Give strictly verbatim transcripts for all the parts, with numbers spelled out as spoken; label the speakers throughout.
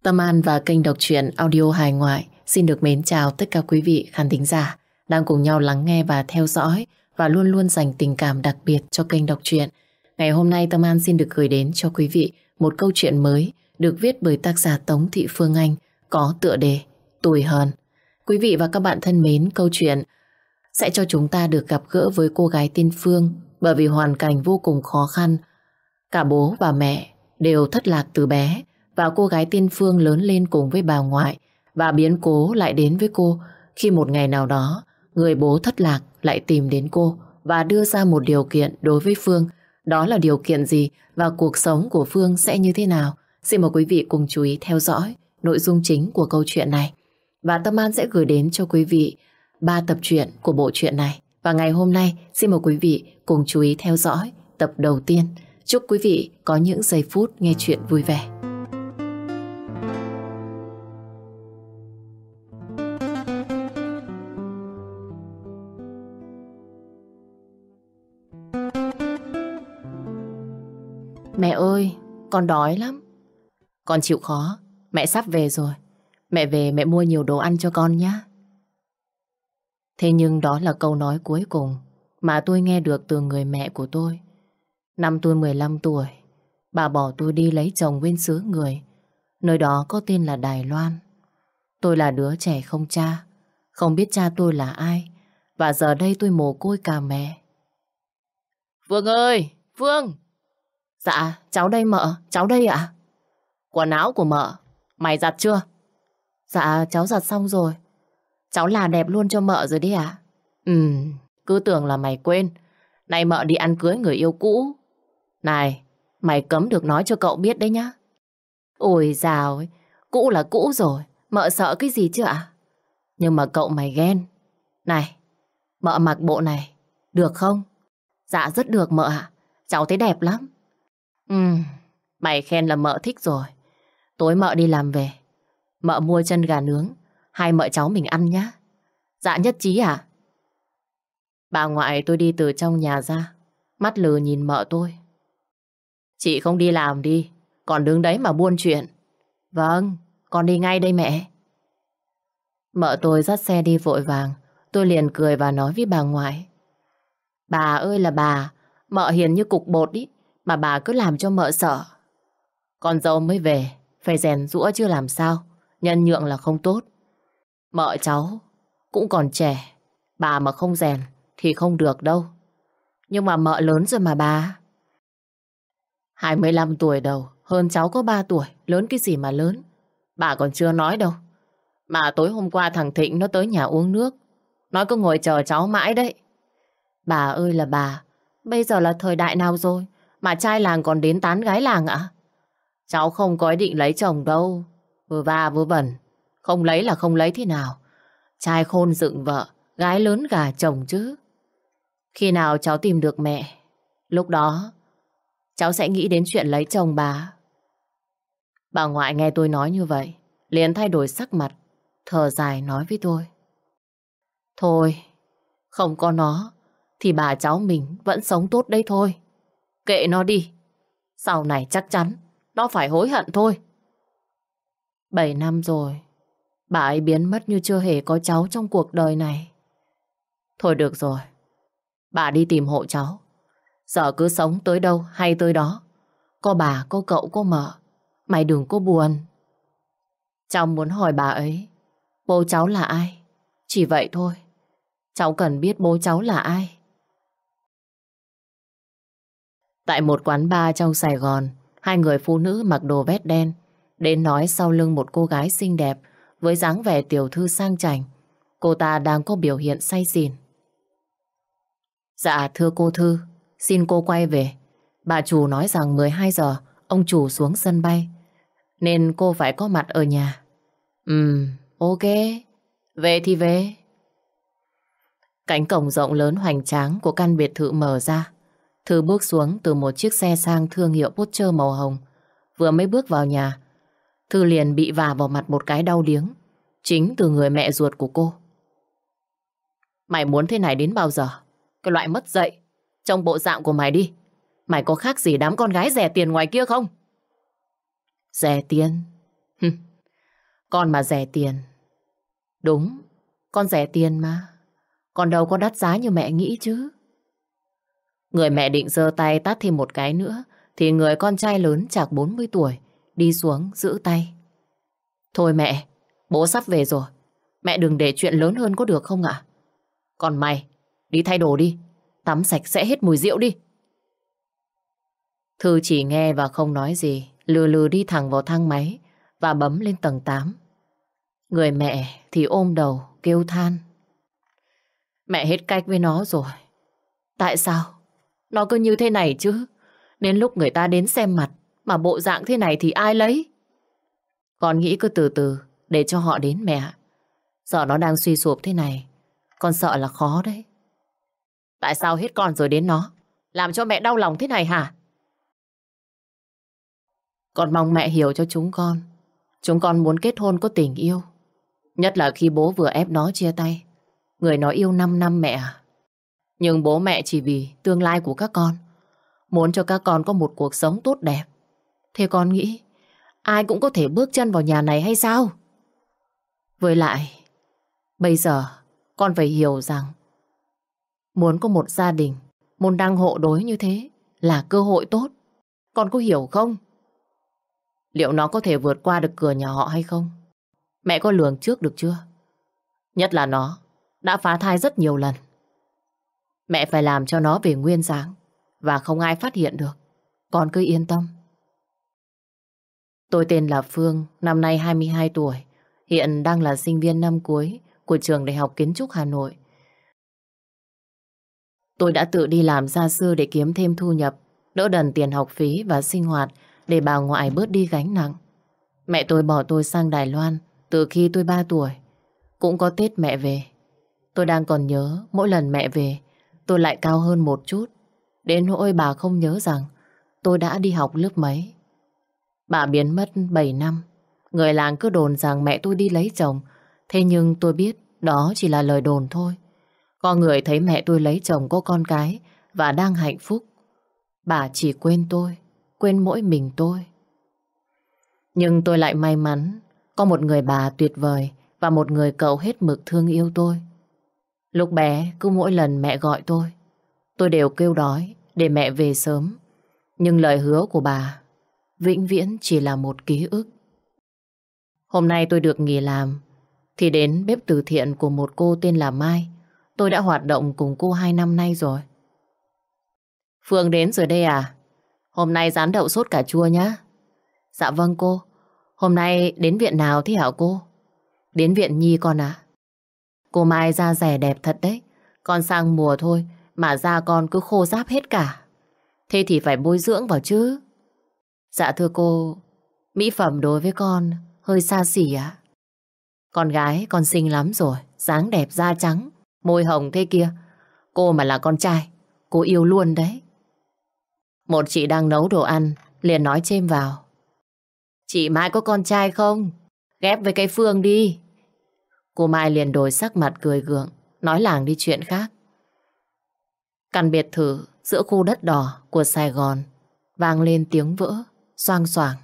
Speaker 1: Tâm An và kênh đọc truyện audio hài ngoại xin được mến chào tất cả quý vị khán thính giả đang cùng nhau lắng nghe và theo dõi và luôn luôn dành tình cảm đặc biệt cho kênh đọc truyện. Ngày hôm nay Tâm An xin được gửi đến cho quý vị một câu chuyện mới được viết bởi tác giả Tống Thị Phương Anh có tựa đề Tủi Hờn. Quý vị và các bạn thân mến, câu chuyện sẽ cho chúng ta được gặp gỡ với cô gái tên Phương bởi vì hoàn cảnh vô cùng khó khăn. Cả bố và mẹ đều thất lạc từ bé và cô gái tên Phương lớn lên cùng với bà ngoại và biến cố lại đến với cô khi một ngày nào đó người bố thất lạc lại tìm đến cô và đưa ra một điều kiện đối với Phương. Đó là điều kiện gì và cuộc sống của Phương sẽ như thế nào? Xin mời quý vị cùng chú ý theo dõi nội dung chính của câu chuyện này. Và Tâm An sẽ gửi đến cho quý vị ba tập truyện của bộ truyện này. Và ngày hôm nay xin mời quý vị cùng chú ý theo dõi tập đầu tiên. Chúc quý vị có những giây phút nghe chuyện vui vẻ. Mẹ ơi, con đói lắm. Con chịu khó, mẹ sắp về rồi. Mẹ về mẹ mua nhiều đồ ăn cho con nhé. Thế nhưng đó là câu nói cuối cùng mà tôi nghe được từ người mẹ của tôi. Năm tôi mười lăm tuổi, bà bỏ tôi đi lấy chồng bên xứ người. Nơi đó có tên là Đài Loan. Tôi là đứa trẻ không cha, không biết cha tôi là ai. Và giờ đây tôi mồ côi cả mẹ. Phương ơi, Phương! Dạ, cháu đây mợ, cháu đây ạ. Quần áo của mợ, mày giặt chưa? Dạ, cháu giặt xong rồi. Cháu là đẹp luôn cho mợ rồi đấy ạ. Ừ, cứ tưởng là mày quên. Này mợ đi ăn cưới người yêu cũ. Này, mày cấm được nói cho cậu biết đấy nhá. Ôi dào ơi, cũ là cũ rồi, mợ sợ cái gì chứ ạ? Nhưng mà cậu mày ghen. Này, mợ mặc bộ này, được không? Dạ rất được mợ ạ, cháu thấy đẹp lắm. Ừ, mày khen là mợ thích rồi. Tối mợ đi làm về, mợ mua chân gà nướng, hai mợ cháu mình ăn nhá. Dạ nhất trí à? Bà ngoại tôi đi từ trong nhà ra, mắt lừ nhìn mợ tôi. Chị không đi làm đi, còn đứng đấy mà buôn chuyện. Vâng, con đi ngay đây mẹ. Mợ tôi dắt xe đi vội vàng, tôi liền cười và nói với bà ngoại. Bà ơi là bà, mợ hiền như cục bột ý, mà bà cứ làm cho mợ sợ. Con dâu mới về, phải rèn giũa chứ làm sao, nhân nhượng là không tốt. Mợ cháu cũng còn trẻ, bà mà không rèn thì không được đâu. Nhưng mà mợ lớn rồi mà bà. hai mươi lăm tuổi đầu, hơn cháu có ba tuổi, lớn cái gì mà lớn. Bà còn chưa nói đâu. Mà tối hôm qua thằng Thịnh nó tới nhà uống nước, nó cứ ngồi chờ cháu mãi đấy. Bà ơi là bà, bây giờ là thời đại nào rồi mà trai làng còn đến tán gái làng ạ? Cháu không có ý định lấy chồng đâu. Vừa va vừa vẩn, không lấy là không lấy thế nào. Trai khôn dựng vợ, gái lớn gả chồng chứ. Khi nào cháu tìm được mẹ, lúc đó cháu sẽ nghĩ đến chuyện lấy chồng bà. Bà ngoại nghe tôi nói như vậy, liền thay đổi sắc mặt, thở dài nói với tôi. Thôi, không có nó thì bà cháu mình vẫn sống tốt đấy thôi. Kệ nó đi, sau này chắc chắn nó phải hối hận thôi. Bảy năm rồi, bà ấy biến mất như chưa hề có cháu trong cuộc đời này. Thôi được rồi, bà đi tìm hộ cháu. Giờ cứ sống tới đâu hay tới đó. Có bà, có cậu, có mợ. Mày đừng có buồn. Cháu muốn hỏi bà ấy, bố cháu là ai? Chỉ vậy thôi. Cháu cần biết bố cháu là ai. Tại một quán bar trong Sài Gòn, hai người phụ nữ mặc đồ vest đen đến nói sau lưng một cô gái xinh đẹp với dáng vẻ tiểu thư sang chảnh. Cô ta đang có biểu hiện say xỉn. Dạ thưa cô Thư, xin cô quay về. Bà chủ nói rằng mười hai giờ ông chủ xuống sân bay, nên cô phải có mặt ở nhà. Ừm, ok. Về thì về. Cánh cổng rộng lớn hoành tráng của căn biệt thự mở ra. Thư bước xuống từ một chiếc xe sang thương hiệu Porsche màu hồng. Vừa mới bước vào nhà, Thư liền bị vả vào mặt một cái đau điếng, chính từ người mẹ ruột của cô. Mày muốn thế này đến bao giờ? Cái loại mất dạy. Trong bộ dạng của mày đi, mày có khác gì đám con gái rẻ tiền ngoài kia không? Rẻ tiền? Con mà rẻ tiền. Đúng, con rẻ tiền mà. Con đâu có đắt giá như mẹ nghĩ chứ. Người mẹ định giơ tay tát thêm một cái nữa thì người con trai lớn chạc bốn mươi tuổi đi xuống giữ tay. Thôi mẹ, bố sắp về rồi. Mẹ đừng để chuyện lớn hơn có được không ạ? Còn mày, đi thay đồ đi. Tắm sạch sẽ hết mùi rượu đi. Thư chỉ nghe và không nói gì, lừ lừ đi thẳng vào thang máy và bấm lên tầng tám. Người mẹ thì ôm đầu kêu than. Mẹ hết cách với nó rồi. Tại sao? Nó cứ như thế này chứ. Đến lúc người ta đến xem mặt mà bộ dạng thế này thì ai lấy? Con nghĩ cứ từ từ để cho họ đến mẹ. Giờ nó đang suy sụp thế này, con sợ là khó đấy. Tại sao hết con rồi đến nó, làm cho mẹ đau lòng thế này hả? Con mong mẹ hiểu cho chúng con. Chúng con muốn kết hôn có tình yêu. Nhất là khi bố vừa ép nó chia tay. Người nó yêu 5 năm mẹ à. Nhưng bố mẹ chỉ vì tương lai của các con, muốn cho các con có một cuộc sống tốt đẹp. Thế con nghĩ ai cũng có thể bước chân vào nhà này hay sao? Với lại, bây giờ con phải hiểu rằng muốn có một gia đình môn đăng hộ đối như thế là cơ hội tốt. Con có hiểu không? Liệu nó có thể vượt qua được cửa nhà họ hay không? Mẹ có lường trước được chưa? Nhất là nó đã phá thai rất nhiều lần. Mẹ phải làm cho nó về nguyên dáng và không ai phát hiện được. Con cứ yên tâm. Tôi tên là Phương, năm nay hai mươi hai tuổi, hiện đang là sinh viên năm cuối của trường Đại học Kiến trúc Hà Nội. Tôi đã tự đi làm gia sư để kiếm thêm thu nhập, đỡ đần tiền học phí và sinh hoạt để bà ngoại bớt đi gánh nặng. Mẹ tôi bỏ tôi sang Đài Loan từ khi tôi ba tuổi. Cũng có Tết mẹ về. Tôi đang còn nhớ mỗi lần mẹ về tôi lại cao hơn một chút, đến nỗi bà không nhớ rằng tôi đã đi học lớp mấy. Bà biến mất bảy năm. Người làng cứ đồn rằng mẹ tôi đi lấy chồng. Thế nhưng tôi biết đó chỉ là lời đồn thôi. Có người thấy mẹ tôi lấy chồng có con cái và đang hạnh phúc. Bà chỉ quên tôi, quên mỗi mình tôi. Nhưng tôi lại may mắn có một người bà tuyệt vời và một người cậu hết mực thương yêu tôi. Lúc bé, cứ mỗi lần mẹ gọi tôi, tôi đều kêu đói để mẹ về sớm. Nhưng lời hứa của bà vĩnh viễn chỉ là một ký ức. Hôm nay tôi được nghỉ làm thì đến bếp từ thiện của một cô tên là Mai. Tôi đã hoạt động cùng cô hai năm nay rồi. Phương đến rồi đây à? Hôm nay rán đậu sốt cà chua nhá. Dạ vâng cô. Hôm nay đến viện nào thế hả cô? Đến viện Nhi con ạ. Cô Mai da rẻ đẹp thật đấy. Con sang mùa thôi mà da con cứ khô ráp hết cả. Thế thì phải bôi dưỡng vào chứ. Dạ thưa cô, mỹ phẩm đối với con hơi xa xỉ ạ. Con gái con xinh lắm rồi, dáng đẹp da trắng, môi hồng thế kia. Cô mà là con trai, cô yêu luôn đấy. Một chị đang nấu đồ ăn liền nói chêm vào. Chị Mai có con trai không? Ghép với cái Phương đi. Cô Mai liền đổi sắc mặt cười gượng, nói làng đi chuyện khác. Căn biệt thự giữa khu đất đỏ của Sài Gòn vang lên tiếng vỡ, xoang xoảng.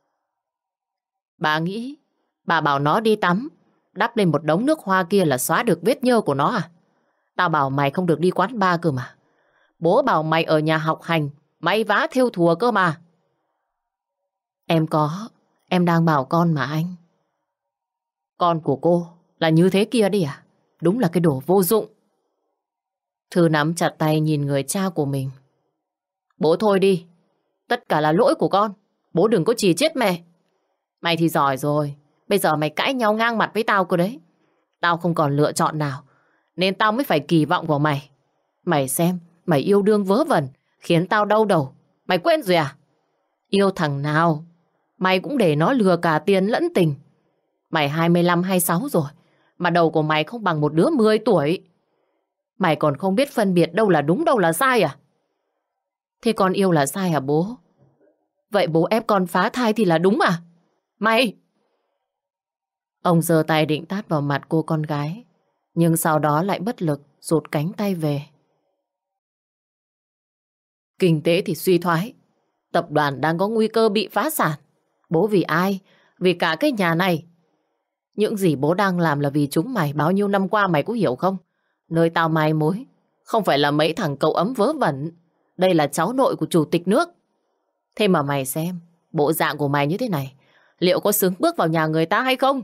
Speaker 1: Bà nghĩ bà bảo nó đi tắm, đắp lên một đống nước hoa kia là xóa được vết nhơ của nó à? Tao bảo mày không được đi quán bar cơ mà. Bố bảo mày ở nhà học hành, may vá thêu thùa cơ mà. Em có, em đang bảo con mà anh. Con của cô là như thế kia đi à? Đúng là cái đồ vô dụng. Thư nắm chặt tay nhìn người cha của mình. Bố thôi đi, tất cả là lỗi của con. Bố đừng có chì chết mẹ. Mày thì giỏi rồi, bây giờ mày cãi nhau ngang mặt với tao cơ đấy. Tao không còn lựa chọn nào, nên tao mới phải kỳ vọng vào mày. Mày xem, mày yêu đương vớ vẩn, khiến tao đau đầu. Mày quên rồi à? Yêu thằng nào, mày cũng để nó lừa cả tiền lẫn tình. Mày hai mươi lăm, hai mươi sáu rồi, mà đầu của mày không bằng một đứa mười tuổi. Mày còn không biết phân biệt đâu là đúng đâu là sai à? Thế con yêu là sai hả bố? Vậy bố ép con phá thai thì là đúng à? Mày! Ông giơ tay định tát vào mặt cô con gái, nhưng sau đó lại bất lực rụt cánh tay về. Kinh tế thì suy thoái, tập đoàn đang có nguy cơ bị phá sản. Bố vì ai? Vì cả cái nhà này. Những gì bố đang làm là vì chúng mày. Bao nhiêu năm qua mày có hiểu không? Nơi tao mai mối không phải là mấy thằng cậu ấm vớ vẩn. Đây là cháu nội của chủ tịch nước. Thế mà mày xem, bộ dạng của mày như thế này, liệu có xứng bước vào nhà người ta hay không?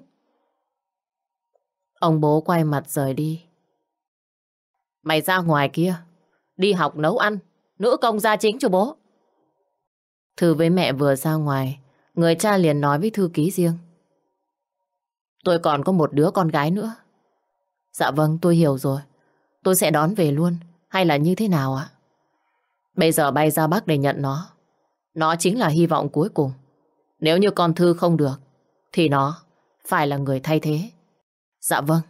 Speaker 1: Ông bố quay mặt rời đi. Mày ra ngoài kia, đi học nấu ăn, nữ công gia chính cho bố. Thư với mẹ vừa ra ngoài, người cha liền nói với thư ký riêng. Tôi còn có một đứa con gái nữa. Dạ vâng, tôi hiểu rồi. Tôi sẽ đón về luôn. Hay là như thế nào ạ? Bây giờ bay ra Bắc để nhận nó. Nó chính là hy vọng cuối cùng. Nếu như con Thư không được, thì nó phải là người thay thế. Dạ vâng.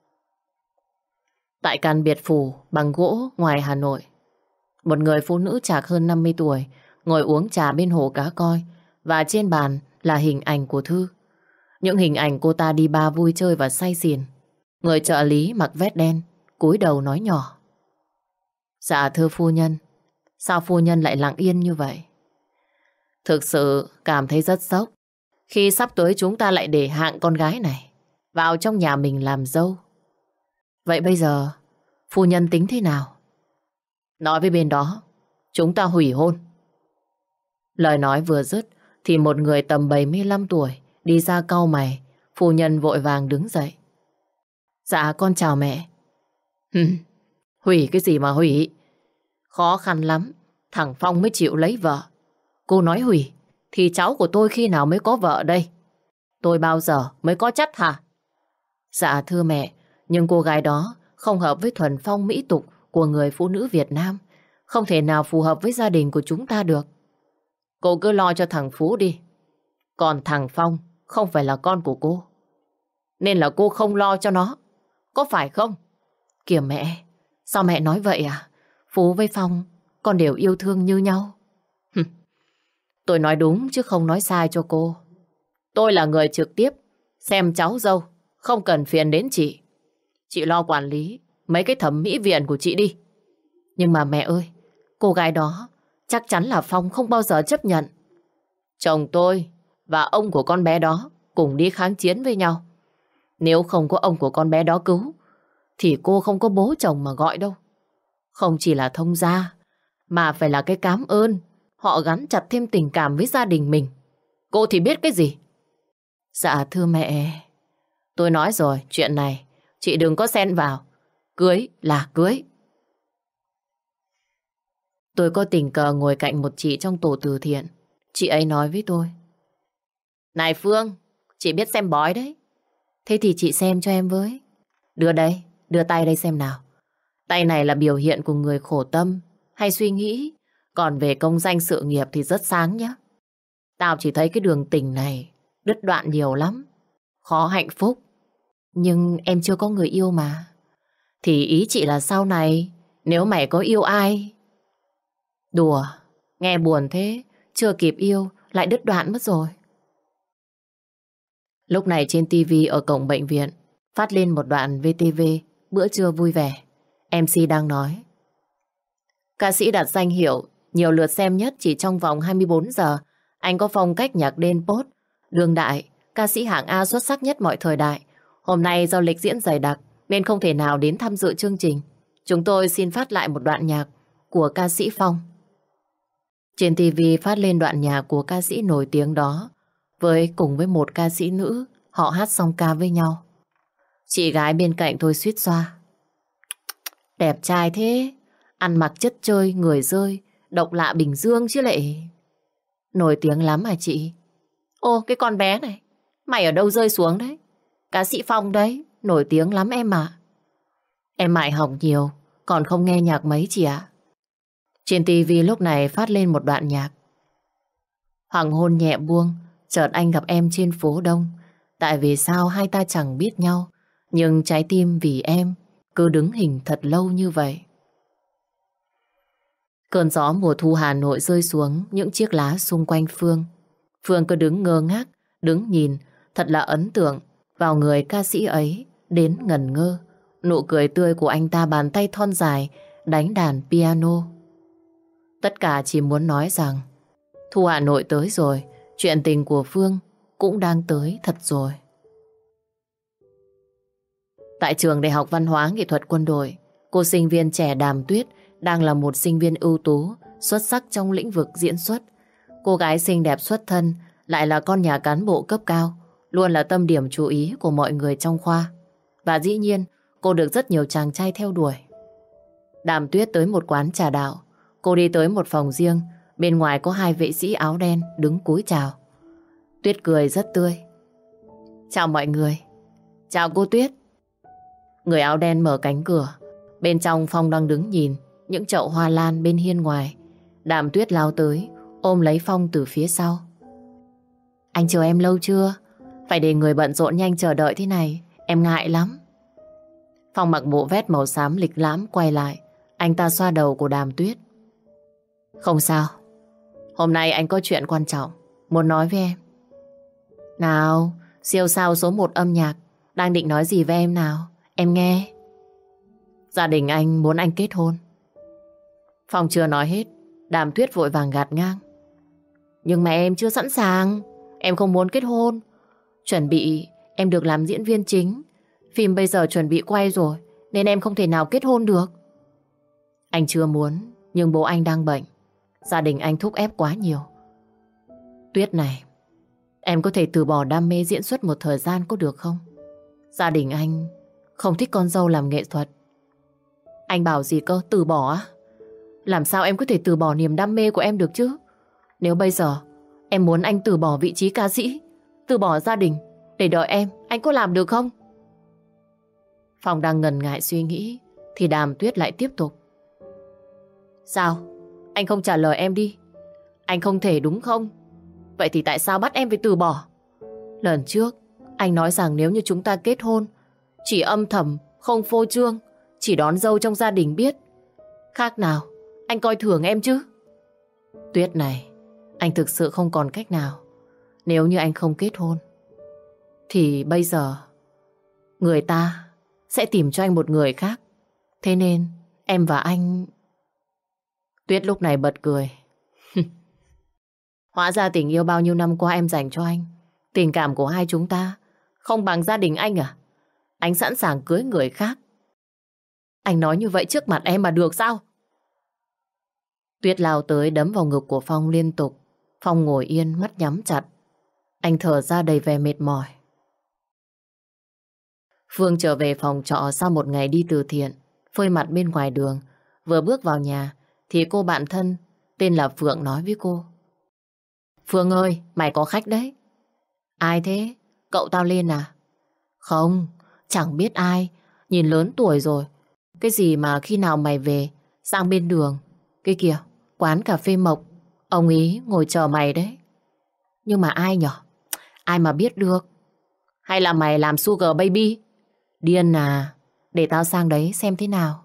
Speaker 1: Tại căn biệt phủ bằng gỗ ngoài Hà Nội, một người phụ nữ chạc hơn năm mươi tuổi ngồi uống trà bên hồ cá coi, và trên bàn là hình ảnh của Thư. Những hình ảnh cô ta đi bar vui chơi và say xỉn. Người trợ lý mặc vest đen cúi đầu nói nhỏ. Dạ thưa phu nhân, sao phu nhân lại lặng yên như vậy? Thực sự cảm thấy rất sốc khi sắp tới chúng ta lại để hạng con gái này vào trong nhà mình làm dâu. Vậy bây giờ phu nhân tính thế nào? Nói với bên đó, chúng ta hủy hôn. Lời nói vừa dứt thì một người tầm bảy mươi lăm tuổi đi ra cau mày. Phu nhân vội vàng đứng dậy. Dạ con chào mẹ. Hủy cái gì mà hủy? Khó khăn lắm thằng Phong mới chịu lấy vợ. Cô nói hủy thì cháu của tôi khi nào mới có vợ đây? Tôi bao giờ mới có chất hả? Dạ thưa mẹ, nhưng cô gái đó không hợp với thuần phong mỹ tục của người phụ nữ Việt Nam. Không thể nào phù hợp với gia đình của chúng ta được. Cô cứ lo cho thằng Phú đi. Còn thằng Phong không phải là con của cô, nên là cô không lo cho nó. Có phải không? Kìa mẹ, sao mẹ nói vậy à? Phú với Phong con đều yêu thương như nhau. Tôi nói đúng chứ không nói sai cho cô. Tôi là người trực tiếp xem cháu dâu, không cần phiền đến chị. Chị lo quản lý mấy cái thẩm mỹ viện của chị đi. Nhưng mà mẹ ơi, cô gái đó chắc chắn là Phong không bao giờ chấp nhận. Chồng tôi và ông của con bé đó cùng đi kháng chiến với nhau. Nếu không có ông của con bé đó cứu thì cô không có bố chồng mà gọi đâu. Không chỉ là thông gia, mà phải là cái cám ơn. Họ gắn chặt thêm tình cảm với gia đình mình. Cô thì biết cái gì? Dạ thưa mẹ, tôi nói rồi, chuyện này chị đừng có xen vào. Cưới là cưới. Tôi có tình cờ ngồi cạnh một chị trong tổ từ thiện. Chị ấy nói với tôi. Này Phương, chị biết xem bói đấy. Thế thì chị xem cho em với. Đưa đây, đưa tay đây xem nào. Tay này là biểu hiện của người khổ tâm hay suy nghĩ. Còn về công danh sự nghiệp thì rất sáng nhá. Tao chỉ thấy cái đường tình này đứt đoạn nhiều lắm. Khó hạnh phúc. Nhưng em chưa có người yêu mà. Thì ý chị là sau này nếu mày có yêu ai. Đùa, nghe buồn thế. Chưa kịp yêu lại đứt đoạn mất rồi. Lúc này trên tivi ở cổng bệnh viện phát lên một đoạn vê tê vê Bữa trưa vui vẻ. em xê đang nói. Ca sĩ đạt danh hiệu nhiều lượt xem nhất chỉ trong vòng hai mươi bốn giờ. Anh có phong cách nhạc đen pop, đương đại, ca sĩ hạng A xuất sắc nhất mọi thời đại. Hôm nay do lịch diễn dày đặc nên không thể nào đến tham dự chương trình. Chúng tôi xin phát lại một đoạn nhạc của ca sĩ Phong. Trên tivi phát lên đoạn nhạc của ca sĩ nổi tiếng đó với cùng với một ca sĩ nữ. Họ hát song ca với nhau. Chị gái bên cạnh tôi suýt xoa. Đẹp trai thế, ăn mặc chất chơi, người rơi, độc lạ Bình Dương chứ lại. Nổi tiếng lắm hả chị? Ô, cái con bé này, mày ở đâu rơi xuống đấy? Ca sĩ Phong đấy, nổi tiếng lắm em ạ. Em mải học nhiều, còn không nghe nhạc mấy chị ạ. Trên tivi lúc này phát lên một đoạn nhạc. Hoàng hôn nhẹ buông, chợt anh gặp em trên phố đông. Tại vì sao hai ta chẳng biết nhau, nhưng trái tim vì em cứ đứng hình thật lâu như vậy. Cơn gió mùa thu Hà Nội rơi xuống những chiếc lá xung quanh Phương. Phương cứ đứng ngơ ngác, đứng nhìn, thật là ấn tượng vào người ca sĩ ấy, đến ngẩn ngơ. Nụ cười tươi của anh ta, bàn tay thon dài, đánh đàn piano. Tất cả chỉ muốn nói rằng, thu Hà Nội tới rồi, chuyện tình của Phương cũng đang tới thật rồi. Tại trường Đại học Văn hóa Nghệ thuật Quân đội, cô sinh viên trẻ Đàm Tuyết đang là một sinh viên ưu tú, xuất sắc trong lĩnh vực diễn xuất. Cô gái xinh đẹp xuất thân, lại là con nhà cán bộ cấp cao, luôn là tâm điểm chú ý của mọi người trong khoa. Và dĩ nhiên, cô được rất nhiều chàng trai theo đuổi. Đàm Tuyết tới một quán trà đạo. Cô đi tới một phòng riêng, bên ngoài có hai vệ sĩ áo đen đứng cúi chào. Tuyết cười rất tươi. Chào mọi người. Chào cô Tuyết. Người áo đen mở cánh cửa. Bên trong Phong đang đứng nhìn những chậu hoa lan bên hiên ngoài. Đàm Tuyết lao tới, ôm lấy Phong từ phía sau. Anh chờ em lâu chưa? Phải để người bận rộn nhanh chờ đợi thế này, em ngại lắm. Phong mặc bộ vest màu xám lịch lãm quay lại. Anh ta xoa đầu của Đàm Tuyết. Không sao. Hôm nay anh có chuyện quan trọng muốn nói với em. Nào, siêu sao số một âm nhạc đang định nói gì với em nào? Em nghe. Gia đình anh muốn anh kết hôn. Phong chưa nói hết, Đàm Tuyết vội vàng gạt ngang. Nhưng mà em chưa sẵn sàng. Em không muốn kết hôn. Chuẩn bị em được làm diễn viên chính. Phim bây giờ chuẩn bị quay rồi, nên em không thể nào kết hôn được. Anh chưa muốn, nhưng bố anh đang bệnh. Gia đình anh thúc ép quá nhiều. Tuyết này, em có thể từ bỏ đam mê diễn xuất một thời gian có được không? Gia đình anh không thích con dâu làm nghệ thuật. Anh bảo gì cơ, từ bỏ á? Làm sao em có thể từ bỏ niềm đam mê của em được chứ? Nếu bây giờ em muốn anh từ bỏ vị trí ca sĩ, từ bỏ gia đình để đợi em, anh có làm được không? Phong đang ngần ngại suy nghĩ thì Đàm Tuyết lại tiếp tục. Sao? Anh không trả lời em đi. Anh không thể đúng không? Vậy thì tại sao bắt em phải từ bỏ? Lần trước anh nói rằng nếu như chúng ta kết hôn, chỉ âm thầm, không phô trương, chỉ đón dâu trong gia đình biết. Khác nào anh coi thường em chứ? Tuyết này, anh thực sự không còn cách nào. Nếu như anh không kết hôn thì bây giờ người ta sẽ tìm cho anh một người khác. Thế nên em và anh... Tuyết lúc này bật cười. Hóa ra tình yêu bao nhiêu năm qua em dành cho anh, tình cảm của hai chúng ta không bằng gia đình anh à? Anh sẵn sàng cưới người khác. Anh nói như vậy trước mặt em mà được sao? Tuyết lao tới đấm vào ngực của Phong liên tục. Phong ngồi yên, mắt nhắm chặt. Anh thở ra đầy vẻ mệt mỏi. Phương trở về phòng trọ sau một ngày đi từ thiện, phơi mặt bên ngoài đường. Vừa bước vào nhà thì cô bạn thân tên là Phượng nói với cô. Phương ơi, mày có khách đấy. Ai thế? Cậu tao lên à? Không, chẳng biết ai. Nhìn lớn tuổi rồi. Cái gì mà khi nào mày về sang bên đường cái kìa, quán cà phê Mộc, ông ý ngồi chờ mày đấy. Nhưng mà ai nhở? Ai mà biết được? Hay là mày làm sugar baby? Điên à? Để tao sang đấy xem thế nào.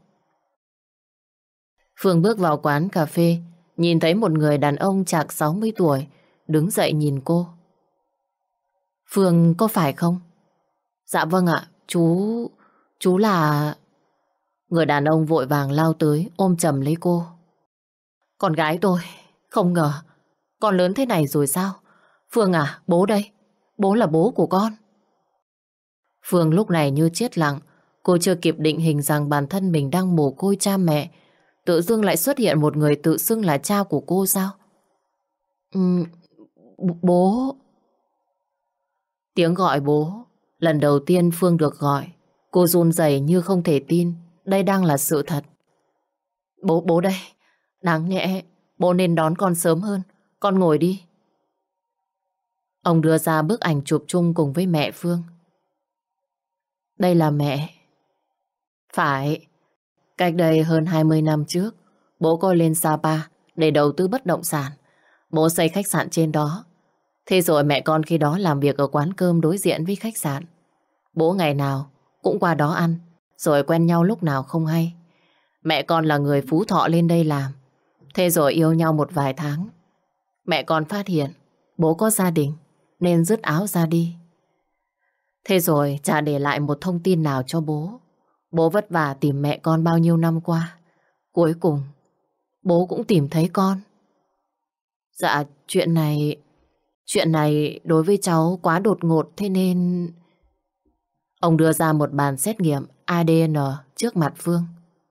Speaker 1: Phương bước vào quán cà phê, nhìn thấy một người đàn ông chạc sáu mươi tuổi đứng dậy nhìn cô. Phương có phải không? Dạ vâng ạ, chú... Chú là... Người đàn ông vội vàng lao tới ôm chầm lấy cô. Con gái tôi, không ngờ con lớn thế này rồi sao? Phương à, bố đây. Bố là bố của con. Phương lúc này như chết lặng. Cô chưa kịp định hình rằng bản thân mình đang mồ côi cha mẹ. Tự dưng lại xuất hiện một người tự xưng là cha của cô sao? Ừm, bố... Tiếng gọi bố lần đầu tiên Phương được gọi. Cô run rẩy như không thể tin đây đang là sự thật. Bố, bố đây. Đáng nhẽ bố nên đón con sớm hơn. Con ngồi đi. Ông đưa ra bức ảnh chụp chung cùng với mẹ Phương. Đây là mẹ. Phải. Cách đây hơn hai mươi năm trước, bố cô lên Sapa để đầu tư bất động sản. Bố xây khách sạn trên đó. Thế rồi mẹ con khi đó làm việc ở quán cơm đối diện với khách sạn. Bố ngày nào cũng qua đó ăn, rồi quen nhau lúc nào không hay. Mẹ con là người Phú Thọ lên đây làm. Thế rồi yêu nhau một vài tháng. Mẹ con phát hiện bố có gia đình nên dứt áo ra đi. Thế rồi chả để lại một thông tin nào cho bố. Bố vất vả tìm mẹ con bao nhiêu năm qua. Cuối cùng bố cũng tìm thấy con. Dạ chuyện này Chuyện này đối với cháu quá đột ngột. Thế nên Ông đưa ra một bàn xét nghiệm a đê en trước mặt Phương.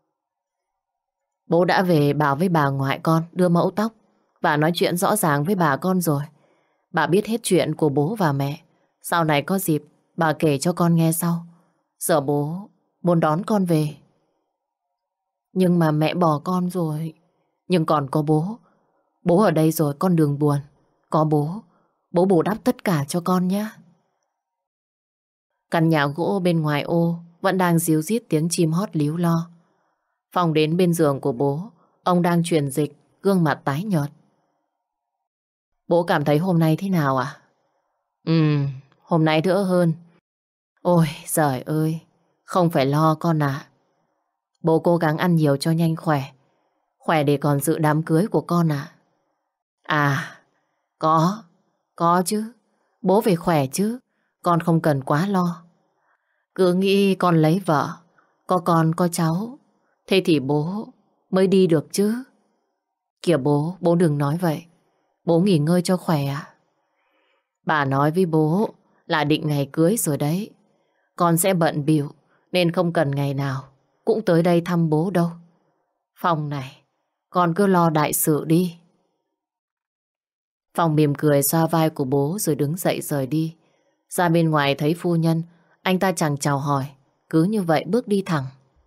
Speaker 1: Bố đã về bảo với bà ngoại con đưa mẫu tóc và nói chuyện rõ ràng với bà con rồi. Bà biết hết chuyện của bố và mẹ. Sau này có dịp bà kể cho con nghe sau. Giờ bố muốn đón con về. Nhưng mà mẹ bỏ con rồi. Nhưng còn có bố. Bố ở đây rồi, con đừng buồn. Có bố, bố bù đắp tất cả cho con nhé. Căn nhà gỗ bên ngoài ô vẫn đang ríu rít tiếng chim hót líu lo. Phong đến bên giường của bố. Ông đang truyền dịch, gương mặt tái nhợt. Bố cảm thấy hôm nay thế nào à? Ừ, hôm nay đỡ hơn. Ôi, giời ơi, không phải lo con ạ. Bố cố gắng ăn nhiều cho nhanh khỏe. Khỏe để còn dự đám cưới của con ạ. À, có, có chứ. Bố phải khỏe chứ. Con không cần quá lo. Cứ nghĩ con lấy vợ, có con có cháu, thế thì bố mới đi được chứ. Kìa bố, bố đừng nói vậy. Bố nghỉ ngơi cho khỏe ạ. Bà nói với bố là định ngày cưới rồi đấy. Con sẽ bận bịu nên không cần ngày nào cũng tới đây thăm bố đâu. Phong này, con cứ lo đại sự đi. Phong mỉm cười xoa vai của bố rồi đứng dậy rời đi. Ra bên ngoài thấy phu nhân, anh ta chẳng chào hỏi, cứ như vậy bước đi thẳng.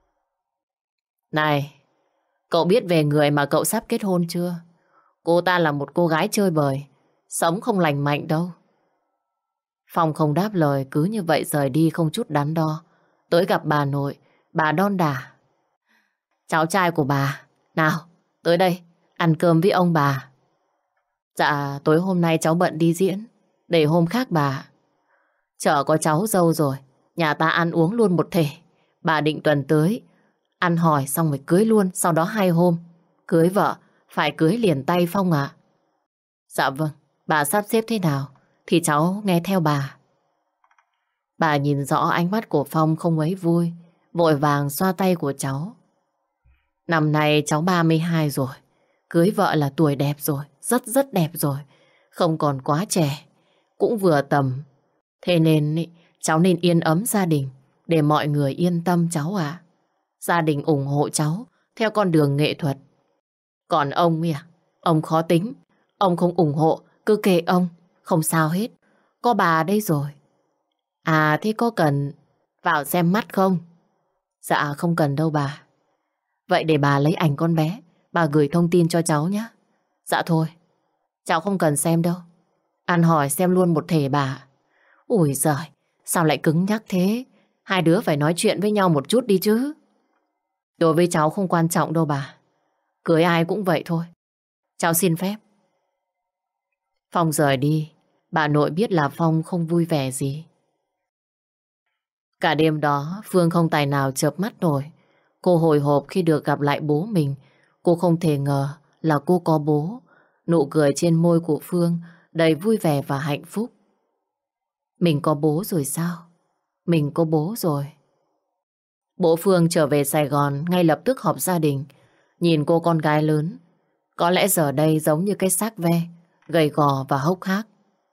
Speaker 1: Này, cậu biết về người mà cậu sắp kết hôn chưa? Cô ta là một cô gái chơi bời, sống không lành mạnh đâu. Phong không đáp lời, cứ như vậy rời đi không chút đắn đo. Tới gặp bà nội, bà đon đả. Cháu trai của bà, nào, tới đây, ăn cơm với ông bà. Dạ, tối hôm nay cháu bận đi diễn, để hôm khác bà. Chợ có cháu dâu rồi, nhà ta ăn uống luôn một thể. Bà định tuần tới, ăn hỏi xong rồi cưới luôn, sau đó hai hôm. Cưới vợ, phải cưới liền tay Phong ạ. Dạ vâng, bà sắp xếp thế nào thì cháu nghe theo bà. Bà nhìn rõ ánh mắt của Phong không mấy vui, vội vàng xoa tay của cháu. Năm nay cháu ba mươi hai rồi, cưới vợ là tuổi đẹp rồi, rất rất đẹp rồi, không còn quá trẻ, cũng vừa tầm. Thế nên ý, cháu nên yên ấm gia đình để mọi người yên tâm cháu ạ. Gia đình ủng hộ cháu theo con đường nghệ thuật. Còn ông à, ông khó tính, ông không ủng hộ, cứ kệ ông, không sao hết. Có bà đây rồi. À thế có cần vào xem mắt không? Dạ không cần đâu bà. Vậy để bà lấy ảnh con bé, bà gửi thông tin cho cháu nhé. Dạ thôi, cháu không cần xem đâu. Ăn hỏi xem luôn một thể bà. Ui giời, sao lại cứng nhắc thế? Hai đứa phải nói chuyện với nhau một chút đi chứ. Đối với cháu không quan trọng đâu bà. Cưới ai cũng vậy thôi. Cháu xin phép. Phong rời đi. Bà nội biết là Phong không vui vẻ gì. Cả đêm đó Phương không tài nào chợp mắt nổi. Cô hồi hộp khi được gặp lại bố mình. Cô không thể ngờ là cô có bố. Nụ cười trên môi của Phương đầy vui vẻ và hạnh phúc. Mình có bố rồi sao? Mình có bố rồi. Bố Phương trở về Sài Gòn ngay lập tức họp gia đình. Nhìn cô con gái lớn, có lẽ giờ đây giống như cái xác ve, gầy gò và hốc hác.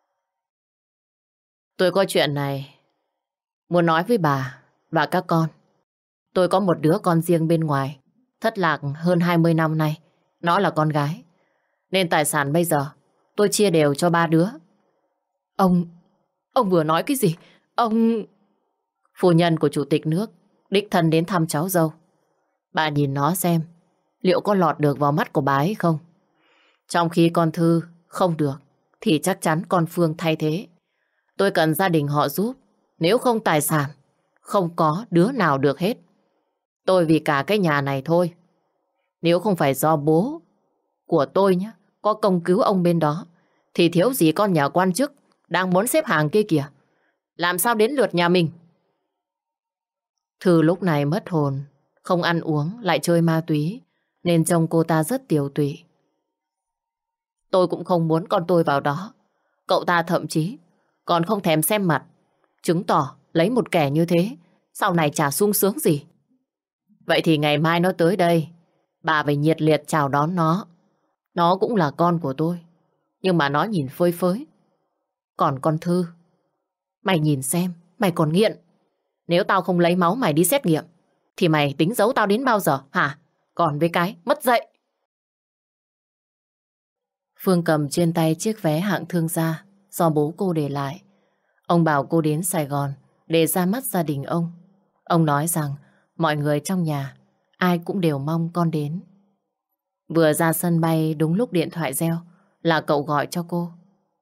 Speaker 1: Tôi có chuyện này muốn nói với bà và các con. Tôi có một đứa con riêng bên ngoài, thất lạc hơn hai mươi năm nay. Nó là con gái, nên tài sản bây giờ tôi chia đều cho ba đứa. Ông, ông vừa nói cái gì? Ông... Phu nhân của chủ tịch nước đích thân đến thăm cháu dâu. Bà nhìn nó xem liệu có lọt được vào mắt của bà ấy không. Trong khi con Thư không được thì chắc chắn con Phương thay thế. Tôi cần gia đình họ giúp. Nếu không tài sản không có đứa nào được hết. Tôi vì cả cái nhà này thôi. Nếu không phải do bố của tôi nhé có công cứu ông bên đó thì thiếu gì con nhà quan chức đang muốn xếp hàng kia kìa. Làm sao đến lượt nhà mình? Thư lúc này mất hồn, không ăn uống lại chơi ma túy nên trông cô ta rất tiều tụy. Tôi cũng không muốn con tôi vào đó. Cậu ta thậm chí còn không thèm xem mặt, chứng tỏ lấy một kẻ như thế sau này chả sung sướng gì. Vậy thì ngày mai nó tới đây, bà phải nhiệt liệt chào đón nó. Nó cũng là con của tôi, nhưng mà nó nhìn phơi phới. Còn con Thư, mày nhìn xem, mày còn nghiện. Nếu tao không lấy máu mày đi xét nghiệm, thì mày tính giấu tao đến bao giờ hả? Còn với cái mất dạy. Phương cầm trên tay chiếc vé hạng thương gia do bố cô để lại. Ông bảo cô đến Sài Gòn để ra mắt gia đình ông. Ông nói rằng mọi người trong nhà ai cũng đều mong con đến. Vừa ra sân bay đúng lúc điện thoại reo là cậu gọi cho cô.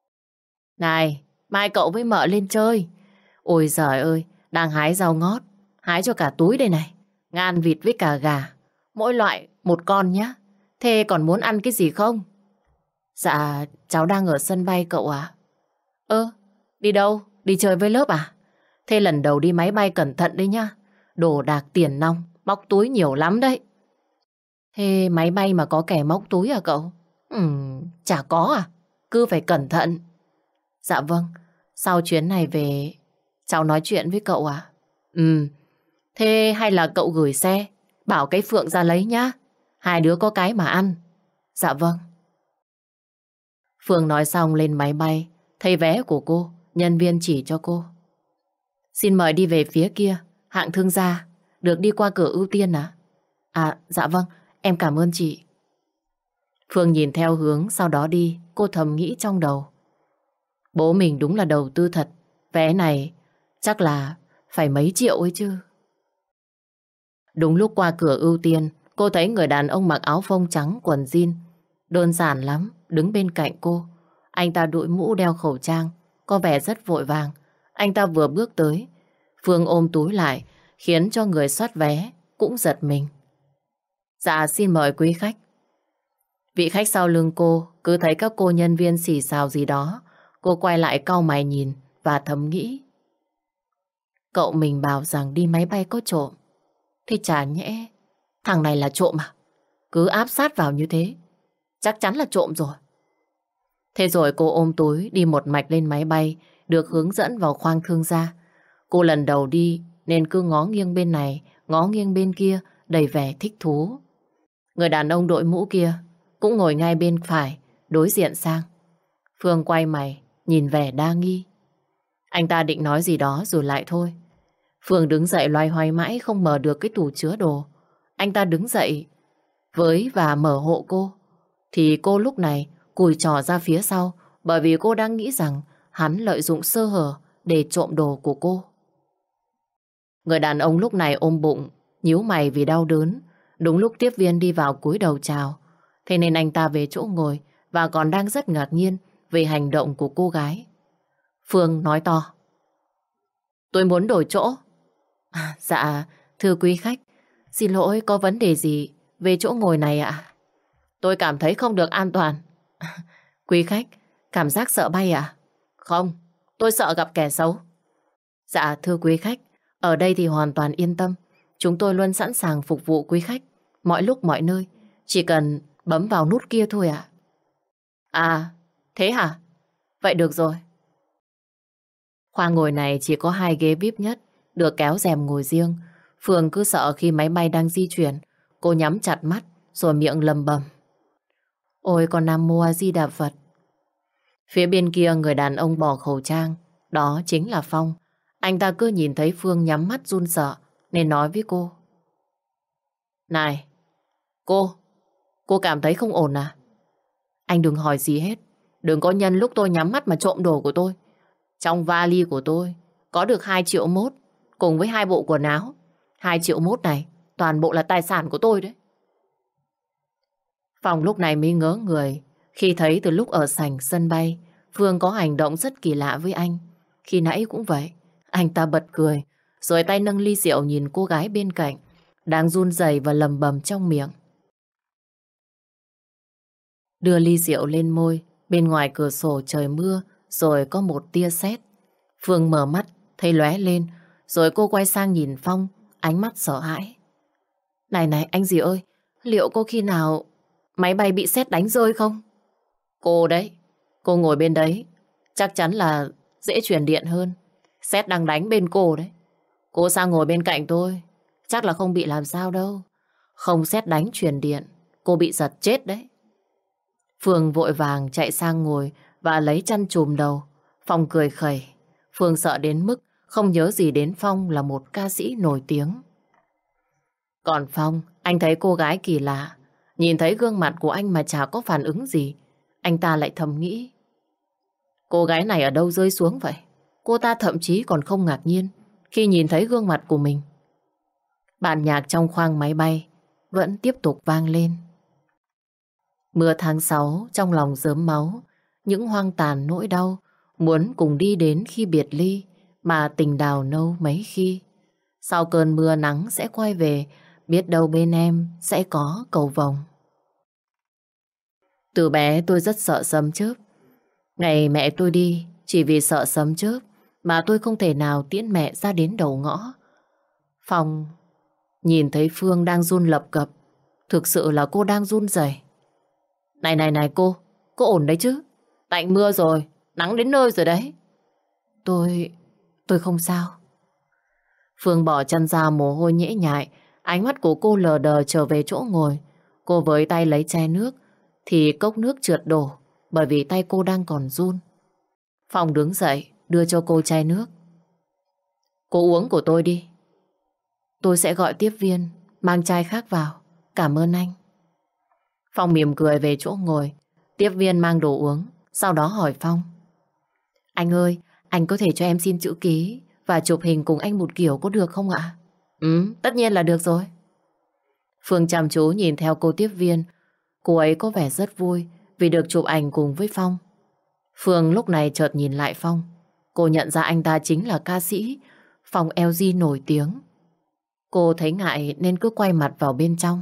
Speaker 1: Này, mai cậu với mợ lên chơi. Ôi giời ơi, đang hái rau ngót, hái cho cả túi đây này. Ngan vịt với cả gà, mỗi loại một con nhé. Thế còn muốn ăn cái gì không? Dạ, cháu đang ở sân bay cậu à? Ơ, đi đâu? Đi chơi với lớp à? Thế lần đầu đi máy bay cẩn thận đấy nhá. Đồ đạc tiền nong, móc túi nhiều lắm đấy. Thế máy bay mà có kẻ móc túi à cậu? Ừm, chả có à? Cứ phải cẩn thận. Dạ vâng, sau chuyến này về cháu nói chuyện với cậu à? Ừm, thế hay là cậu gửi xe, bảo cái Phượng ra lấy nhá. Hai đứa có cái mà ăn. Dạ vâng. Phương nói xong lên máy bay, thấy vé của cô, nhân viên chỉ cho cô. Xin mời đi về phía kia, hạng thương gia, được đi qua cửa ưu tiên à? À, dạ vâng, em cảm ơn chị. Phương nhìn theo hướng sau đó đi, cô thầm nghĩ trong đầu. Bố mình đúng là đầu tư thật, vé này chắc là phải mấy triệu ấy chứ. Đúng lúc qua cửa ưu tiên, cô thấy người đàn ông mặc áo phông trắng, quần jean, đơn giản lắm, đứng bên cạnh cô. Anh ta đội mũ đeo khẩu trang, có vẻ rất vội vàng. Anh ta vừa bước tới, Phương ôm túi lại, khiến cho người soát vé cũng giật mình. Dạ xin mời quý khách. Vị khách sau lưng cô cứ thấy các cô nhân viên xì xào gì đó. Cô quay lại cau mày nhìn và thầm nghĩ. Cậu mình bảo rằng đi máy bay có trộm. Thế chả nhẽ thằng này là trộm à? Cứ áp sát vào như thế, chắc chắn là trộm rồi. Thế rồi cô ôm túi đi một mạch lên máy bay, được hướng dẫn vào khoang thương gia. Cô lần đầu đi nên cứ ngó nghiêng bên này, ngó nghiêng bên kia, đầy vẻ thích thú. Người đàn ông đội mũ kia cũng ngồi ngay bên phải, đối diện sang. Phương quay mày, nhìn vẻ đa nghi. Anh ta định nói gì đó rồi lại thôi. Phương đứng dậy loay hoay mãi không mở được cái tủ chứa đồ. Anh ta đứng dậy với và mở hộ cô. Thì cô lúc này cùi trỏ ra phía sau, bởi vì cô đang nghĩ rằng hắn lợi dụng sơ hở để trộm đồ của cô. Người đàn ông lúc này ôm bụng, nhíu mày vì đau đớn. Đúng lúc tiếp viên đi vào cúi đầu chào, thế nên anh ta về chỗ ngồi và còn đang rất ngạc nhiên về hành động của cô gái. Phương nói to. Tôi muốn đổi chỗ. À, dạ, thưa quý khách, xin lỗi, có vấn đề gì về chỗ ngồi này ạ? Tôi cảm thấy không được an toàn. Quý khách, cảm giác sợ bay à? Không, tôi sợ gặp kẻ xấu. Dạ, thưa quý khách, ở đây thì hoàn toàn yên tâm. Chúng tôi luôn sẵn sàng phục vụ quý khách, mọi lúc mọi nơi. Chỉ cần bấm vào nút kia thôi ạ. À? À, thế hả? Vậy được rồi. Khoang ngồi này chỉ có hai ghế vi ai pi nhất, được kéo rèm ngồi riêng. Phương cứ sợ khi máy bay đang di chuyển. Cô nhắm chặt mắt rồi miệng lầm bầm. Ôi con Nam Mô A Di Đà Phật. Phía bên kia người đàn ông bỏ khẩu trang. Đó chính là Phong. Anh ta cứ nhìn thấy Phương nhắm mắt run sợ nên nói với cô. Này, cô, cô cảm thấy không ổn à? Anh đừng hỏi gì hết. Đừng có nhân lúc tôi nhắm mắt mà trộm đồ của tôi. Trong vali của tôi có được hai triệu mốt cùng với hai bộ quần áo. Hai triệu mốt này toàn bộ là tài sản của tôi đấy. Phong lúc này mới ngớ người khi thấy từ lúc ở sảnh sân bay Phương có hành động rất kỳ lạ với anh. Khi nãy cũng vậy. Anh ta bật cười rồi tay nâng ly rượu nhìn cô gái bên cạnh đang run rẩy và lầm bầm trong miệng. Đưa ly rượu lên môi. Bên ngoài cửa sổ trời mưa rồi có một tia sét. Phương mở mắt thấy lóe lên rồi cô quay sang nhìn Phong, ánh mắt sợ hãi. Này này anh gì ơi, liệu có khi nào máy bay bị sét đánh rơi không? Cô đấy, cô ngồi bên đấy chắc chắn là dễ truyền điện hơn. Sét đang đánh bên cô đấy. Cô sang ngồi bên cạnh tôi, chắc là không bị làm sao đâu. Không sét đánh truyền điện, cô bị giật chết đấy. Phương vội vàng chạy sang ngồi và lấy chăn trùm đầu. Phong cười khẩy. Phương sợ đến mức không nhớ gì đến Phong là một ca sĩ nổi tiếng. Còn Phong, anh thấy cô gái kỳ lạ. Nhìn thấy gương mặt của anh mà chả có phản ứng gì. Anh ta lại thầm nghĩ, cô gái này ở đâu rơi xuống vậy? Cô ta thậm chí còn không ngạc nhiên khi nhìn thấy gương mặt của mình. Bản nhạc trong khoang máy bay vẫn tiếp tục vang lên. Mưa tháng sáu trong lòng rớm máu, những hoang tàn nỗi đau, muốn cùng đi đến khi biệt ly, mà tình đào nâu mấy khi. Sau cơn mưa nắng sẽ quay về, biết đâu bên em sẽ có cầu vồng. Từ bé tôi rất sợ sấm chớp. Ngày mẹ tôi đi, chỉ vì sợ sấm chớp mà tôi không thể nào tiễn mẹ ra đến đầu ngõ. Phong nhìn thấy Phương đang run lập cập. Thực sự là cô đang run rẩy. Này này này cô, cô ổn đấy chứ? Tạnh mưa rồi, nắng đến nơi rồi đấy. Tôi... tôi không sao. Phương bỏ chân ra, mồ hôi nhễ nhại. Ánh mắt của cô lờ đờ trở về chỗ ngồi. Cô với tay lấy chai nước thì cốc nước trượt đổ bởi vì tay cô đang còn run. Phong đứng dậy đưa cho cô chai nước. Cô uống của tôi đi. Tôi sẽ gọi tiếp viên mang chai khác vào. Cảm ơn anh. Phong mỉm cười về chỗ ngồi. Tiếp viên mang đồ uống, sau đó hỏi Phong. Anh ơi, anh có thể cho em xin chữ ký và chụp hình cùng anh một kiểu có được không ạ? Ừ, tất nhiên là được rồi. Phương chăm chú nhìn theo cô tiếp viên. Cô ấy có vẻ rất vui vì được chụp ảnh cùng với Phong. Phương lúc này chợt nhìn lại Phong. Cô nhận ra anh ta chính là ca sĩ Phong lờ giê nổi tiếng. Cô thấy ngại nên cứ quay mặt vào bên trong.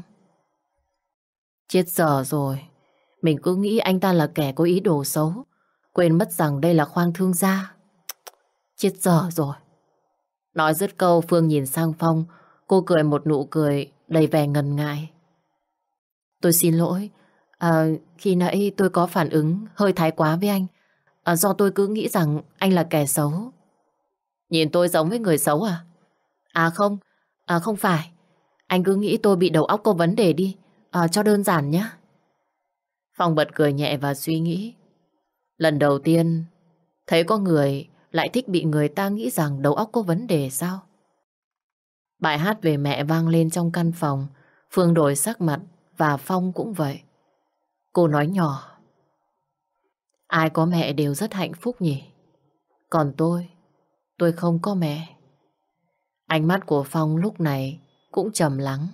Speaker 1: Chết dở rồi. Mình cứ nghĩ anh ta là kẻ có ý đồ xấu, quên mất rằng đây là khoang thương gia. Chết dở rồi. Nói dứt câu, Phương nhìn sang Phong. Cô cười một nụ cười đầy vẻ ngần ngại. Tôi xin lỗi. À, khi nãy tôi có phản ứng hơi thái quá với anh. À, do tôi cứ nghĩ rằng anh là kẻ xấu. Nhìn tôi giống với người xấu à? À không, à không phải. Anh cứ nghĩ tôi bị đầu óc có vấn đề đi. À, cho đơn giản nhé. Phong bật cười nhẹ và suy nghĩ. Lần đầu tiên thấy có người lại thích bị người ta nghĩ rằng đầu óc có vấn đề sao? Bài hát về mẹ vang lên trong căn phòng. Phương đổi sắc mặt và Phong cũng vậy. Cô nói nhỏ. Ai có mẹ đều rất hạnh phúc nhỉ? Còn tôi, tôi không có mẹ. Ánh mắt của Phong lúc này cũng trầm lắng.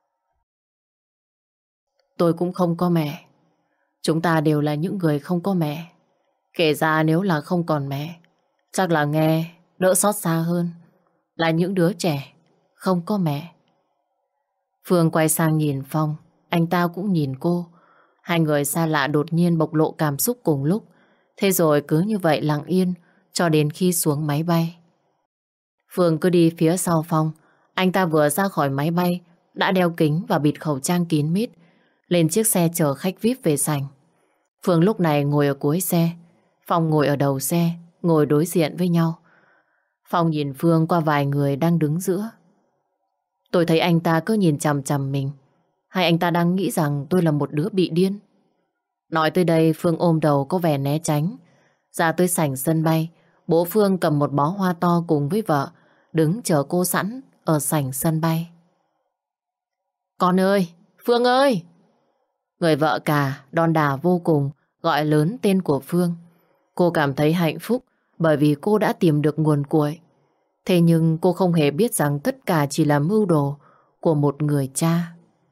Speaker 1: Tôi cũng không có mẹ. Chúng ta đều là những người không có mẹ. Kể ra nếu là không còn mẹ, chắc là nghe đỡ xót xa hơn là những đứa trẻ không có mẹ. Phương quay sang nhìn Phong. Anh ta cũng nhìn cô. Hai người xa lạ đột nhiên bộc lộ cảm xúc cùng lúc. Thế rồi cứ như vậy lặng yên cho đến khi xuống máy bay. Phương cứ đi phía sau Phong. Anh ta vừa ra khỏi máy bay đã đeo kính và bịt khẩu trang kín mít, lên chiếc xe chở khách vi ai pi về sảnh. Phương lúc này ngồi ở cuối xe, Phong ngồi ở đầu xe, ngồi đối diện với nhau. Phong nhìn Phương qua vài người đang đứng giữa. Tôi thấy anh ta cứ nhìn chằm chằm mình. Hay anh ta đang nghĩ rằng tôi là một đứa bị điên? Nói tới đây, Phương ôm đầu có vẻ né tránh. Ra tới sảnh sân bay, bố Phương cầm một bó hoa to cùng với vợ, đứng chờ cô sẵn ở sảnh sân bay. Con ơi! Phương ơi! Người vợ cả đon đả vô cùng gọi lớn tên của Phương. Cô cảm thấy hạnh phúc bởi vì cô đã tìm được nguồn cội. Thế nhưng cô không hề biết rằng tất cả chỉ là mưu đồ của một người cha.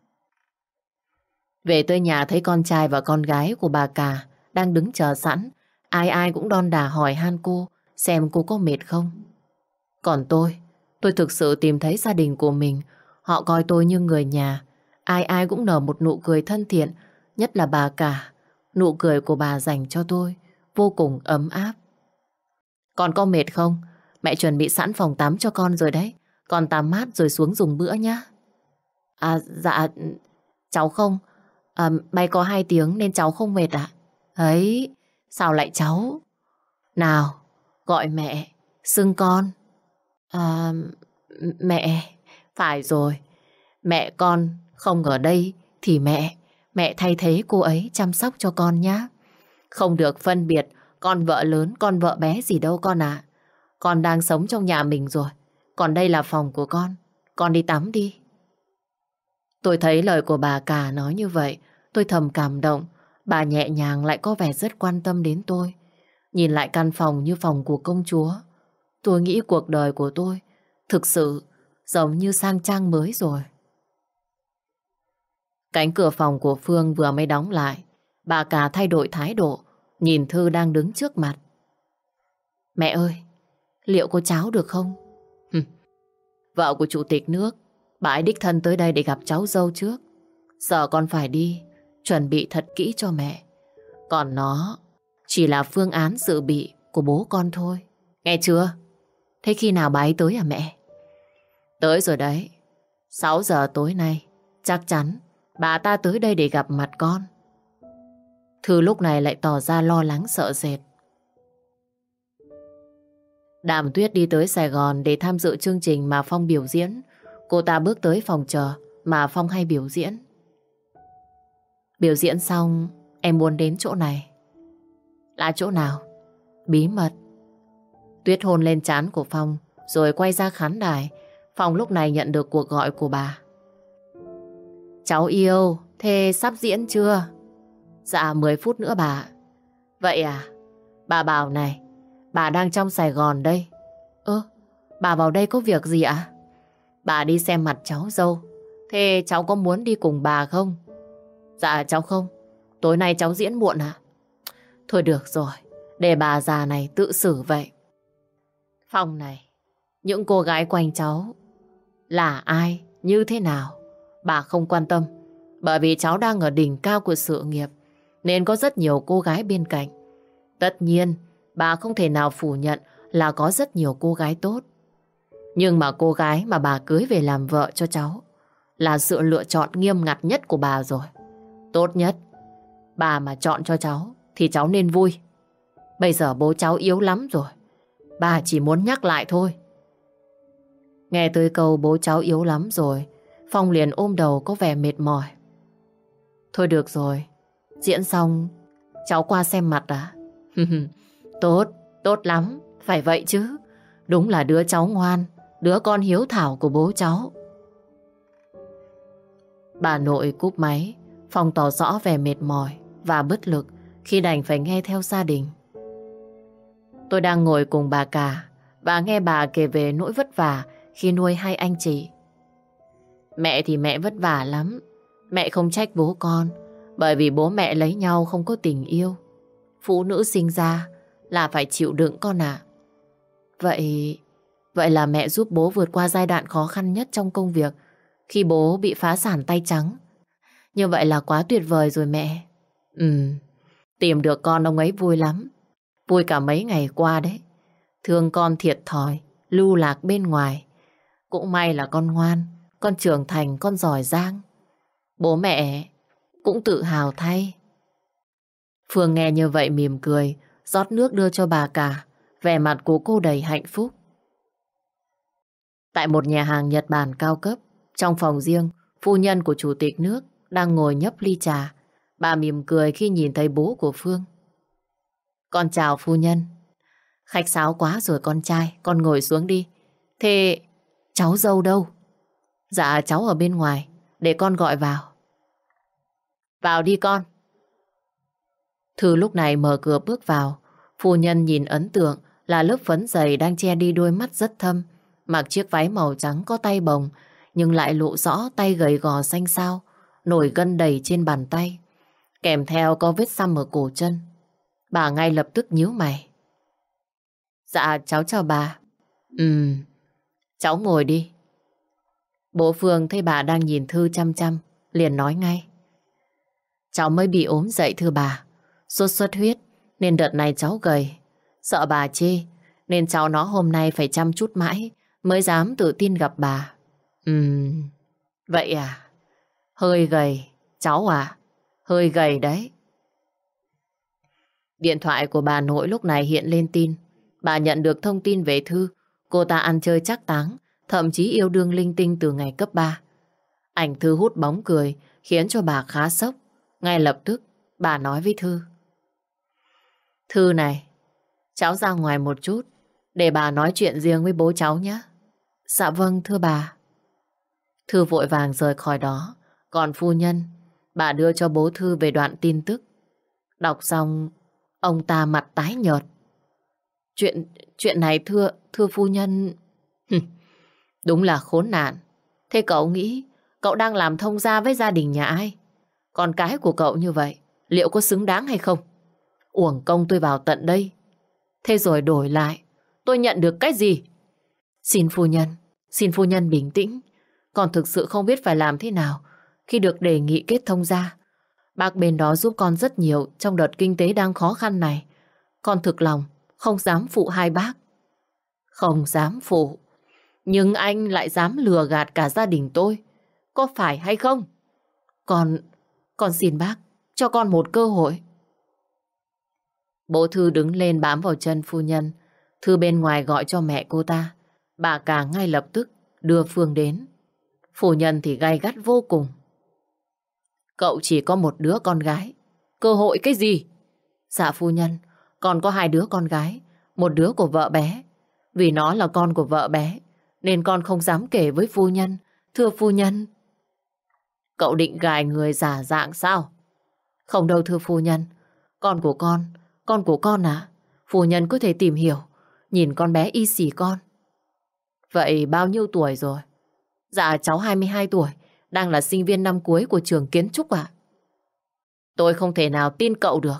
Speaker 1: Về tới nhà thấy con trai và con gái của bà cả đang đứng chờ sẵn. Ai ai cũng đon đả hỏi han cô xem cô có mệt không. Còn tôi, tôi thực sự tìm thấy gia đình của mình. Họ coi tôi như người nhà. Ai ai cũng nở một nụ cười thân thiện, nhất là bà cả. Nụ cười của bà dành cho tôi vô cùng ấm áp. Con có mệt không? Mẹ chuẩn bị sẵn phòng tắm cho con rồi đấy. Con tắm mát rồi xuống dùng bữa nhé. À dạ, cháu không. À, bay có hai tiếng nên cháu không mệt ạ. Ấy, sao lại cháu? Nào, gọi mẹ, xưng con. À, mẹ, phải rồi. Mẹ con không ở đây thì mẹ, mẹ thay thế cô ấy chăm sóc cho con nhé. Không được phân biệt con vợ lớn, con vợ bé gì đâu con ạ. Con đang sống trong nhà mình rồi. Còn đây là phòng của con. Con đi tắm đi. Tôi thấy lời của bà cả nói như vậy, tôi thầm cảm động. Bà nhẹ nhàng lại có vẻ rất quan tâm đến tôi. Nhìn lại căn phòng như phòng của công chúa, tôi nghĩ cuộc đời của tôi thực sự giống như sang trang mới rồi. Cánh cửa phòng của Phương vừa mới đóng lại, bà cả thay đổi thái độ, nhìn Thư đang đứng trước mặt. Mẹ ơi, liệu có cháo được không? Vợ của chủ tịch nước, bà ấy đích thân tới đây để gặp cháu dâu trước. Giờ con phải đi, chuẩn bị thật kỹ cho mẹ. Còn nó chỉ là phương án dự bị của bố con thôi. Nghe chưa? Thế khi nào bà ấy tới à mẹ? Tới rồi đấy. sáu giờ tối nay, chắc chắn bà ta tới đây để gặp mặt con. Thư lúc này lại tỏ ra lo lắng sợ sệt. Đàm Tuyết đi tới Sài Gòn để tham dự chương trình mà Phong biểu diễn. Cô ta bước tới phòng chờ mà Phong hay biểu diễn. Biểu diễn xong, em muốn đến chỗ này. Là chỗ nào? Bí mật. Tuyết hôn lên trán của Phong rồi quay ra khán đài. Phong lúc này nhận được cuộc gọi của bà. Cháu yêu, thế sắp diễn chưa? Dạ mười phút nữa bà. Vậy à? Bà bảo này, bà đang trong Sài Gòn đây. Ơ, bà vào đây có việc gì ạ? Bà đi xem mặt cháu dâu. Thế cháu có muốn đi cùng bà không? Dạ cháu không. Tối nay cháu diễn muộn à? Thôi được rồi, để bà già này tự xử vậy. Phong này, những cô gái quanh cháu là ai, như thế nào, bà không quan tâm. Bởi vì cháu đang ở đỉnh cao của sự nghiệp, nên có rất nhiều cô gái bên cạnh. Tất nhiên, bà không thể nào phủ nhận là có rất nhiều cô gái tốt. Nhưng mà cô gái mà bà cưới về làm vợ cho cháu là sự lựa chọn nghiêm ngặt nhất của bà rồi. Tốt nhất, bà mà chọn cho cháu thì cháu nên vui. Bây giờ bố cháu yếu lắm rồi. Bà chỉ muốn nhắc lại thôi. Nghe tới câu bố cháu yếu lắm rồi, Phong liền ôm đầu có vẻ mệt mỏi. Thôi được rồi, diễn xong cháu qua xem mặt à? Tốt, tốt lắm, phải vậy chứ. Đúng là đứa cháu ngoan, đứa con hiếu thảo của bố cháu. Bà nội cúp máy, Phong tỏ rõ vẻ mệt mỏi và bất lực khi đành phải nghe theo gia đình. Tôi đang ngồi cùng bà cả và nghe bà kể về nỗi vất vả khi nuôi hai anh chị. Mẹ thì mẹ vất vả lắm. Mẹ không trách bố con, bởi vì bố mẹ lấy nhau không có tình yêu. Phụ nữ sinh ra là phải chịu đựng con ạ. Vậy, vậy là mẹ giúp bố vượt qua giai đoạn khó khăn nhất trong công việc khi bố bị phá sản tay trắng. Như vậy là quá tuyệt vời rồi mẹ. Ừ, tìm được con ông ấy vui lắm. Vui cả mấy ngày qua đấy. Thương con thiệt thòi, lưu lạc bên ngoài. Cũng may là con ngoan, con trưởng thành, con giỏi giang. Bố mẹ cũng tự hào thay. Phương nghe như vậy mỉm cười, rót nước đưa cho bà cả. Vẻ mặt của cô đầy hạnh phúc. Tại một nhà hàng Nhật Bản cao cấp, trong phòng riêng, phu nhân của chủ tịch nước đang ngồi nhấp ly trà. Bà mỉm cười khi nhìn thấy bố của Phương. Con chào phu nhân. Khách sáo quá rồi con trai, con ngồi xuống đi. Thế cháu dâu đâu? Dạ cháu ở bên ngoài, để con gọi vào. Vào đi con. Thư lúc này mở cửa bước vào. Phu nhân nhìn ấn tượng là lớp phấn dày đang che đi đôi mắt rất thâm. Mặc chiếc váy màu trắng có tay bồng, nhưng lại lộ rõ tay gầy gò xanh xao, nổi gân đầy trên bàn tay. Kèm theo có vết xăm ở cổ chân. Bà ngay lập tức nhíu mày. Dạ cháu chào bà. Ừm, cháu ngồi đi. Bố Phương thấy bà đang nhìn Thư chăm chăm, liền nói ngay. Cháu mới bị ốm dậy thưa bà. Sốt xuất huyết nên đợt này cháu gầy. Sợ bà chê nên cháu nó hôm nay phải chăm chút mãi mới dám tự tin gặp bà. Ừm, vậy à? Hơi gầy, cháu à? Hơi gầy đấy. Điện thoại của bà nội lúc này hiện lên tin. Bà nhận được thông tin về Thư. Cô ta ăn chơi chắc táng, thậm chí yêu đương linh tinh từ ngày cấp ba. Ảnh Thư hút bóng cười khiến cho bà khá sốc. Ngay lập tức bà nói với Thư. Thư này, cháu ra ngoài một chút. Để bà nói chuyện riêng với bố cháu nhé. Dạ vâng thưa bà. Thư vội vàng rời khỏi đó. Còn phu nhân, bà đưa cho bố Thư về đoạn tin tức. Đọc xong, ông ta mặt tái nhợt. Chuyện chuyện này thưa thưa phu nhân. Đúng là khốn nạn. Thế cậu nghĩ cậu đang làm thông gia với gia đình nhà ai? Con cái của cậu như vậy, liệu có xứng đáng hay không? Uổng công tôi vào tận đây. Thế rồi đổi lại, tôi nhận được cái gì? Xin phu nhân, xin phu nhân bình tĩnh. Con thực sự không biết phải làm thế nào khi được đề nghị kết thông gia. Bác bên đó giúp con rất nhiều trong đợt kinh tế đang khó khăn này. Con thực lòng không dám phụ hai bác. Không dám phụ, nhưng anh lại dám lừa gạt cả gia đình tôi. Có phải hay không? Con, con xin bác, cho con một cơ hội. Bố Thư đứng lên bám vào chân phu nhân. Thư bên ngoài gọi cho mẹ cô ta. Bà cả ngay lập tức đưa Phương đến. Phu nhân thì gay gắt vô cùng. Cậu chỉ có một đứa con gái. Cơ hội cái gì? Dạ phu nhân, con có hai đứa con gái. Một đứa của vợ bé. Vì nó là con của vợ bé nên con không dám kể với phu nhân. Thưa phu nhân. Cậu định gài người giả dạng sao? Không đâu thưa phu nhân. Con của con, con của con à? Phu nhân có thể tìm hiểu. Nhìn con bé y xì con. Vậy bao nhiêu tuổi rồi? Dạ cháu hai mươi hai tuổi. Đang là sinh viên năm cuối của trường kiến trúc ạ. Tôi không thể nào tin cậu được.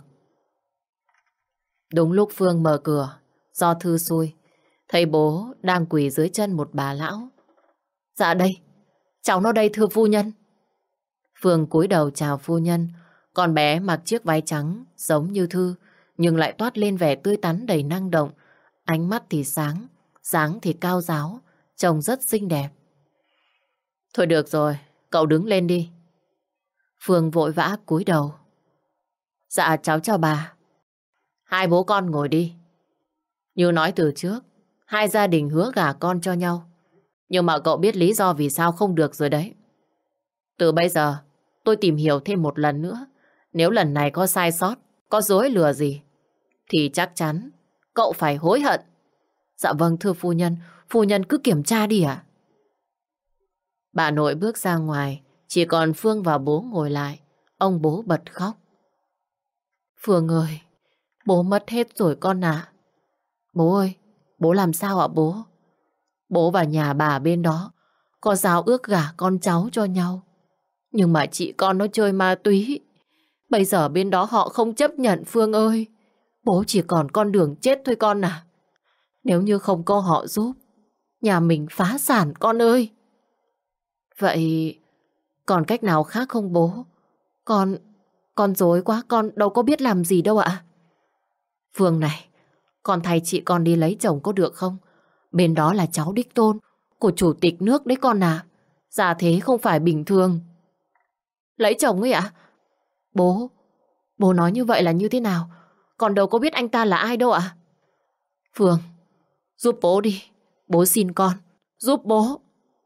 Speaker 1: Đúng lúc Phương mở cửa, do Thư xui, thấy bố đang quỳ dưới chân một bà lão. Dạ đây, cháu nó đây thưa phu nhân. Phương cúi đầu chào phu nhân. Con bé mặc chiếc váy trắng giống như Thư, nhưng lại toát lên vẻ tươi tắn đầy năng động. Ánh mắt thì sáng, dáng thì cao ráo, trông rất xinh đẹp. Thôi được rồi, cậu đứng lên đi. Phương vội vã cúi đầu. Dạ cháu chào bà. Hai bố con ngồi đi. Như nói từ trước, hai gia đình hứa gả con cho nhau. Nhưng mà cậu biết lý do vì sao không được rồi đấy. Từ bây giờ, tôi tìm hiểu thêm một lần nữa. Nếu lần này có sai sót, có dối lừa gì, thì chắc chắn cậu phải hối hận. Dạ vâng thưa phu nhân, phu nhân cứ kiểm tra đi ạ. Bà nội bước ra ngoài, chỉ còn Phương và bố ngồi lại. Ông bố bật khóc. Phương ơi, bố mất hết rồi con ạ. Bố ơi, bố làm sao ạ bố? Bố và nhà bà bên đó có giao ước gả con cháu cho nhau. Nhưng mà chị con nó chơi ma túy. Bây giờ bên đó họ không chấp nhận Phương ơi. Bố chỉ còn con đường chết thôi con à. Nếu như không có họ giúp, nhà mình phá sản con ơi. Vậy còn cách nào khác không bố? Con, con dối quá, con đâu có biết làm gì đâu ạ. Phương này, con thay chị con đi lấy chồng có được không? Bên đó là cháu đích tôn của chủ tịch nước đấy con à. Dạ thế không phải bình thường. Lấy chồng ấy ạ? Bố, bố nói như vậy là như thế nào? Con đâu có biết anh ta là ai đâu ạ. Phương, giúp bố đi. Bố xin con, giúp bố.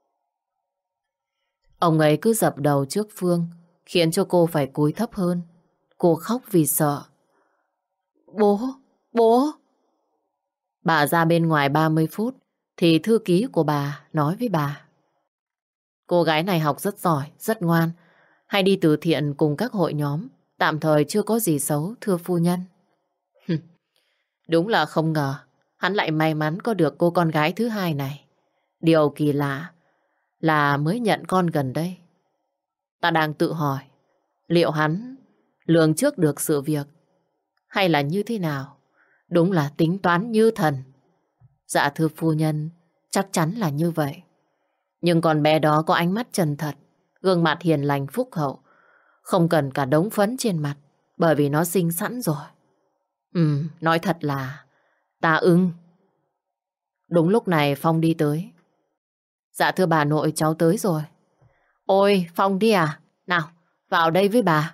Speaker 1: Ông ấy cứ dập đầu trước Phương, khiến cho cô phải cúi thấp hơn. Cô khóc vì sợ. Bố, bố. Bà ra bên ngoài ba mươi phút, thì thư ký của bà nói với bà. Cô gái này học rất giỏi, rất ngoan, hay đi từ thiện cùng các hội nhóm, tạm thời chưa có gì xấu, thưa phu nhân. Đúng là không ngờ, hắn lại may mắn có được cô con gái thứ hai này. Điều kỳ lạ là mới nhận con gần đây. Ta đang tự hỏi, liệu hắn lường trước được sự việc, hay là như thế nào? Đúng là tính toán như thần. Dạ thưa phu nhân, chắc chắn là như vậy. Nhưng con bé đó có ánh mắt chân thật, gương mặt hiền lành phúc hậu, không cần cả đống phấn trên mặt, bởi vì nó xinh sẵn rồi. Ừ, nói thật là ta ưng. Đúng lúc này Phong đi tới. Dạ thưa bà nội, cháu tới rồi. Ôi, Phong đi à? Nào, vào đây với bà.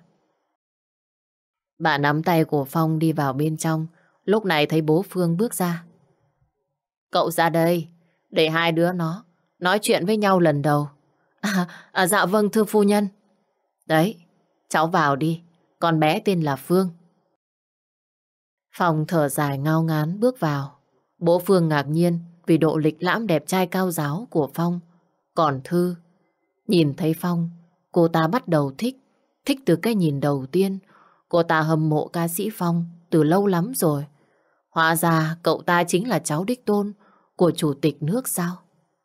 Speaker 1: Bà nắm tay của Phong đi vào bên trong. Lúc này thấy bố Phương bước ra. Cậu ra đây, để hai đứa nó nói chuyện với nhau lần đầu. À, à, dạ vâng thưa phu nhân. Đấy, cháu vào đi, con bé tên là Phương. Phong thở dài ngao ngán bước vào. Bố Phương ngạc nhiên vì độ lịch lãm đẹp trai cao ráo của Phong. Còn Thư, nhìn thấy Phong, cô ta bắt đầu thích. Thích từ cái nhìn đầu tiên. Cô ta hâm mộ ca sĩ Phong từ lâu lắm rồi. Hóa ra cậu ta chính là cháu đích tôn của chủ tịch nước sao?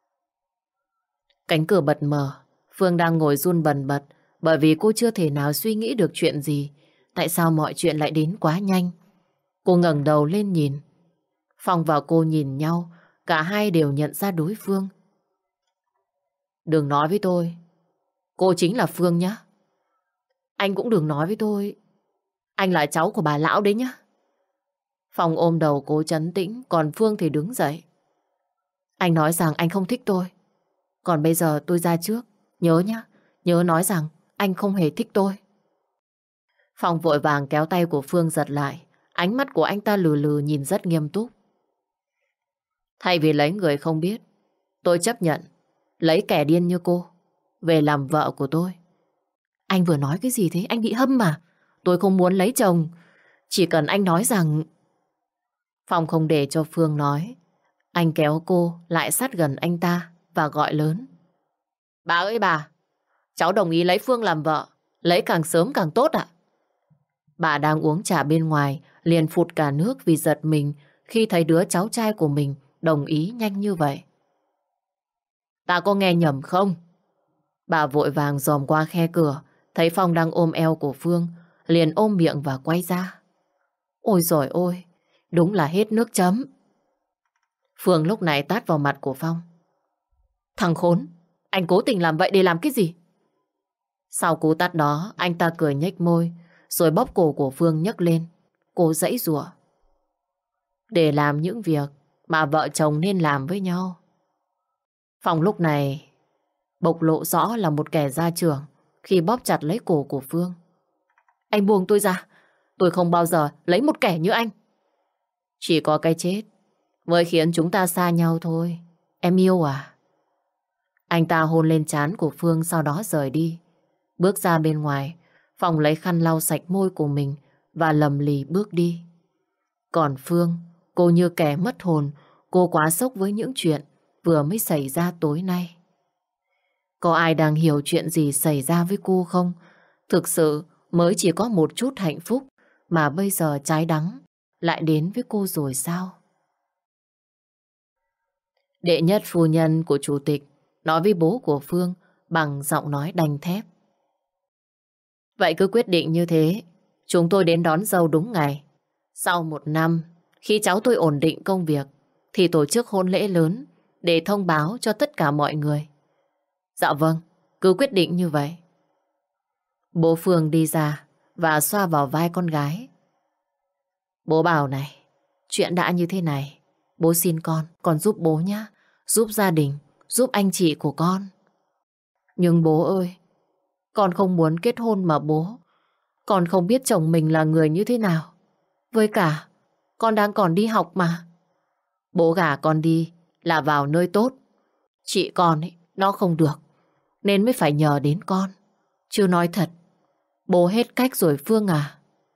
Speaker 1: Cánh cửa bật mở. Phương đang ngồi run bần bật bởi vì cô chưa thể nào suy nghĩ được chuyện gì. Tại sao mọi chuyện lại đến quá nhanh? Cô ngẩng đầu lên nhìn. Phong và cô nhìn nhau, cả hai đều nhận ra đối phương. Đừng nói với tôi cô chính là Phương nhá. Anh cũng đừng nói với tôi anh là cháu của bà lão đấy nhá. Phong ôm đầu cố trấn tĩnh, còn Phương thì đứng dậy. Anh nói rằng anh không thích tôi. Còn bây giờ tôi ra trước. Nhớ nhá, nhớ nói rằng anh không hề thích tôi. Phong vội vàng kéo tay của Phương giật lại. Ánh mắt của anh ta lừ lừ nhìn rất nghiêm túc. Thay vì lấy người không biết, tôi chấp nhận lấy kẻ điên như cô về làm vợ của tôi. Anh vừa nói cái gì thế? Anh bị hâm mà. Tôi không muốn lấy chồng. Chỉ cần anh nói rằng... Phong không để cho Phương nói. Anh kéo cô lại sát gần anh ta và gọi lớn. Bà ơi bà, cháu đồng ý lấy Phương làm vợ. Lấy càng sớm càng tốt ạ. Bà đang uống trà bên ngoài liền phụt cả nước vì giật mình khi thấy đứa cháu trai của mình đồng ý nhanh như vậy. Ta có nghe nhầm không? Bà vội vàng dòm qua khe cửa, thấy Phong đang ôm eo của Phương, liền ôm miệng và quay ra. Ôi dồi ôi, đúng là hết nước chấm. Phương lúc này tát vào mặt của Phong. Thằng khốn, anh cố tình làm vậy để làm cái gì? Sau cú tát đó, anh ta cười nhếch môi, rồi bóp cổ của Phương nhấc lên. Cô giãy giụa. Để làm những việc mà vợ chồng nên làm với nhau. Phong lúc này bộc lộ rõ là một kẻ gia trưởng khi bóp chặt lấy cổ của Phương. Anh buông tôi ra. Tôi không bao giờ lấy một kẻ như anh. Chỉ có cái chết mới khiến chúng ta xa nhau thôi. Em yêu à? Anh ta hôn lên trán của Phương, sau đó rời đi. Bước ra bên ngoài, Phong lấy khăn lau sạch môi của mình và lầm lì bước đi. Còn Phương, cô như kẻ mất hồn. Cô quá sốc với những chuyện vừa mới xảy ra tối nay. Có ai đang hiểu chuyện gì xảy ra với cô không? Thực sự mới chỉ có một chút hạnh phúc mà bây giờ trái đắng lại đến với cô rồi sao? Đệ nhất phu nhân của chủ tịch nói với bố của Phương bằng giọng nói đanh thép. Vậy cứ quyết định như thế, chúng tôi đến đón dâu đúng ngày. Sau một năm, khi cháu tôi ổn định công việc, thì tổ chức hôn lễ lớn để thông báo cho tất cả mọi người. Dạ vâng, cứ quyết định như vậy. Bố Phương đi ra và xoa vào vai con gái. Bố bảo này, chuyện đã như thế này, bố xin con, con giúp bố nhé, giúp gia đình, giúp anh chị của con. Nhưng bố ơi, con không muốn kết hôn mà bố. Con không biết chồng mình là người như thế nào. Với cả, con đang còn đi học mà. Bố gả con đi là vào nơi tốt. Chị con ấy, nó không được, nên mới phải nhờ đến con. Chứ nói thật, bố hết cách rồi Phương à.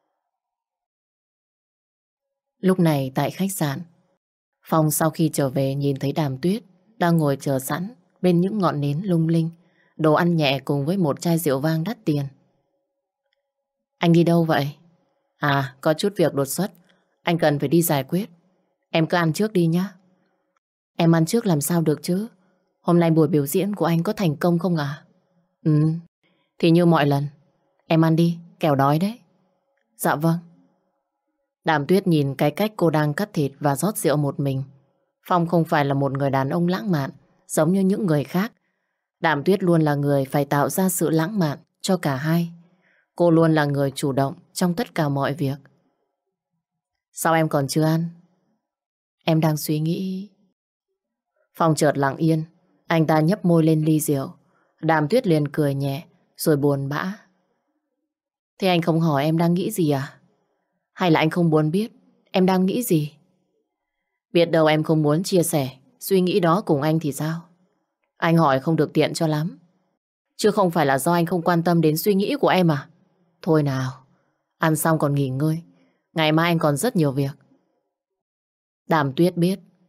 Speaker 1: Lúc này tại khách sạn, Phong sau khi trở về nhìn thấy Đàm Tuyết đang ngồi chờ sẵn bên những ngọn nến lung linh, đồ ăn nhẹ cùng với một chai rượu vang đắt tiền. Anh đi đâu vậy? À, có chút việc đột xuất, anh cần phải đi giải quyết. Em cứ ăn trước đi nhá. Em ăn trước làm sao được chứ? Hôm nay buổi biểu diễn của anh có thành công không à? Ừ, thì như mọi lần. Em ăn đi, kẻo đói đấy. Dạ vâng. Đàm Tuyết nhìn cái cách cô đang cắt thịt và rót rượu một mình. Phong không phải là một người đàn ông lãng mạn giống như những người khác. Đàm Tuyết luôn là người phải tạo ra sự lãng mạn cho cả hai. Cô luôn là người chủ động trong tất cả mọi việc. Sao em còn chưa ăn? Em đang suy nghĩ. Phong chợt lặng yên. Anh ta nhấp môi lên ly rượu. Đàm Tuyết liền cười nhẹ rồi buồn bã. Thế anh không hỏi em đang nghĩ gì à? Hay là anh không muốn biết em đang nghĩ gì? Biết đâu em không muốn chia sẻ suy nghĩ đó cùng anh thì sao? Anh hỏi không được tiện cho lắm. Chứ không phải là do anh không quan tâm đến suy nghĩ của em à? Thôi nào, ăn xong còn nghỉ ngơi. Ngày mai anh còn rất nhiều việc. Đàm Tuyết biết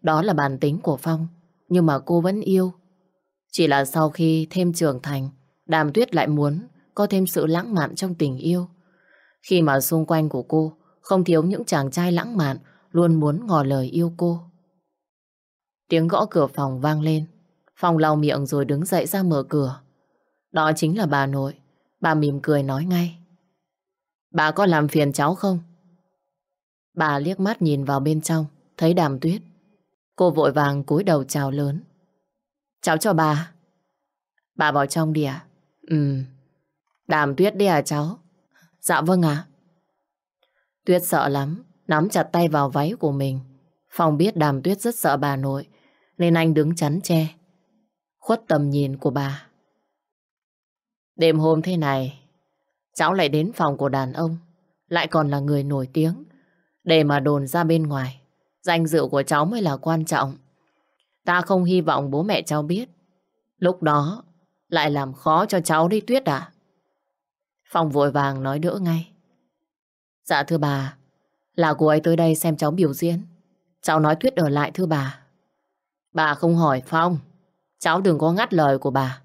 Speaker 1: Đó là bản tính của Phong, nhưng mà cô vẫn yêu. Chỉ là sau khi thêm trưởng thành, Đàm Tuyết lại muốn có thêm sự lãng mạn trong tình yêu. Khi mà xung quanh của cô không thiếu những chàng trai lãng mạn luôn muốn ngỏ lời yêu cô. Tiếng gõ cửa phòng vang lên. Phong lau miệng rồi đứng dậy ra mở cửa. Đó chính là bà nội. Bà mỉm cười nói ngay: "Bà có làm phiền cháu không?" Bà liếc mắt nhìn vào bên trong, thấy Đàm Tuyết. Cô vội vàng cúi đầu chào lớn: "Cháu chào bà." "Bà vào trong đi ạ." "Ừ, Đàm Tuyết đi à cháu?" "Dạ vâng ạ." Tuyết sợ lắm, nắm chặt tay vào váy của mình. Phong biết Đàm Tuyết rất sợ bà nội, nên anh đứng chắn che, khuất tầm nhìn của bà. Đêm hôm thế này, cháu lại đến phòng của đàn ông, lại còn là người nổi tiếng, để mà đồn ra bên ngoài. Danh dự của cháu mới là quan trọng. Ta không hy vọng bố mẹ cháu biết. Lúc đó lại làm khó cho cháu đi Tuyết à? Phong vội vàng nói đỡ ngay: "Dạ thưa bà, là cô ấy tới đây xem cháu biểu diễn. Cháu nói Tuyết ở lại thưa bà." "Bà không hỏi Phong, cháu đừng có ngắt lời của bà."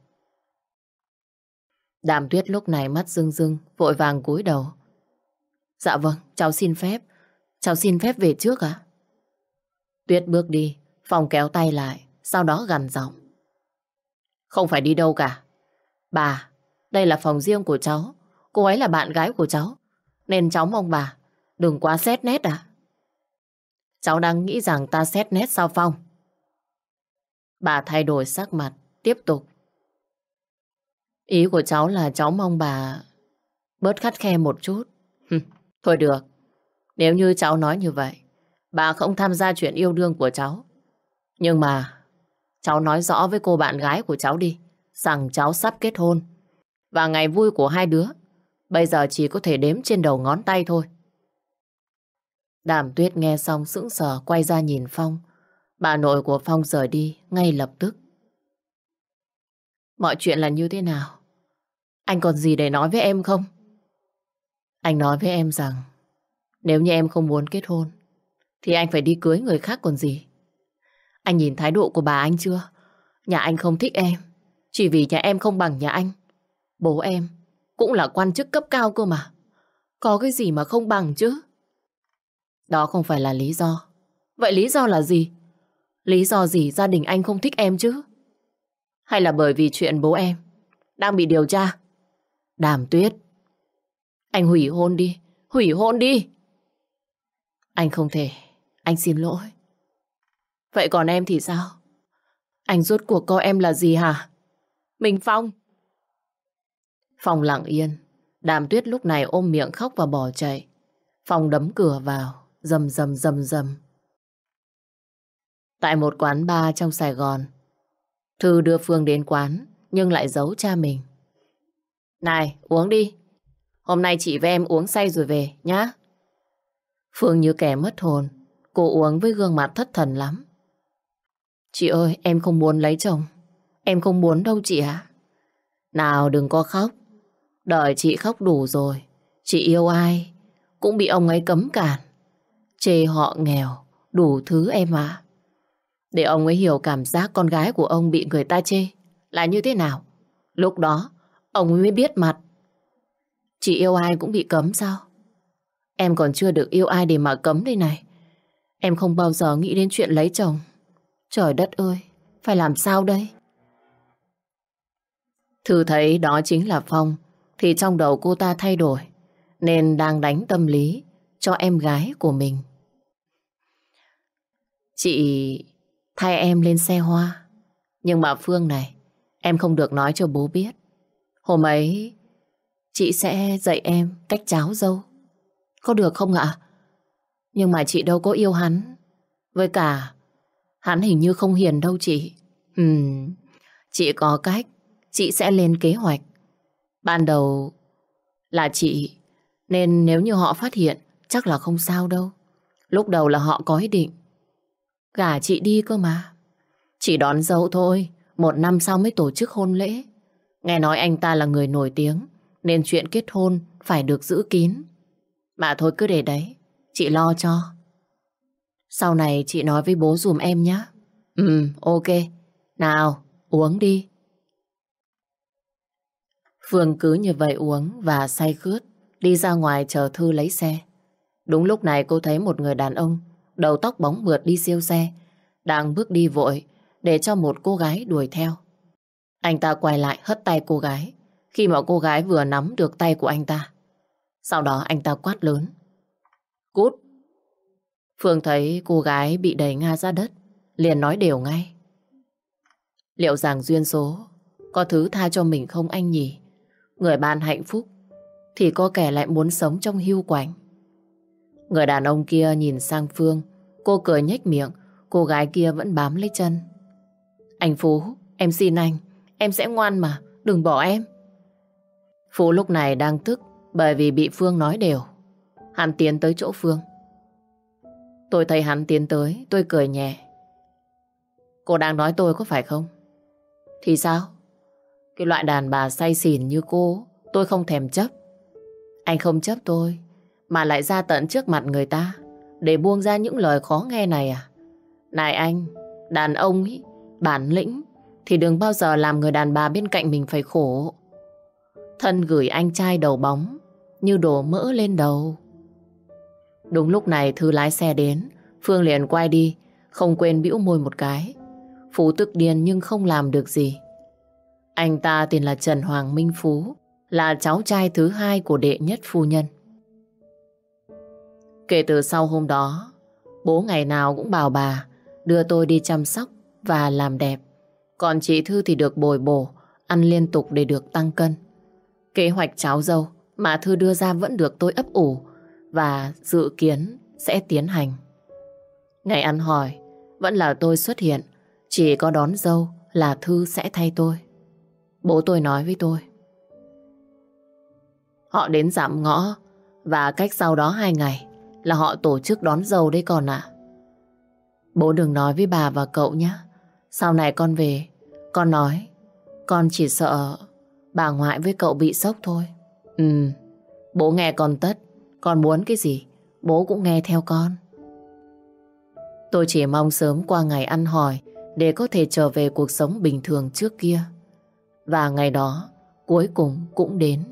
Speaker 1: Đàm Tuyết lúc này mắt rưng rưng, vội vàng cúi đầu: "Dạ vâng, cháu xin phép. Cháu xin phép về trước ạ." Tuyết bước đi, Phong kéo tay lại, sau đó gằn giọng: "Không phải đi đâu cả. Bà, đây là phòng riêng của cháu. Cô ấy là bạn gái của cháu, nên cháu mong bà đừng quá xét nét à?" "Cháu đang nghĩ rằng ta xét nét sao Phong?" Bà thay đổi sắc mặt, tiếp tục: "Ý của cháu là cháu mong bà bớt khắt khe một chút." "Thôi được, nếu như cháu nói như vậy, bà không tham gia chuyện yêu đương của cháu. Nhưng mà cháu nói rõ với cô bạn gái của cháu đi, rằng cháu sắp kết hôn. Và ngày vui của hai đứa bây giờ chỉ có thể đếm trên đầu ngón tay thôi." Đàm Tuyết nghe xong sững sờ quay ra nhìn Phong. Bà nội của Phong rời đi ngay lập tức. "Mọi chuyện là như thế nào? Anh còn gì để nói với em không?" "Anh nói với em rằng nếu như em không muốn kết hôn thì anh phải đi cưới người khác còn gì. Anh nhìn thái độ của bà anh chưa? Nhà anh không thích em chỉ vì nhà em không bằng nhà anh. Bố em cũng là quan chức cấp cao cơ mà. Có cái gì mà không bằng chứ?" "Đó không phải là lý do." "Vậy lý do là gì? Lý do gì gia đình anh không thích em chứ? Hay là bởi vì chuyện bố em đang bị điều tra?" "Đàm Tuyết, anh hủy hôn đi, hủy hôn đi." "Anh không thể, anh xin lỗi." "Vậy còn em thì sao? Anh rốt cuộc coi em là gì hả?" "Mình Phong." Phong lặng yên. Đàm Tuyết lúc này ôm miệng khóc và bỏ chạy. Phong đấm cửa vào, rầm rầm rầm rầm. Tại một quán bar trong Sài Gòn, Thư đưa Phương đến quán nhưng lại giấu cha mình. "Này, uống đi. Hôm nay chị với em uống say rồi về nhá." Phương như kẻ mất hồn. Cô uống với gương mặt thất thần lắm. "Chị ơi, em không muốn lấy chồng. Em không muốn đâu chị ạ." "Nào đừng có khóc. Đời chị khóc đủ rồi. Chị yêu ai cũng bị ông ấy cấm cản. Chê họ nghèo, đủ thứ em ạ. Để ông ấy hiểu cảm giác con gái của ông bị người ta chê là như thế nào. Lúc đó ông ấy mới biết mặt. Chị yêu ai cũng bị cấm sao? Em còn chưa được yêu ai để mà cấm đây này. Em không bao giờ nghĩ đến chuyện lấy chồng. Trời đất ơi, phải làm sao đây?" Thư thấy đó chính là Phong thì trong đầu cô ta thay đổi, nên đang đánh tâm lý cho em gái của mình. "Chị thay em lên xe hoa. Nhưng mà Phương này, em không được nói cho bố biết. Hôm ấy chị sẽ dạy em cách tráo dâu. Có được không ạ? Nhưng mà chị đâu có yêu hắn. Với cả hắn hình như không hiền đâu chị. Ừm, chị có cách. Chị sẽ lên kế hoạch. Ban đầu là chị, nên nếu như họ phát hiện chắc là không sao đâu. Lúc đầu là họ có ý định gả chị đi cơ mà. Chỉ đón dâu thôi, một năm sau mới tổ chức hôn lễ. Nghe nói anh ta là người nổi tiếng, nên chuyện kết hôn phải được giữ kín. Mà thôi cứ để đấy, chị lo cho." Sau này chị nói với bố giùm em nhé. Ừ, ok. Nào, uống đi. Phương cứ như vậy uống và say khướt, đi ra ngoài chờ Thư lấy xe. Đúng lúc này cô thấy một người đàn ông, đầu tóc bóng mượt đi siêu xe, đang bước đi vội để cho một cô gái đuổi theo. Anh ta quay lại hất tay cô gái, khi mà cô gái vừa nắm được tay của anh ta. Sau đó anh ta quát lớn: Cút! Phương thấy cô gái bị đẩy ngã ra đất, liền nói đều ngay: Liệu rằng duyên số có thứ tha cho mình không anh nhỉ? Người ban hạnh phúc thì có kẻ lại muốn sống trong hiu quạnh. Người đàn ông kia nhìn sang Phương, cô cười nhếch miệng, cô gái kia vẫn bám lấy chân. Anh Phú, em xin anh, em sẽ ngoan mà, đừng bỏ em. Phú lúc này đang tức bởi vì bị Phương nói đều. Hắn tiến tới chỗ Phương. Tôi thấy hắn tiến tới, tôi cười nhẹ. Cô đang nói tôi có phải không? Thì sao? Cái loại đàn bà say xỉn như cô, tôi không thèm chấp. Anh không chấp tôi, mà lại ra tận trước mặt người ta để buông ra những lời khó nghe này à? Này anh, đàn ông ý, bản lĩnh thì đừng bao giờ làm người đàn bà bên cạnh mình phải khổ. Thân gửi anh trai đầu bóng như đổ mỡ lên đầu. Đúng lúc này Thư lái xe đến, Phương liền quay đi, không quên bĩu môi một cái. Phú tức điên nhưng không làm được gì. Anh ta tên là Trần Hoàng Minh Phú, là cháu trai thứ hai của đệ nhất phu nhân. Kể từ sau hôm đó, bố ngày nào cũng bảo bà đưa tôi đi chăm sóc và làm đẹp. Còn chị Thư thì được bồi bổ, ăn liên tục để được tăng cân. Kế hoạch cháu dâu mà Thư đưa ra vẫn được tôi ấp ủ và dự kiến sẽ tiến hành. Ngày ăn hỏi, vẫn là tôi xuất hiện, chỉ có đón dâu là Thư sẽ thay tôi. Bố tôi nói với tôi: Họ đến dạm ngõ và cách sau đó hai ngày là họ tổ chức đón dâu đấy con ạ. Bố đừng nói với bà và cậu nhé. Sau này con về, con nói, con chỉ sợ bà ngoại với cậu bị sốc thôi. Ừ, bố nghe con tất, con muốn cái gì, bố cũng nghe theo con. Tôi chỉ mong sớm qua ngày ăn hỏi để có thể trở về cuộc sống bình thường trước kia. Và ngày đó cuối cùng cũng đến.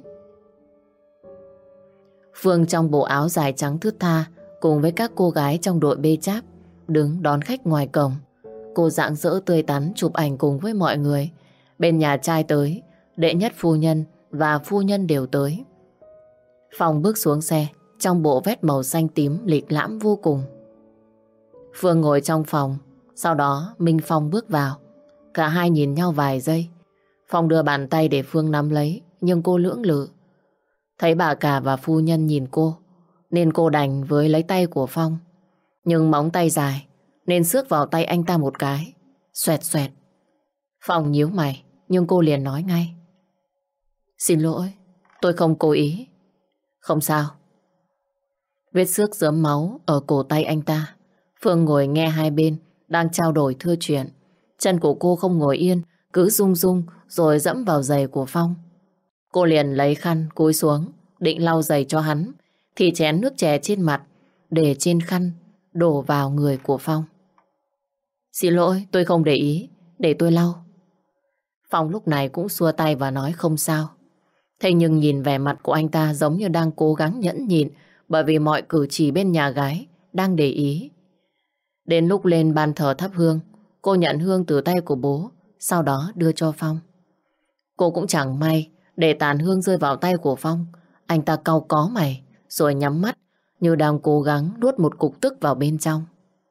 Speaker 1: Phương trong bộ áo dài trắng thướt tha cùng với các cô gái trong đội bê cháp đứng đón khách ngoài cổng. Cô rạng rỡ tươi tắn chụp ảnh cùng với mọi người. Bên nhà trai tới, đệ nhất phu nhân và phu nhân đều tới. Phong bước xuống xe trong bộ vest màu xanh tím lịch lãm vô cùng. Phương ngồi trong phòng, sau đó Minh Phong bước vào. Cả hai nhìn nhau vài giây. Phong đưa bàn tay để Phương nắm lấy, nhưng cô lưỡng lự. Thấy bà cả và phu nhân nhìn cô, nên cô đành với lấy tay của Phong. Nhưng móng tay dài, nên xước vào tay anh ta một cái. Xoẹt xoẹt. Phong nhíu mày, nhưng cô liền nói ngay: Xin lỗi, tôi không cố ý. Không sao. Vết xước rớm máu ở cổ tay anh ta. Phương ngồi nghe hai bên đang trao đổi thưa chuyện. Chân của cô không ngồi yên, cứ rung rung rồi dẫm vào giày của Phong. Cô liền lấy khăn cúi xuống định lau giày cho hắn, thì chén nước chè trên mặt để trên khăn đổ vào người của Phong. Xin lỗi, tôi không để ý, để tôi lau. Phong lúc này cũng xua tay và nói không sao. Thế nhưng nhìn vẻ mặt của anh ta giống như đang cố gắng nhẫn nhịn, bởi vì mọi cử chỉ bên nhà gái đang để ý. Đến lúc lên bàn thờ thắp hương, cô nhận hương từ tay của bố, sau đó đưa cho Phong. Cô cũng chẳng may để tàn hương rơi vào tay của Phong. Anh ta cau có mày rồi nhắm mắt như đang cố gắng nuốt một cục tức vào bên trong.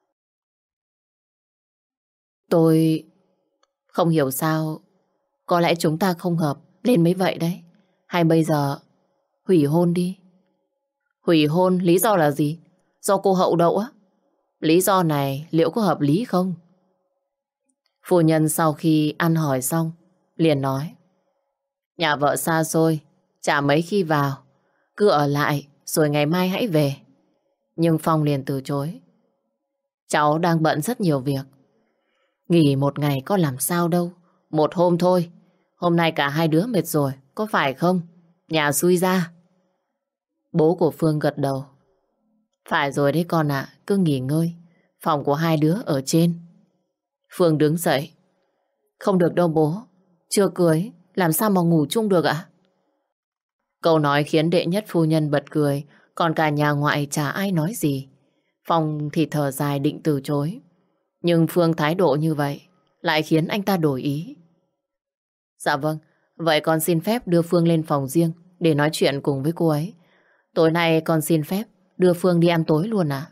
Speaker 1: Tôi không hiểu sao, có lẽ chúng ta không hợp nên mới vậy đấy. Hay bây giờ hủy hôn đi. Hủy hôn lý do là gì? Do cô hậu đậu á? Lý do này liệu có hợp lý không? Phu nhân sau khi ăn hỏi xong liền nói: Nhà vợ xa xôi, chả mấy khi vào, cứ ở lại rồi ngày mai hãy về. Nhưng Phong liền từ chối: Cháu đang bận rất nhiều việc. Nghỉ một ngày có làm sao đâu, một hôm thôi. Hôm nay cả hai đứa mệt rồi, có phải không? Nhà xui ra. Bố của Phương gật đầu: Phải rồi đấy con ạ, cứ nghỉ ngơi. Phòng của hai đứa ở trên. Phương đứng dậy. Không được đâu bố. Chưa cưới, làm sao mà ngủ chung được ạ? Câu nói khiến đệ nhất phu nhân bật cười, còn cả nhà ngoại chả ai nói gì. Phong thì thở dài định từ chối. Nhưng Phương thái độ như vậy lại khiến anh ta đổi ý. Dạ vâng, vậy con xin phép đưa Phương lên phòng riêng để nói chuyện cùng với cô ấy. Tối nay con xin phép đưa Phương đi ăn tối luôn à?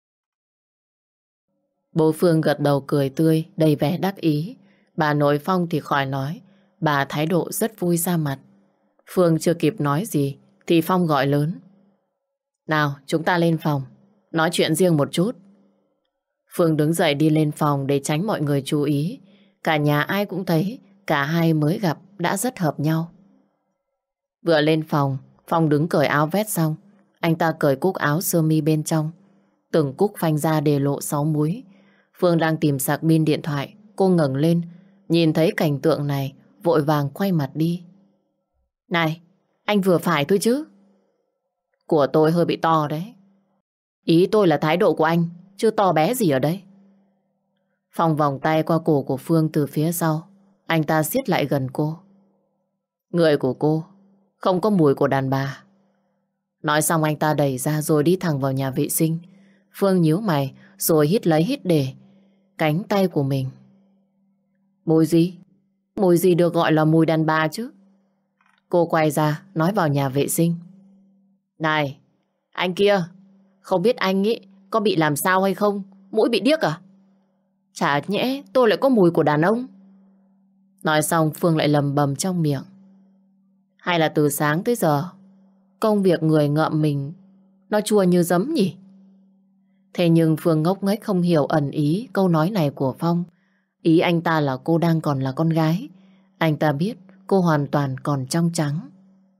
Speaker 1: Bố Phương gật đầu cười tươi, đầy vẻ đắc ý. Bà nội Phong thì khỏi nói, bà thái độ rất vui ra mặt. Phương chưa kịp nói gì thì Phong gọi lớn. Nào, chúng ta lên phòng, nói chuyện riêng một chút. Phương đứng dậy đi lên phòng để tránh mọi người chú ý. Cả nhà ai cũng thấy cả hai mới gặp đã rất hợp nhau. Vừa lên phòng, Phong đứng cởi áo vest xong, anh ta cởi cúc áo sơ mi bên trong. Từng cúc phanh ra để lộ sáu múi. Phương đang tìm sạc pin điện thoại, cô ngẩng lên, nhìn thấy cảnh tượng này, vội vàng quay mặt đi. Này, anh vừa phải thôi chứ. Của tôi hơi bị to đấy. Ý tôi là thái độ của anh, chứ to bé gì ở đây. Phong vòng tay qua cổ của Phương từ phía sau. Anh ta siết lại gần cô. Người của cô không có mùi của đàn bà. Nói xong anh ta đẩy ra rồi đi thẳng vào nhà vệ sinh. Phương nhíu mày rồi hít lấy hít để cánh tay của mình. Mùi gì? Mùi gì được gọi là mùi đàn bà chứ? Cô quay ra nói vào nhà vệ sinh. Này, anh kia, không biết anh ý có bị làm sao hay không? Mũi bị điếc à? Chả nhẽ tôi lại có mùi của đàn ông. Nói xong Phương lại lầm bầm trong miệng. Hay là từ sáng tới giờ công việc người ngợm mình nó chua như giấm nhỉ? Thế nhưng Phương ngốc nghếch không hiểu ẩn ý câu nói này của Phong. Ý anh ta là cô đang còn là con gái. Anh ta biết cô hoàn toàn còn trong trắng.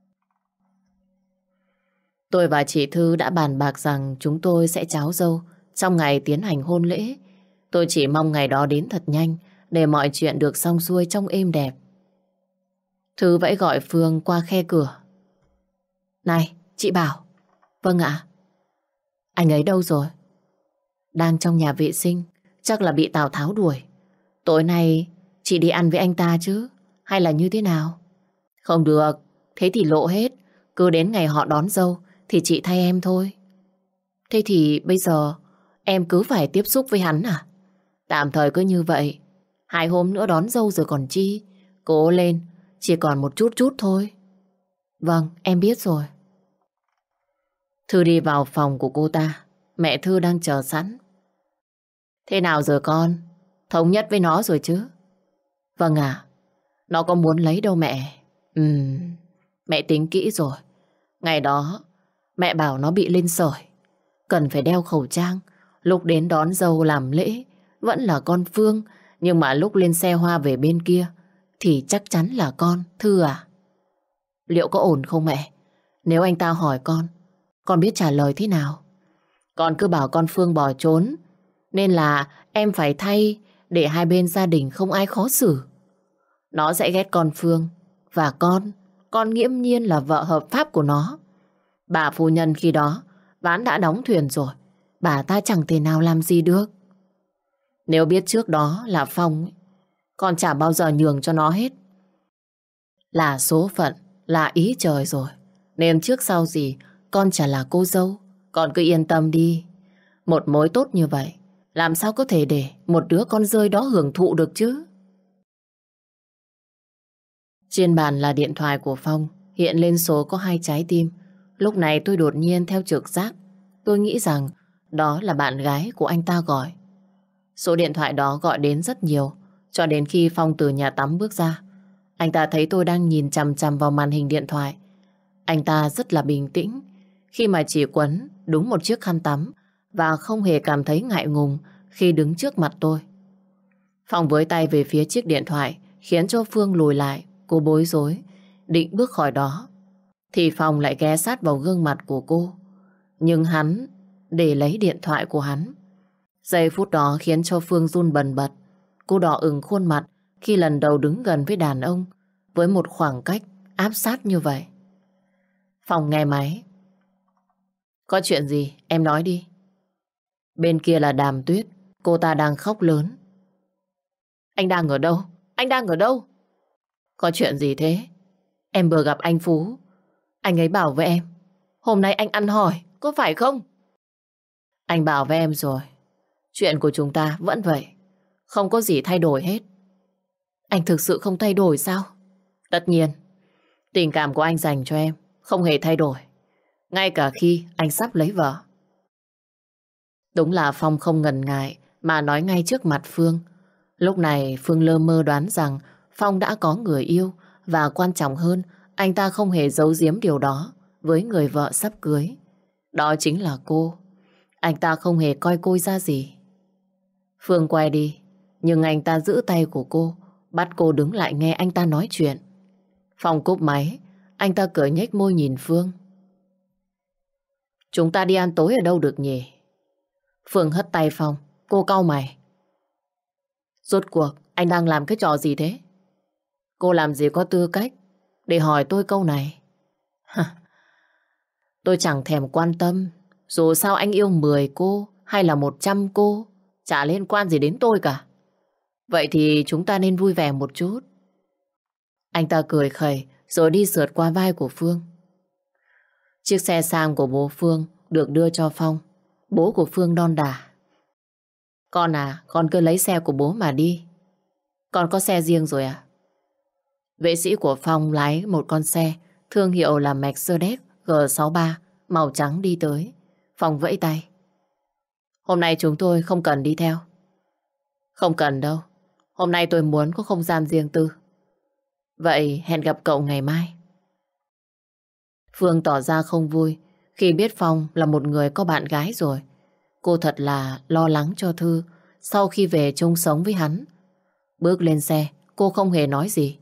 Speaker 1: Tôi và chị Thư đã bàn bạc rằng chúng tôi sẽ tráo dâu trong ngày tiến hành hôn lễ. Tôi chỉ mong ngày đó đến thật nhanh để mọi chuyện được xong xuôi trong êm đẹp. Thư vẫy gọi Phương qua khe cửa. Này, chị Bảo. Vâng ạ. Anh ấy đâu rồi? Đang trong nhà vệ sinh, chắc là bị Tào Tháo đuổi. Tối nay chị đi ăn với anh ta chứ? Hay là như thế nào? Không được, thế thì lộ hết. Cứ đến ngày họ đón dâu thì chị thay em thôi. Thế thì bây giờ em cứ phải tiếp xúc với hắn à? Tạm thời cứ như vậy. Hai hôm nữa đón dâu rồi còn chi. Cố lên, chỉ còn một chút chút thôi. Vâng, em biết rồi. Thư đi vào phòng của cô ta. Mẹ Thư đang chờ sẵn. Thế nào rồi con? Thống nhất với nó rồi chứ? Vâng ạ. Nó có muốn lấy đâu mẹ? Ừm, mẹ tính kỹ rồi. Ngày đó mẹ bảo nó bị lên sởi, cần phải đeo khẩu trang. Lúc đến đón dâu làm lễ vẫn là con Phương, nhưng mà lúc lên xe hoa về bên kia thì chắc chắn là con Thư à? Liệu có ổn không mẹ? Nếu anh ta hỏi con, con biết trả lời thế nào? Con cứ bảo con Phương bỏ trốn, nên là em phải thay để hai bên gia đình không ai khó xử. Nó sẽ ghét con Phương. Và con, con nghiễm nhiên là vợ hợp pháp của nó. Bà phu nhân khi đó ván đã đóng thuyền rồi. Bà ta chẳng thể nào làm gì được. Nếu biết trước đó là Phong, con chả bao giờ nhường cho nó hết. Là số phận, là ý trời rồi. Nên trước sau gì con chả là cô dâu. Con cứ yên tâm đi. Một mối tốt như vậy, làm sao có thể để một đứa con rơi đó hưởng thụ được chứ? Trên bàn là điện thoại của Phong, hiện lên số có hai trái tim. Lúc này tôi đột nhiên theo trực giác, tôi nghĩ rằng đó là bạn gái của anh ta gọi. Số điện thoại đó gọi đến rất nhiều, cho đến khi Phong từ nhà tắm bước ra. Anh ta thấy tôi đang nhìn chằm chằm vào màn hình điện thoại. Anh ta rất là bình tĩnh, khi mà chỉ quấn đúng một chiếc khăn tắm và không hề cảm thấy ngại ngùng khi đứng trước mặt tôi. Phong với tay về phía chiếc điện thoại, khiến cho Phương lùi lại. Cô bối rối, định bước khỏi đó. Thì Phong lại ghé sát vào gương mặt của cô. Nhưng hắn để lấy điện thoại của hắn. Giây phút đó khiến cho Phương run bần bật. Cô đỏ ửng khuôn mặt khi lần đầu đứng gần với đàn ông với một khoảng cách áp sát như vậy. Phong nghe máy. Có chuyện gì? Em nói đi. Bên kia là Đàm Tuyết, cô ta đang khóc lớn. Anh đang ở đâu? Anh đang ở đâu? Có chuyện gì thế? Em vừa gặp anh Phú. Anh ấy bảo với em, hôm nay anh ăn hỏi, có phải không? Anh bảo với em rồi, chuyện của chúng ta vẫn vậy, không có gì thay đổi hết. Anh thực sự không thay đổi sao? Tất nhiên, tình cảm của anh dành cho em không hề thay đổi, ngay cả khi anh sắp lấy vợ. Đúng là Phong không ngần ngại mà nói ngay trước mặt Phương. Lúc này Phương lơ mơ đoán rằng Phong đã có người yêu và quan trọng hơn, anh ta không hề giấu giếm điều đó với người vợ sắp cưới. Đó chính là cô. Anh ta không hề coi cô ra gì. Phương quay đi, nhưng anh ta giữ tay của cô, bắt cô đứng lại nghe anh ta nói chuyện. Phong cúp máy, anh ta cười nhếch môi nhìn Phương. Chúng ta đi ăn tối ở đâu được nhỉ? Phương hất tay Phong, cô cau mày. Rốt cuộc anh đang làm cái trò gì thế? Cô làm gì có tư cách để hỏi tôi câu này? Tôi chẳng thèm quan tâm. Dù sao anh yêu mười cô hay là một trăm cô, chả liên quan gì đến tôi cả. Vậy thì chúng ta nên vui vẻ một chút. Anh ta cười khẩy rồi đi sượt qua vai của Phương. Chiếc xe sang của bố Phương được đưa cho Phong. Bố của Phương đon đả. Con à, con cứ lấy xe của bố mà đi. Con có xe riêng rồi à? Vệ sĩ của Phong lái một con xe thương hiệu là Mercedes G sáu ba màu trắng đi tới. Phong vẫy tay. Hôm nay chúng tôi không cần đi theo. Không cần đâu. Hôm nay tôi muốn có không gian riêng tư. Vậy hẹn gặp cậu ngày mai. Phương tỏ ra không vui khi biết Phong là một người có bạn gái rồi. Cô thật là lo lắng cho Thư sau khi về chung sống với hắn. Bước lên xe, cô không hề nói gì.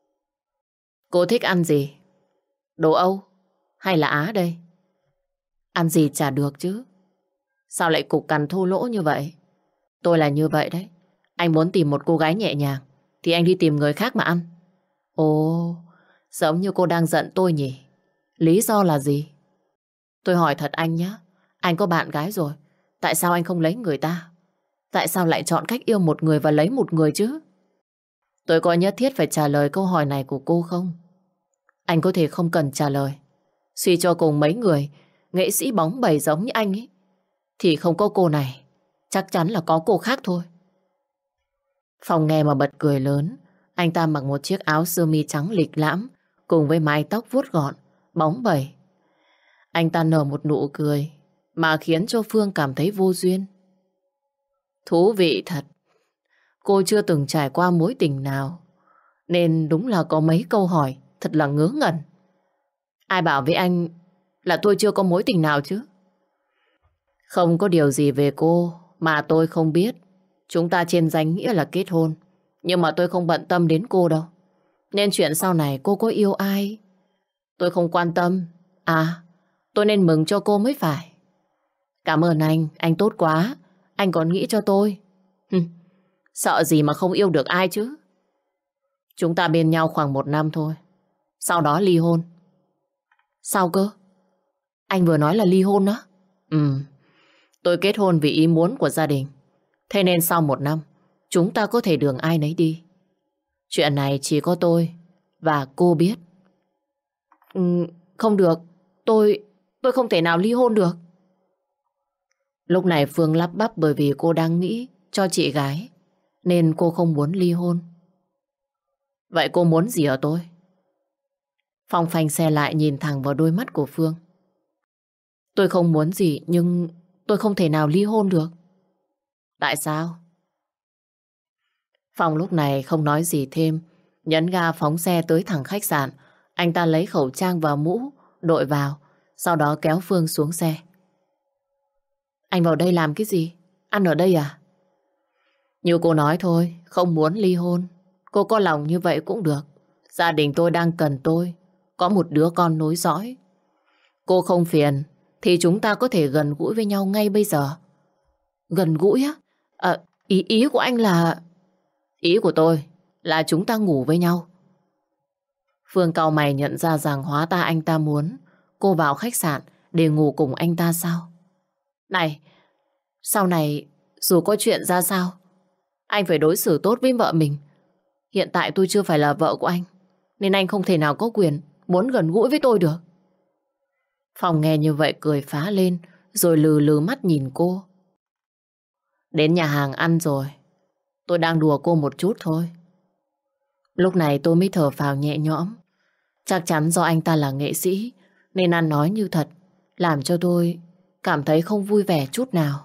Speaker 1: Cô thích ăn gì? Đồ Âu hay là Á đây? Ăn gì chả được chứ. Sao lại cục cằn thô lỗ như vậy? Tôi là như vậy đấy. Anh muốn tìm một cô gái nhẹ nhàng thì anh đi tìm người khác mà ăn. Ồ, giống như cô đang giận tôi nhỉ? Lý do là gì? Tôi hỏi thật anh nhé. Anh có bạn gái rồi, tại sao anh không lấy người ta? Tại sao lại chọn cách yêu một người và lấy một người chứ? Tôi có nhất thiết phải trả lời câu hỏi này của cô không? Anh có thể không cần trả lời. Suy cho cùng mấy người nghệ sĩ bóng bẩy giống như anh ấy thì không có cô này, chắc chắn là có cô khác thôi. Phong nghe mà bật cười lớn. Anh ta mặc một chiếc áo sơ mi trắng lịch lãm cùng với mái tóc vuốt gọn, bóng bẩy. Anh ta nở một nụ cười mà khiến cho Phương cảm thấy vô duyên. Thú vị thật. Cô chưa từng trải qua mối tình nào, nên đúng là có mấy câu hỏi thật là ngớ ngẩn. Ai bảo với anh là tôi chưa có mối tình nào chứ? Không có điều gì về cô mà tôi không biết. Chúng ta trên danh nghĩa là kết hôn, nhưng mà tôi không bận tâm đến cô đâu. Nên chuyện sau này cô có yêu ai tôi không quan tâm. À, tôi nên mừng cho cô mới phải. Cảm ơn anh, anh tốt quá. Anh còn nghĩ cho tôi. Hừm, sợ gì mà không yêu được ai chứ. Chúng ta bên nhau khoảng một năm thôi, sau đó ly hôn. Sao cơ? Anh vừa nói là ly hôn á? Ừ, tôi kết hôn vì ý muốn của gia đình. Thế nên sau một năm chúng ta có thể đường ai nấy đi. Chuyện này chỉ có tôi và cô biết. Ừ, không được. Tôi, tôi không thể nào ly hôn được. Lúc này Phương lắp bắp bởi vì cô đang nghĩ cho chị gái, nên cô không muốn ly hôn. Vậy cô muốn gì ở tôi? Phong phanh xe lại nhìn thẳng vào đôi mắt của Phương. Tôi không muốn gì, nhưng tôi không thể nào ly hôn được. Tại sao? Phong lúc này không nói gì thêm, nhấn ga phóng xe tới thẳng khách sạn. Anh ta lấy khẩu trang và mũ đội vào, sau đó kéo Phương xuống xe. Anh vào đây làm cái gì? Ăn ở đây à? Như cô nói thôi, không muốn ly hôn. Cô có lòng như vậy cũng được. Gia đình tôi đang cần tôi, có một đứa con nối dõi. Cô không phiền thì chúng ta có thể gần gũi với nhau ngay bây giờ. Gần gũi á? À, ý ý của anh là... Ý của tôi là chúng ta ngủ với nhau. Phương cau mày nhận ra rằng hóa ra anh ta muốn cô vào khách sạn để ngủ cùng anh ta sao? Này, Sau này, dù có chuyện ra sao, anh phải đối xử tốt với vợ mình. Hiện tại tôi chưa phải là vợ của anh, nên anh không thể nào có quyền muốn gần gũi với tôi được. Phong nghe như vậy cười phá lên, rồi lừ lừ mắt nhìn cô. Đến nhà hàng ăn rồi, tôi đang đùa cô một chút thôi. Lúc này tôi mới thở phào nhẹ nhõm. Chắc chắn do anh ta là nghệ sĩ, nên ăn nói như thật, làm cho tôi cảm thấy không vui vẻ chút nào.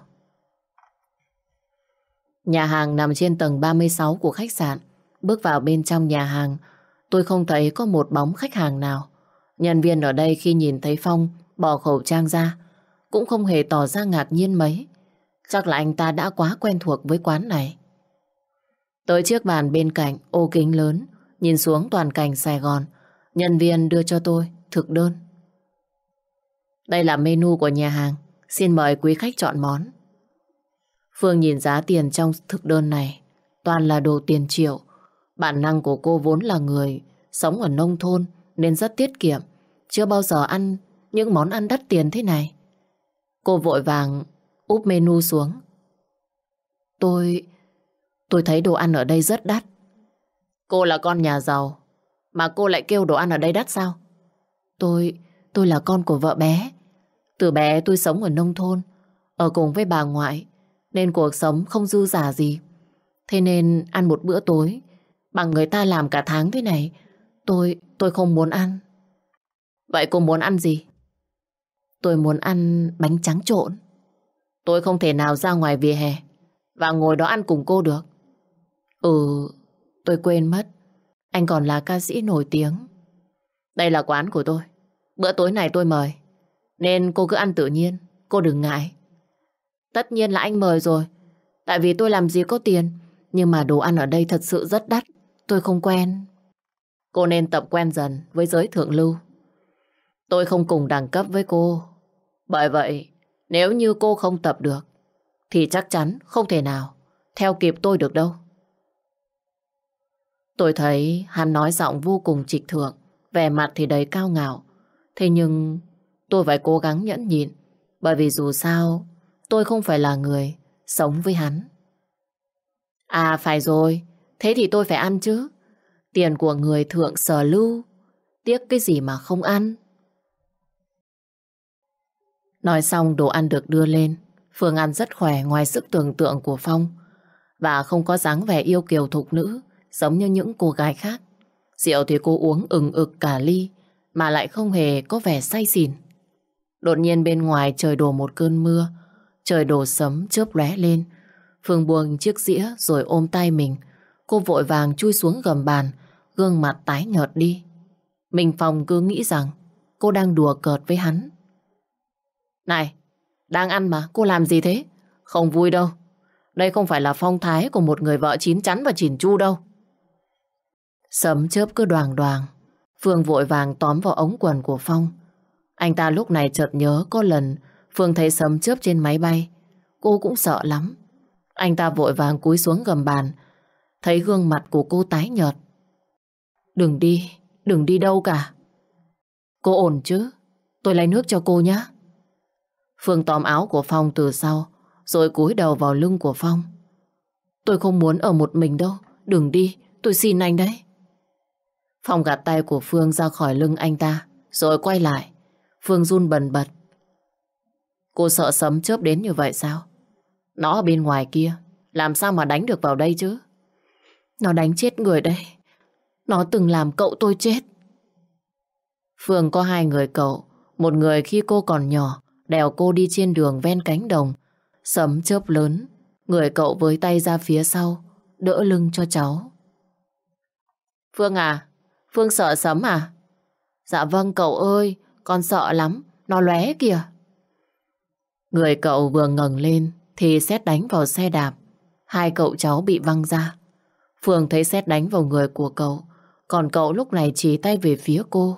Speaker 1: Nhà hàng nằm trên tầng ba mươi sáu của khách sạn. Bước vào bên trong nhà hàng, tôi không thấy có một bóng khách hàng nào. Nhân viên ở đây khi nhìn thấy Phong bỏ khẩu trang ra, cũng không hề tỏ ra ngạc nhiên mấy. Chắc là anh ta đã quá quen thuộc với quán này. Tới chiếc bàn bên cạnh, ô kính lớn, nhìn xuống toàn cảnh Sài Gòn, nhân viên đưa cho tôi thực đơn. Đây là menu của nhà hàng, xin mời quý khách chọn món. Phương nhìn giá tiền trong thực đơn này, toàn là đồ tiền triệu. Bản năng của cô vốn là người sống ở nông thôn nên rất tiết kiệm, chưa bao giờ ăn những món ăn đắt tiền thế này. Cô vội vàng úp menu xuống. Tôi... tôi thấy đồ ăn ở đây rất đắt. Cô là con nhà giàu, mà cô lại kêu đồ ăn ở đây đắt sao? Tôi... tôi là con của vợ bé. Từ bé tôi sống ở nông thôn, ở cùng với bà ngoại, nên cuộc sống không dư dả gì. Thế nên ăn một bữa tối bằng người ta làm cả tháng thế này, Tôi... tôi không muốn ăn. Vậy cô muốn ăn gì? Tôi muốn ăn bánh tráng trộn. Tôi không thể nào ra ngoài vỉa hè và ngồi đó ăn cùng cô được. Ừ, tôi quên mất, anh còn là ca sĩ nổi tiếng. Đây là quán của tôi, bữa tối này tôi mời, nên cô cứ ăn tự nhiên, cô đừng ngại. Tất nhiên là anh mời rồi, tại vì tôi làm gì có tiền. Nhưng mà đồ ăn ở đây thật sự rất đắt, tôi không quen. Cô nên tập quen dần với giới thượng lưu. Tôi không cùng đẳng cấp với cô. Bởi vậy, nếu như cô không tập được, thì chắc chắn không thể nào theo kịp tôi được đâu. Tôi thấy hắn nói giọng vô cùng trịch thượng, vẻ mặt thì đầy cao ngạo. Thế nhưng tôi phải cố gắng nhẫn nhịn, bởi vì dù sao tôi không phải là người sống với hắn. À phải rồi, thế thì tôi phải ăn chứ. Tiền của người thượng sở lưu, tiếc cái gì mà không ăn. Nói xong đồ ăn được đưa lên. Phương ăn rất khỏe ngoài sức tưởng tượng của Phong, và không có dáng vẻ yêu kiều thục nữ giống như những cô gái khác. Rượu thì cô uống ừng ực cả ly, mà lại không hề có vẻ say xỉn. Đột nhiên bên ngoài trời đổ một cơn mưa, trời đổ sấm chớp lóe lên. Phương buông chiếc dĩa rồi ôm tay mình. Cô vội vàng chui xuống gầm bàn, gương mặt tái nhợt đi. Mình Phong cứ nghĩ rằng cô đang đùa cợt với hắn. Này, đang ăn mà, cô làm gì thế? Không vui đâu. Đây không phải là phong thái của một người vợ chín chắn và chỉn chu đâu. Sấm chớp cứ đoàng đoàng. Phương vội vàng tóm vào ống quần của Phong. Anh ta lúc này chợt nhớ có lần Phương thấy sấm chớp trên máy bay. Cô cũng sợ lắm. Anh ta vội vàng cúi xuống gầm bàn, thấy gương mặt của cô tái nhợt. Đừng đi, đừng đi đâu cả. Cô ổn chứ? Tôi lấy nước cho cô nhé. Phương tóm áo của Phong từ sau, rồi cúi đầu vào lưng của Phong. Tôi không muốn ở một mình đâu. Đừng đi, tôi xin anh đấy. Phong gạt tay của Phương ra khỏi lưng anh ta, rồi quay lại. Phương run bần bật. Cô sợ sấm chớp đến như vậy sao? Nó ở bên ngoài kia, làm sao mà đánh được vào đây chứ? Nó đánh chết người đây. Nó từng làm cậu tôi chết. Phương có hai người cậu. Một người khi cô còn nhỏ đèo cô đi trên đường ven cánh đồng. Sấm chớp lớn, người cậu với tay ra phía sau đỡ lưng cho cháu. Phương à, Phương sợ sấm à? Dạ vâng cậu ơi, con sợ lắm, nó lóe kìa. Người cậu vừa ngẩng lên thì sét đánh vào xe đạp. Hai cậu cháu bị văng ra. Phương thấy sét đánh vào người của cậu, còn cậu lúc này chỉ tay về phía cô.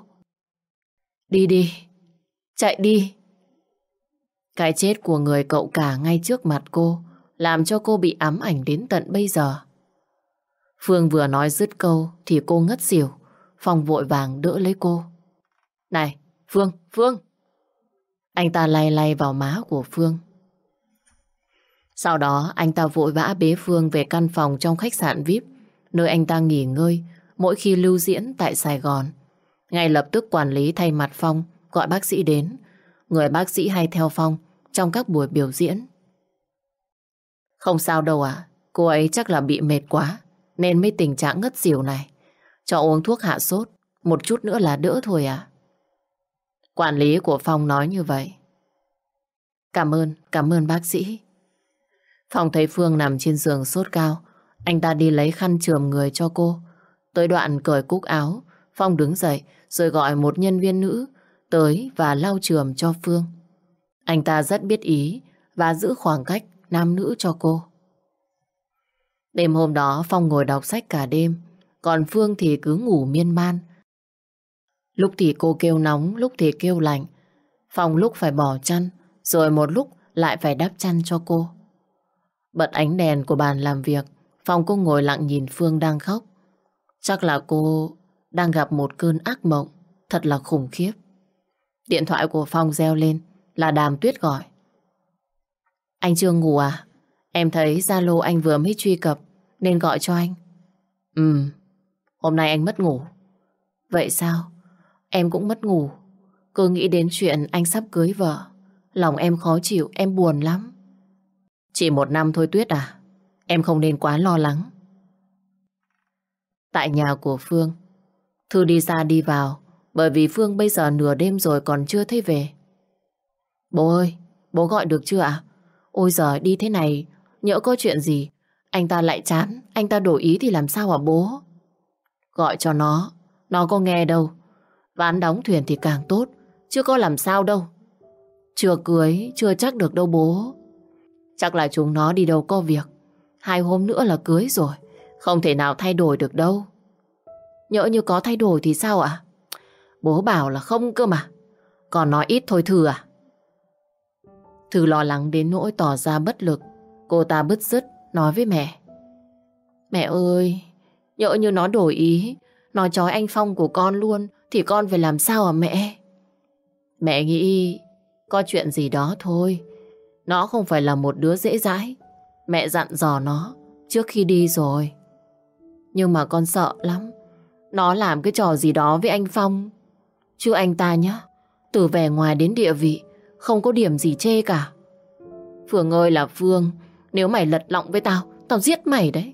Speaker 1: Đi đi, chạy đi. Cái chết của người cậu cả ngay trước mặt cô làm cho cô bị ám ảnh đến tận bây giờ. Phương vừa nói dứt câu thì cô ngất xỉu. Phong vội vàng đỡ lấy cô. Này, Phương, Phương. Anh ta lay lay vào má của Phương. Sau đó anh ta vội vã bế Phương về căn phòng trong khách sạn vi ai pi, nơi anh ta nghỉ ngơi mỗi khi lưu diễn tại Sài Gòn. Ngay lập tức quản lý thay mặt Phong gọi bác sĩ đến. Người bác sĩ hay theo Phong trong các buổi biểu diễn. Không sao đâu ạ, cô ấy chắc là bị mệt quá nên mới tình trạng ngất xỉu này. Cho uống thuốc hạ sốt, một chút nữa là đỡ thôi ạ. Quản lý của Phong nói như vậy. Cảm ơn, cảm ơn bác sĩ. Phong thấy Phương nằm trên giường sốt cao. Anh ta đi lấy khăn chườm người cho cô. Tới đoạn cởi cúc áo, Phong đứng dậy rồi gọi một nhân viên nữ tới và lau chườm cho Phương. Anh ta rất biết ý và giữ khoảng cách nam nữ cho cô. Đêm hôm đó Phong ngồi đọc sách cả đêm, còn Phương thì cứ ngủ miên man. Lúc thì cô kêu nóng, lúc thì kêu lạnh. Phong lúc phải bỏ chăn, rồi một lúc lại phải đắp chăn cho cô. Bật ánh đèn của bàn làm việc, Phong cô ngồi lặng nhìn Phương đang khóc. Chắc là cô đang gặp một cơn ác mộng, thật là khủng khiếp. Điện thoại của Phong reo lên là Đàm Tuyết gọi. Anh chưa ngủ à? Em thấy Zalo anh vừa mới truy cập nên gọi cho anh. Ừ, hôm nay anh mất ngủ. Vậy sao? Em cũng mất ngủ. Cứ nghĩ đến chuyện anh sắp cưới vợ, lòng em khó chịu, em buồn lắm. Chỉ một năm thôi Tuyết à? Em không nên quá lo lắng. Tại nhà của Phương, Thư đi ra đi vào, bởi vì Phương bây giờ nửa đêm rồi còn chưa thấy về. Bố ơi, bố gọi được chưa ạ? Ôi giời, đi thế này, nhỡ có chuyện gì, anh ta lại chán, anh ta đổi ý thì làm sao hả bố? Gọi cho nó, nó có nghe đâu. Ván đóng thuyền thì càng tốt, chứ có làm sao đâu. Chưa cưới, chưa chắc được đâu bố. Chắc là chúng nó đi đâu có việc. Hai hôm nữa là cưới rồi, không thể nào thay đổi được đâu. Nhỡ như có thay đổi thì sao ạ? Bố bảo là không cơ mà. Còn nói ít thôi Thư à? Thư lo lắng đến nỗi tỏ ra bất lực. Cô ta bứt rứt nói với mẹ. Mẹ ơi, nhỡ như nó đổi ý, nó trói anh Phong của con luôn, thì con phải làm sao hả mẹ? Mẹ nghĩ có chuyện gì đó thôi. Nó không phải là một đứa dễ dãi. Mẹ dặn dò nó trước khi đi rồi. Nhưng mà con sợ lắm. Nó làm cái trò gì đó với anh Phong. Chứ anh ta nhá, từ vẻ ngoài đến địa vị không có điểm gì chê cả. Phương ơi là Phương, nếu mày lật lọng với tao, tao giết mày đấy.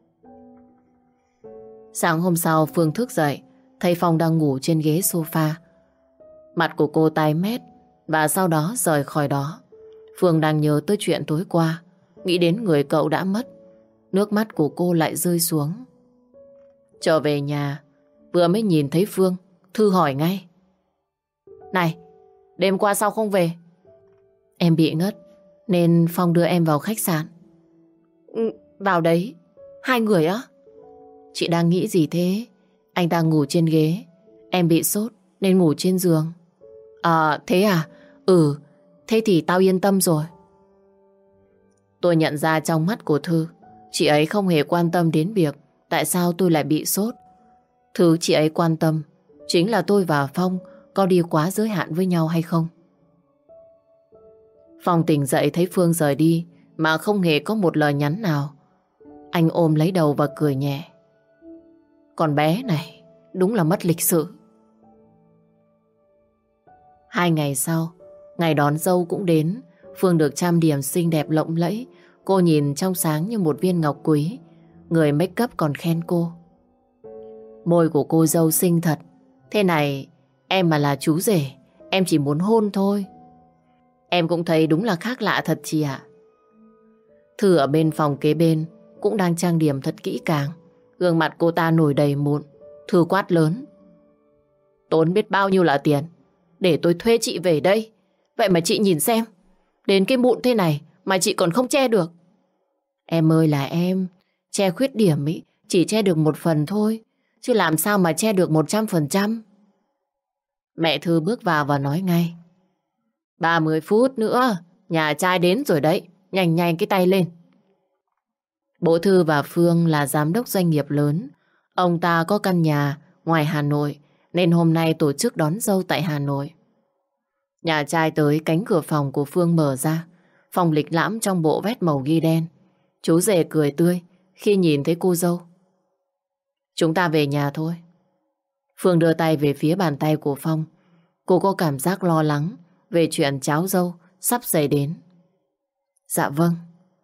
Speaker 1: Sáng hôm sau Phương thức dậy, thấy Phong đang ngủ trên ghế sofa. Mặt của cô tái mét và sau đó rời khỏi đó. Phương đang nhớ tới chuyện tối qua, nghĩ đến người cậu đã mất. Nước mắt của cô lại rơi xuống. Trở về nhà, vừa mới nhìn thấy Phương, Thư hỏi ngay. Này, đêm qua sao không về? Em bị ngất, nên Phong đưa em vào khách sạn. Ừ, vào đấy? Hai người á? Chị đang nghĩ gì thế? Anh ta ngủ trên ghế, em bị sốt nên ngủ trên giường. À, thế à? Ừ, thế thì tao yên tâm rồi. Tôi nhận ra trong mắt của Thư, chị ấy không hề quan tâm đến việc tại sao tôi lại bị sốt. Thứ chị ấy quan tâm chính là tôi và Phong có đi quá giới hạn với nhau hay không. Phong tỉnh dậy thấy Phương rời đi mà không hề có một lời nhắn nào. Anh ôm lấy đầu và cười nhẹ. Con bé này đúng là mất lịch sự. Hai ngày sau, ngày đón dâu cũng đến. Phương được trang điểm xinh đẹp lộng lẫy. Cô nhìn trong sáng như một viên ngọc quý. Người make up còn khen cô. Môi của cô dâu xinh thật. Thế này, em mà là chú rể, em chỉ muốn hôn thôi. Em cũng thấy đúng là khác lạ thật chị ạ. Thư ở bên phòng kế bên cũng đang trang điểm thật kỹ càng. Gương mặt cô ta nổi đầy mụn. Thư quát lớn. Tốn biết bao nhiêu là tiền để tôi thuê chị về đây. Vậy mà chị nhìn xem, đến cái mụn thế này mà chị còn không che được. Em ơi là em, che khuyết điểm ý, chỉ che được một phần thôi, chứ làm sao mà che được một trăm phần trăm. Mẹ Thư bước vào và nói ngay. ba mươi phút nữa, nhà trai đến rồi đấy, nhanh nhanh cái tay lên. Bố Thư và Phương là giám đốc doanh nghiệp lớn. Ông ta có căn nhà ngoài Hà Nội, nên hôm nay tổ chức đón dâu tại Hà Nội. Nhà trai tới, cánh cửa phòng của Phương mở ra. Phong lịch lãm trong bộ vest màu ghi đen. Chú rể cười tươi khi nhìn thấy cô dâu. Chúng ta về nhà thôi. Phương đưa tay về phía bàn tay của Phong. Cô có cảm giác lo lắng về chuyện cháu dâu sắp xảy đến. Dạ vâng.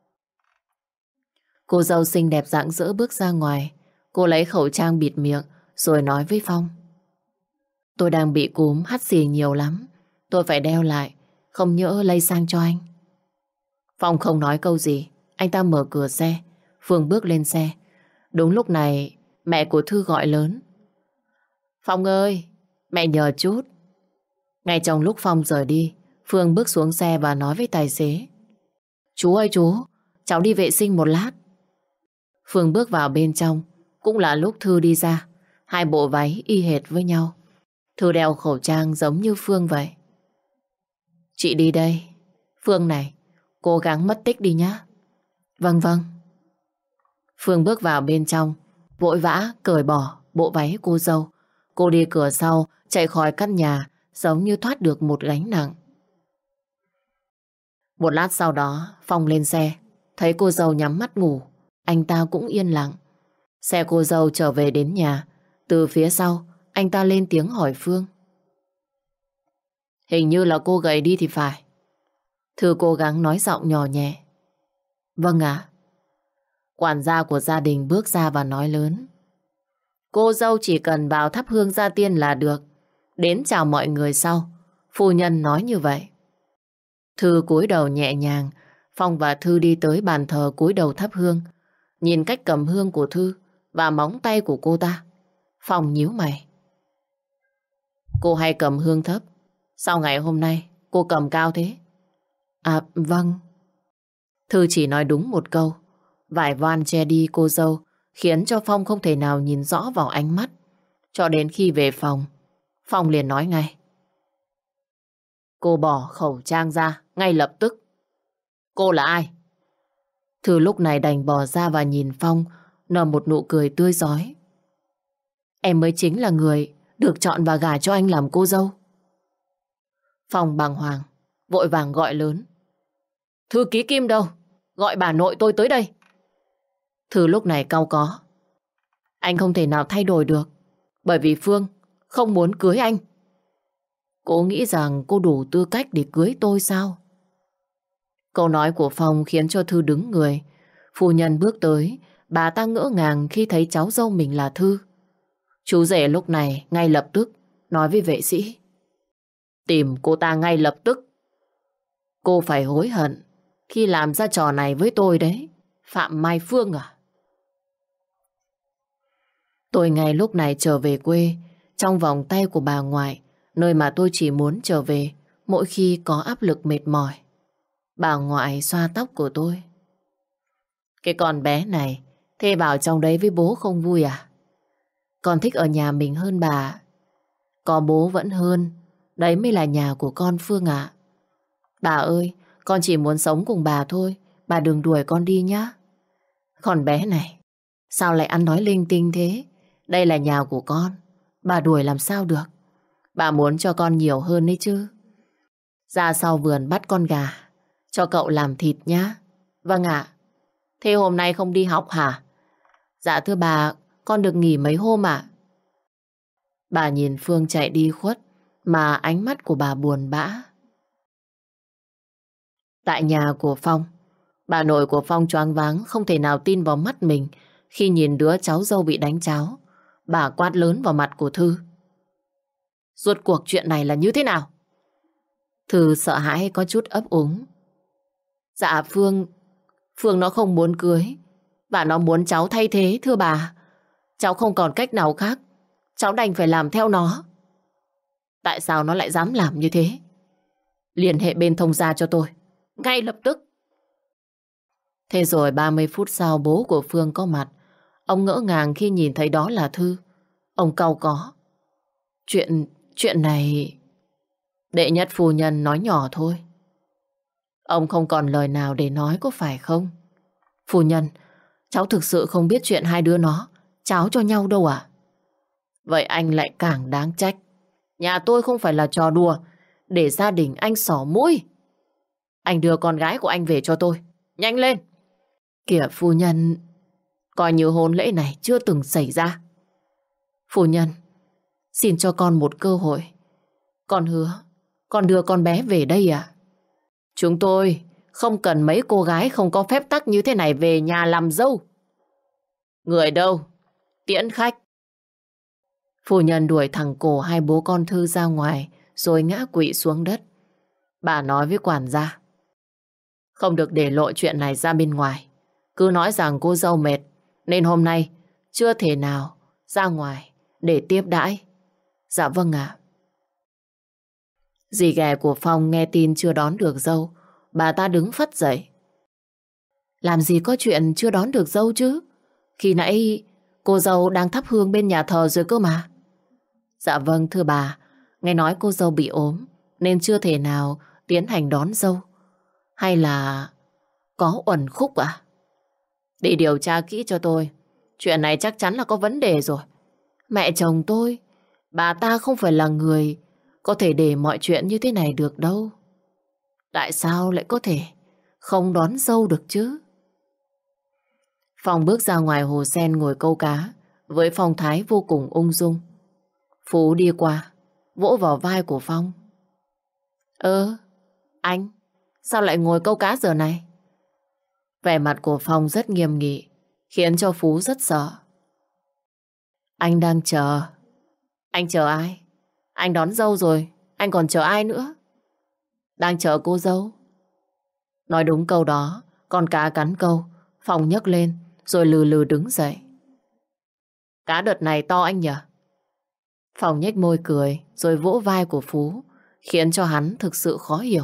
Speaker 1: Cô dâu xinh đẹp rạng rỡ bước ra ngoài. Cô lấy khẩu trang bịt miệng rồi nói với Phong. Tôi đang bị cúm hắt xì nhiều lắm. Tôi phải đeo lại, không nhỡ lây sang cho anh. Phong không nói câu gì. Anh ta mở cửa xe. Phương bước lên xe. Đúng lúc này mẹ của Thư gọi lớn. Phong ơi, mẹ nhờ chút. Ngay trong lúc Phong rời đi, Phương bước xuống xe và nói với tài xế. Chú ơi chú, cháu đi vệ sinh một lát. Phương bước vào bên trong. Cũng là lúc Thư đi ra. Hai bộ váy y hệt với nhau. Thư đeo khẩu trang giống như Phương vậy. Chị đi đây. Phương này, cố gắng mất tích đi nhá. Vâng vâng. Phương bước vào bên trong, vội vã cởi bỏ bộ váy cô dâu. Cô đi cửa sau, chạy khỏi căn nhà, giống như thoát được một gánh nặng. Một lát sau đó, Phong lên xe, thấy cô dâu nhắm mắt ngủ, anh ta cũng yên lặng. Xe cô dâu trở về đến nhà, từ phía sau, anh ta lên tiếng hỏi Phương. Hình như là cô gầy đi thì phải. Thư cố gắng nói giọng nhỏ nhẹ. Vâng ạ. Quản gia của gia đình bước ra và nói lớn. Cô dâu chỉ cần vào thắp hương gia tiên là được. Đến chào mọi người sau. Phu nhân nói như vậy. Thư cúi đầu nhẹ nhàng. Phong và Thư đi tới bàn thờ cúi đầu thắp hương. Nhìn cách cầm hương của Thư và móng tay của cô ta, Phong nhíu mày. Cô hay cầm hương thấp. Sao ngày hôm nay cô cầm cao thế? À vâng. Thư chỉ nói đúng một câu. Vải voan che đi cô dâu khiến cho Phong không thể nào nhìn rõ vào ánh mắt. Cho đến khi về phòng, Phong liền nói ngay. Cô bỏ khẩu trang ra ngay lập tức. Cô là ai? Thư lúc này đành bỏ ra và nhìn Phong, nở một nụ cười tươi rói. Em mới chính là người được chọn và gả cho anh làm cô dâu. Phong bàng hoàng, vội vàng gọi lớn. Thư ký Kim đâu? Gọi bà nội tôi tới đây. Thư lúc này cau có. Anh không thể nào thay đổi được, bởi vì Phương không muốn cưới anh. Cô nghĩ rằng cô đủ tư cách để cưới tôi sao? Câu nói của Phong khiến cho Thư đứng người. Phu nhân bước tới, bà ta ngỡ ngàng khi thấy cháu dâu mình là Thư. Chú rể lúc này ngay lập tức nói với vệ sĩ. Tìm cô ta ngay lập tức. Cô phải hối hận khi làm ra trò này với tôi đấy, Phạm Mai Phương à? Tôi ngay lúc này trở về quê, trong vòng tay của bà ngoại, nơi mà tôi chỉ muốn trở về mỗi khi có áp lực mệt mỏi. Bà ngoại xoa tóc của tôi. Cái con bé này, thế bảo trong đấy với bố không vui à? Con thích ở nhà mình hơn bà. Có bố vẫn hơn, đấy mới là nhà của con Phương ạ. Bà ơi, con chỉ muốn sống cùng bà thôi, bà đừng đuổi con đi nhá. Con bé này, sao lại ăn nói linh tinh thế? Đây là nhà của con, bà đuổi làm sao được? Bà muốn cho con nhiều hơn đấy chứ. Ra sau vườn bắt con gà, cho cậu làm thịt nhá. Vâng ạ. Thế hôm nay không đi học hả? Dạ thưa bà, con được nghỉ mấy hôm ạ. Bà nhìn Phương chạy đi khuất, mà ánh mắt của bà buồn bã. Tại nhà của Phong, bà nội của Phong choáng váng không thể nào tin vào mắt mình khi nhìn đứa cháu dâu bị đánh cháo. Bà quát lớn vào mặt của Thư. Rốt cuộc chuyện này là như thế nào? Thư sợ hãi có chút ấp úng. Dạ Phương, Phương nó không muốn cưới và nó muốn cháu thay thế thưa bà. Cháu không còn cách nào khác, cháu đành phải làm theo nó. Tại sao nó lại dám làm như thế? Liên hệ bên thông gia cho tôi ngay lập tức. Thế rồi ba mươi phút sau bố của Phương có mặt. Ông ngỡ ngàng khi nhìn thấy đó là Thư. Ông cau có. Chuyện, chuyện này... Đệ nhất phu nhân nói nhỏ thôi. Ông không còn lời nào để nói có phải không? Phu nhân, cháu thực sự không biết chuyện hai đứa nó cháo cho nhau đâu à? Vậy anh lại càng đáng trách. Nhà tôi không phải là trò đùa để gia đình anh xỏ mũi. Anh đưa con gái của anh về cho tôi. Nhanh lên. Kìa phu nhân, coi như hôn lễ này chưa từng xảy ra. Phu nhân, xin cho con một cơ hội. Con hứa, con đưa con bé về đây à? Chúng tôi không cần mấy cô gái không có phép tắc như thế này về nhà làm dâu. Người đâu? Tiễn khách. Phu nhân đuổi thẳng cổ hai bố con Thư ra ngoài rồi ngã quỵ xuống đất. Bà nói với quản gia, không được để lộ chuyện này ra bên ngoài. Cứ nói rằng cô dâu mệt nên hôm nay chưa thể nào ra ngoài để tiếp đãi. Dạ vâng ạ. Dì ghẻ của Phong nghe tin chưa đón được dâu, bà ta đứng phắt dậy. Làm gì có chuyện chưa đón được dâu chứ? Khi nãy cô dâu đang thắp hương bên nhà thờ rồi cơ mà. Dạ vâng thưa bà, nghe nói cô dâu bị ốm nên chưa thể nào tiến hành đón dâu. Hay là có uẩn khúc à? Để điều tra kỹ cho tôi. Chuyện này chắc chắn là có vấn đề rồi. Mẹ chồng tôi, bà ta không phải là người có thể để mọi chuyện như thế này được đâu. Tại sao lại có thể không đón dâu được chứ? Phong bước ra ngoài hồ sen ngồi câu cá với phong thái vô cùng ung dung. Phú đi qua, vỗ vào vai của Phong. Ơ, anh, sao lại ngồi câu cá giờ này? Vẻ mặt của Phong rất nghiêm nghị, khiến cho Phú rất sợ. Anh đang chờ. Anh chờ ai? Anh đón dâu rồi, anh còn chờ ai nữa? Đang chờ cô dâu. Nói đúng câu đó, con cá cắn câu, Phong nhấc lên, rồi lừ lừ đứng dậy. Cá đợt này to anh nhỉ? Phong nhếch môi cười, rồi vỗ vai của Phú, khiến cho hắn thực sự khó hiểu.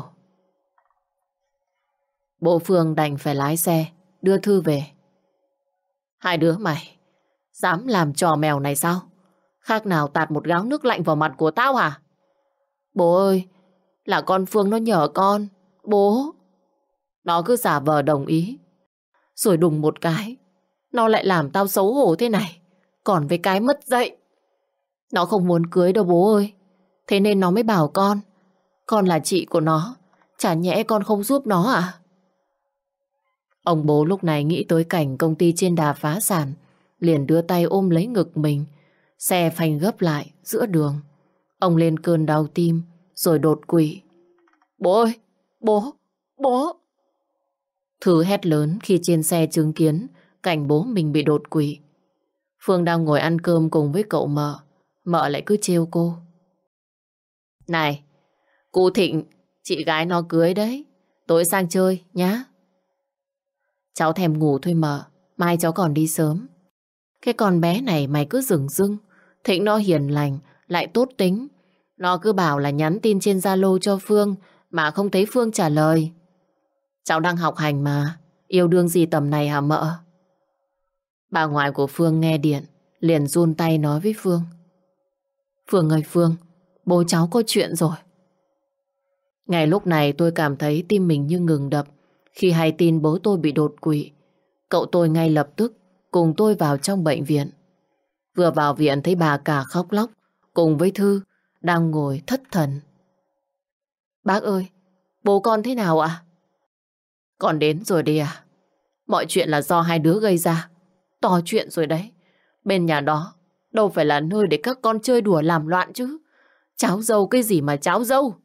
Speaker 1: Bộ Phương đành phải lái xe, đưa Thư về. Hai đứa mày, dám làm trò mèo này sao? Khác nào tạt một gáo nước lạnh vào mặt của tao hả? Bố ơi, là con Phương nó nhờ con. Bố. Nó cứ giả vờ đồng ý. Rồi đùng một cái, nó lại làm tao xấu hổ thế này. Còn với cái mất dạy. Nó không muốn cưới đâu bố ơi. Thế nên nó mới bảo con. Con là chị của nó. Chả nhẽ con không giúp nó à? Ông bố lúc này nghĩ tới cảnh công ty trên đà phá sản, liền đưa tay ôm lấy ngực mình. Xe phanh gấp lại giữa đường. Ông lên cơn đau tim, rồi đột quỵ. Bố ơi! Bố! Bố! Thư hét lớn khi trên xe chứng kiến cảnh bố mình bị đột quỵ. Phương đang ngồi ăn cơm cùng với cậu mợ. Mợ lại cứ trêu cô. Này! Cô Thịnh, chị gái nó cưới đấy. Tối sang chơi nhá. Cháu thèm ngủ thôi mợ. Mai cháu còn đi sớm. Cái con bé này mày cứ dửng dưng. Thịnh nó hiền lành, lại tốt tính. Nó cứ bảo là nhắn tin trên Zalo cho Phương mà không thấy Phương trả lời. Cháu đang học hành mà. Yêu đương gì tầm này hả mợ? Bà ngoại của Phương nghe điện, liền run tay nói với Phương. Phương ơi Phương, bố cháu có chuyện rồi. Ngay lúc này tôi cảm thấy tim mình như ngừng đập khi hay tin bố tôi bị đột quỵ. Cậu tôi ngay lập tức cùng tôi vào trong bệnh viện. Vừa vào viện thấy bà cả khóc lóc cùng với Thư đang ngồi thất thần. Bác ơi, bố con thế nào ạ? Con đến rồi đi à? Mọi chuyện là do hai đứa gây ra. To chuyện rồi đấy. Bên nhà đó đâu phải là nơi để các con chơi đùa làm loạn chứ. Cháu dâu cái gì mà cháu dâu?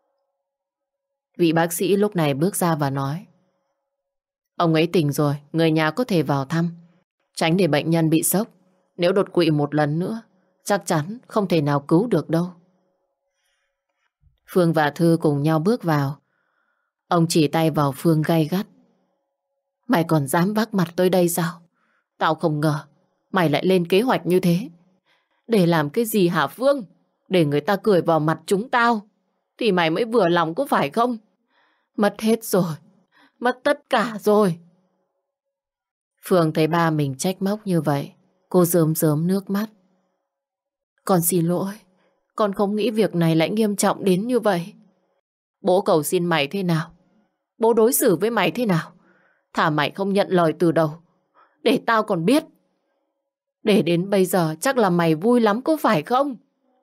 Speaker 1: Vị bác sĩ lúc này bước ra và nói. Ông ấy tỉnh rồi, người nhà có thể vào thăm. Tránh để bệnh nhân bị sốc. Nếu đột quỵ một lần nữa, chắc chắn không thể nào cứu được đâu. Phương và Thư cùng nhau bước vào. Ông chỉ tay vào Phương gay gắt. Mày còn dám vác mặt tới đây sao? Tao không ngờ mày lại lên kế hoạch như thế. Để làm cái gì hả Phương? Để người ta cười vào mặt chúng tao thì mày mới vừa lòng có phải không? Mất hết rồi. Mất tất cả rồi. Phương thấy ba mình trách móc như vậy, cô rơm rớm nước mắt. Con xin lỗi. Con không nghĩ việc này lại nghiêm trọng đến như vậy. Bố cầu xin mày thế nào? Bố đối xử với mày thế nào? Thà mày không nhận lời từ đầu, để tao còn biết. Để đến bây giờ chắc là mày vui lắm có phải không?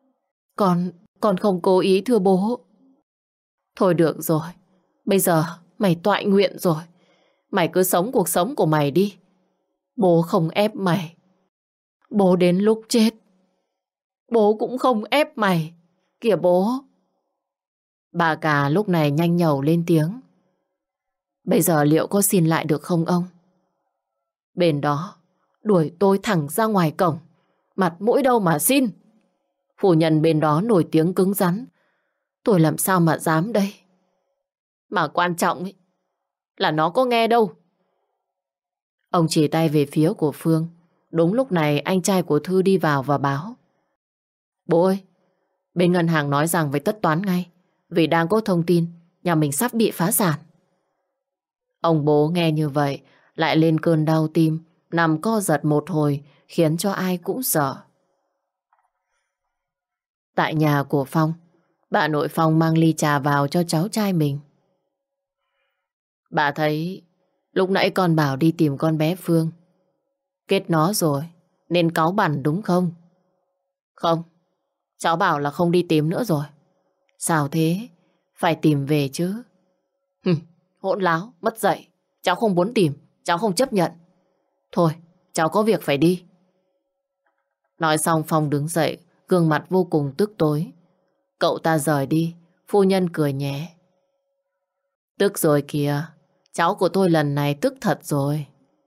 Speaker 1: Con, con không cố ý thưa bố. Thôi được rồi. Bây giờ Mày toại nguyện rồi. Mày cứ sống cuộc sống của mày đi. Bố không ép mày. Bố đến lúc chết, bố cũng không ép mày. Kìa bố. Bà cả lúc này nhanh nhẩu lên tiếng. Bây giờ liệu có xin lại được không ông? Bên đó đuổi tôi thẳng ra ngoài cổng. Mặt mũi đâu mà xin. Phu nhân bên đó nổi tiếng cứng rắn. Tôi làm sao mà dám đây. Mà quan trọng ấy, là nó có nghe đâu. Ông chỉ tay về phía của Phương. Đúng lúc này anh trai của Thư đi vào và báo. Bố ơi, bên ngân hàng nói rằng phải tất toán ngay, vì đang có thông tin nhà mình sắp bị phá sản. Ông bố nghe như vậy lại lên cơn đau tim, nằm co giật một hồi, khiến cho ai cũng sợ. Tại nhà của Phong, bà nội Phong mang ly trà vào cho cháu trai mình. Bà thấy lúc nãy con bảo đi tìm con bé Phương. Kết nó rồi nên cáu bẳn đúng không? Không, cháu bảo là không đi tìm nữa rồi. Sao thế? Phải tìm về chứ. Hừm, hỗn láo, mất dạy. Cháu không muốn tìm, cháu không chấp nhận. Thôi, cháu có việc phải đi. Nói xong Phong đứng dậy, gương mặt vô cùng tức tối. Cậu ta rời đi, phu nhân cười nhẹ. Tức rồi kìa, cháu của tôi lần này tức thật rồi.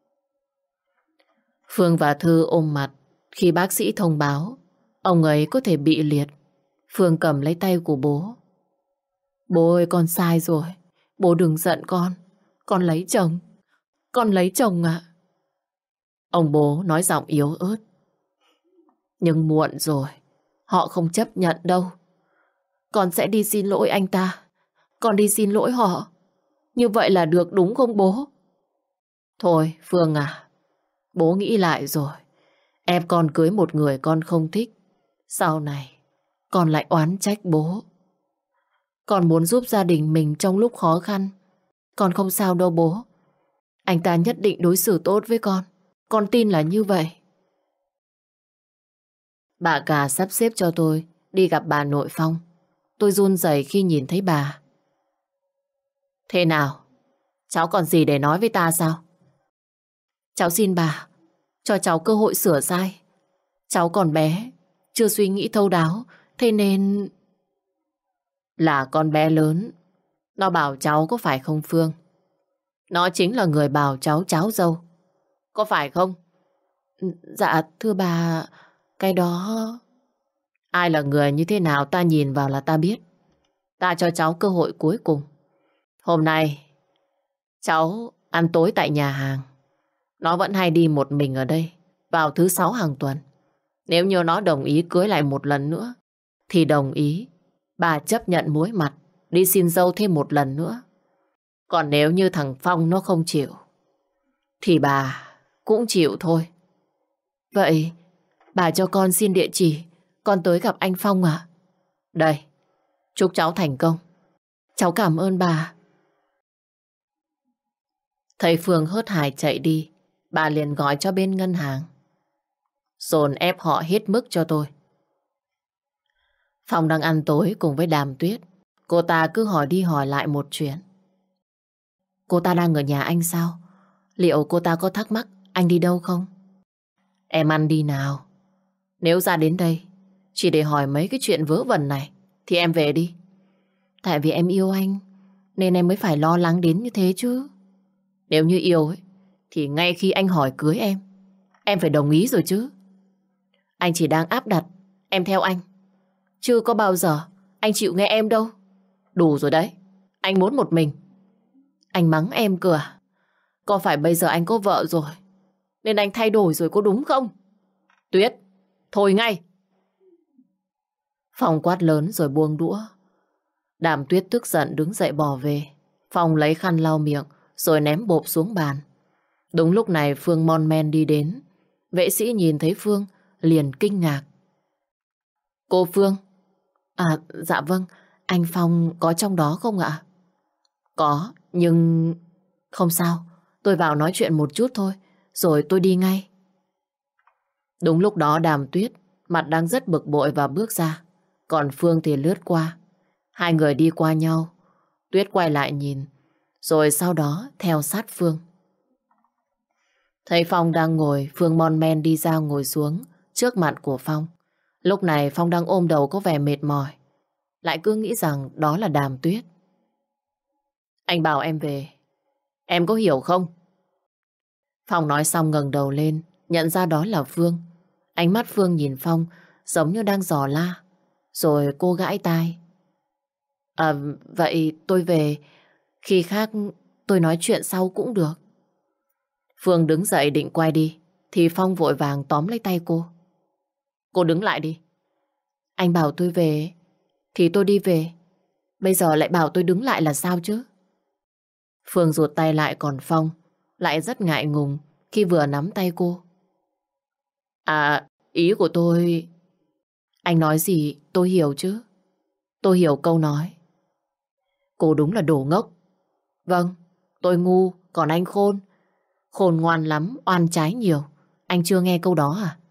Speaker 1: Phương và Thư ôm mặt khi bác sĩ thông báo ông ấy có thể bị liệt. Phương cầm lấy tay của bố. Bố ơi, con sai rồi. Bố đừng giận con. Con lấy chồng. Con lấy chồng ạ. Ông bố nói giọng yếu ớt. Nhưng muộn rồi. Họ không chấp nhận đâu. Con sẽ đi xin lỗi anh ta. Con đi xin lỗi họ. Như vậy là được đúng không bố? Thôi Phương à, bố nghĩ lại rồi. Em con cưới một người con không thích. Sau này con lại oán trách bố. Con muốn giúp gia đình mình trong lúc khó khăn. Con không sao đâu bố. Anh ta nhất định đối xử tốt với con. Con tin là như vậy. Bà cả sắp xếp cho tôi đi gặp bà nội Phong. Tôi run rẩy khi nhìn thấy bà. Thế nào? Cháu còn gì để nói với ta sao? Cháu xin bà cho cháu cơ hội sửa sai. Cháu còn bé, chưa suy nghĩ thấu đáo, thế nên... Là con bé lớn, nó bảo cháu có phải không Phương? Nó chính là người bảo cháu cháu dâu, có phải không? Dạ thưa bà, cái đó... Ai là người như thế nào ta nhìn vào là ta biết. Ta cho cháu cơ hội cuối cùng. Hôm nay cháu ăn tối tại nhà hàng. Nó vẫn hay đi một mình ở đây vào thứ sáu hàng tuần. Nếu như nó đồng ý cưới lại một lần nữa thì đồng ý, bà chấp nhận muối mặt đi xin dâu thêm một lần nữa. Còn nếu như thằng Phong nó không chịu thì bà cũng chịu thôi. Vậy bà cho con xin địa chỉ, con tới gặp anh Phong ạ. Đây, chúc cháu thành công. Cháu cảm ơn bà. Thầy Phương hớt hải chạy đi, bà liền gọi cho bên ngân hàng. Dồn ép họ hết mức cho tôi. Phong đang ăn tối cùng với Đàm Tuyết. Cô ta cứ hỏi đi hỏi lại một chuyện. Cô ta đang ở nhà anh sao? Liệu cô ta có thắc mắc anh đi đâu không? Em ăn đi nào. Nếu ra đến đây chỉ để hỏi mấy cái chuyện vớ vẩn này thì em về đi. Tại vì em yêu anh nên em mới phải lo lắng đến như thế chứ. Nếu như yêu ấy thì ngay khi anh hỏi cưới em, em phải đồng ý rồi chứ. Anh chỉ đang áp đặt em theo anh, chưa có bao giờ anh chịu nghe em đâu. Đủ rồi đấy. Anh muốn một mình. Anh mắng em cơ à? Có phải bây giờ anh có vợ rồi nên anh thay đổi rồi có đúng không? Tuyết, thôi ngay. Phong quát lớn rồi buông đũa. Đàm Tuyết tức giận đứng dậy bỏ về. Phong lấy khăn lau miệng rồi ném bộp xuống bàn. Đúng lúc này Phương mon men đi đến. Vệ sĩ nhìn thấy Phương liền kinh ngạc. Cô Phương? À dạ vâng, anh Phong có trong đó không ạ? Có, nhưng... Không sao, tôi vào nói chuyện một chút thôi, rồi tôi đi ngay. Đúng lúc đó Đàm Tuyết mặt đang rất bực bội và bước ra. Còn Phương thì lướt qua. Hai người đi qua nhau. Tuyết quay lại nhìn, rồi sau đó theo sát Phương. Thấy Phong đang ngồi, Phương mon men đi ra ngồi xuống trước mặt của Phong. Lúc này Phong đang ôm đầu có vẻ mệt mỏi, lại cứ nghĩ rằng đó là Đàm Tuyết. Anh bảo em về, em có hiểu không? Phong nói xong ngẩng đầu lên, nhận ra đó là Phương. Ánh mắt Phương nhìn Phong giống như đang dò la, rồi cô gãi tai. À, vậy tôi về, khi khác tôi nói chuyện sau cũng được. Phương đứng dậy định quay đi, thì Phong vội vàng tóm lấy tay cô. Cô đứng lại đi. Anh bảo tôi về, thì tôi đi về. Bây giờ lại bảo tôi đứng lại là sao chứ? Phương rụt tay lại, còn Phong lại rất ngại ngùng khi vừa nắm tay cô. À, ý của tôi... Anh nói gì tôi hiểu chứ. Tôi hiểu câu nói. Cô đúng là đồ ngốc. Vâng, tôi ngu, còn anh khôn. Khôn ngoan lắm, oan trái nhiều. Anh chưa nghe câu đó à?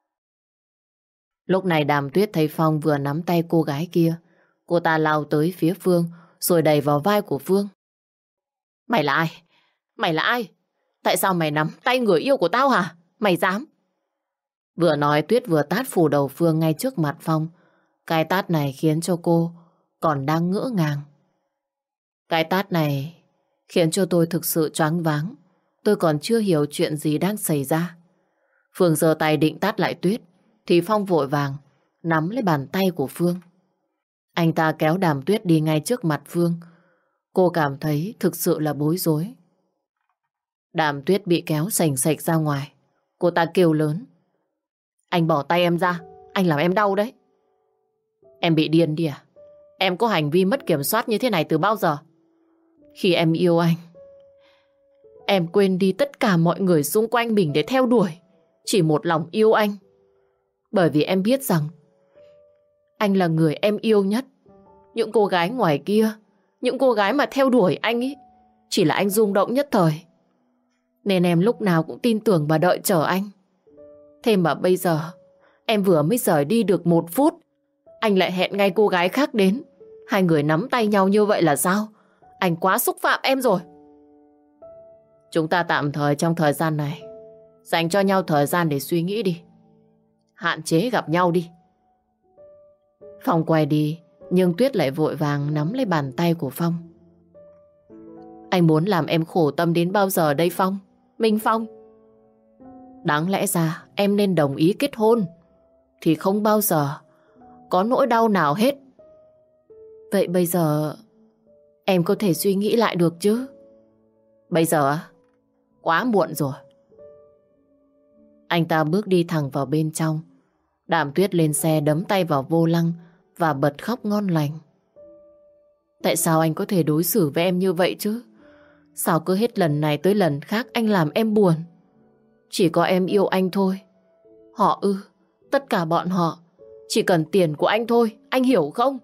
Speaker 1: Lúc này Đàm Tuyết thấy Phong vừa nắm tay cô gái kia. Cô ta lao tới phía Phương, rồi đẩy vào vai của Phương. Mày là ai? Mày là ai? Tại sao mày nắm tay người yêu của tao hả? Mày dám? Vừa nói Tuyết vừa tát phủ đầu Phương ngay trước mặt Phong. Cái tát này khiến cho cô còn đang ngỡ ngàng. Cái tát này khiến cho tôi thực sự choáng váng. Tôi còn chưa hiểu chuyện gì đang xảy ra. Phương giơ tay định tát lại Tuyết, thì Phong vội vàng nắm lấy bàn tay của Phương. Anh ta kéo Đàm Tuyết đi ngay trước mặt Phương. Cô cảm thấy thực sự là bối rối. Đàm Tuyết bị kéo sành sạch ra ngoài. Cô ta kêu lớn. Anh bỏ tay em ra, anh làm em đau đấy. Em bị điên đi à? Em có hành vi mất kiểm soát như thế này từ bao giờ? Khi em yêu anh, em quên đi tất cả mọi người xung quanh mình để theo đuổi chỉ một lòng yêu anh. Bởi vì em biết rằng anh là người em yêu nhất. Những cô gái ngoài kia, những cô gái mà theo đuổi anh ấy, chỉ là anh rung động nhất thời. Nên em lúc nào cũng tin tưởng và đợi chờ anh. Thế mà bây giờ em vừa mới rời đi được một phút, anh lại hẹn ngay cô gái khác đến. Hai người nắm tay nhau như vậy là sao? Anh quá xúc phạm em rồi. Chúng ta tạm thời trong thời gian này dành cho nhau thời gian để suy nghĩ đi. Hạn chế gặp nhau đi. Phong quay đi, nhưng Tuyết lại vội vàng nắm lấy bàn tay của Phong. Anh muốn làm em khổ tâm đến bao giờ đây Phong? Minh Phong, đáng lẽ ra em nên đồng ý kết hôn, thì không bao giờ có nỗi đau nào hết. Vậy bây giờ em có thể suy nghĩ lại được chứ? Bây giờ á, quá muộn rồi. Anh ta bước đi thẳng vào bên trong. Đàm Tuyết lên xe đấm tay vào vô lăng và bật khóc ngon lành. Tại sao anh có thể đối xử với em như vậy chứ? Sao cứ hết lần này tới lần khác anh làm em buồn? Chỉ có em yêu anh thôi. Họ ư, tất cả bọn họ chỉ cần tiền của anh thôi, anh hiểu không?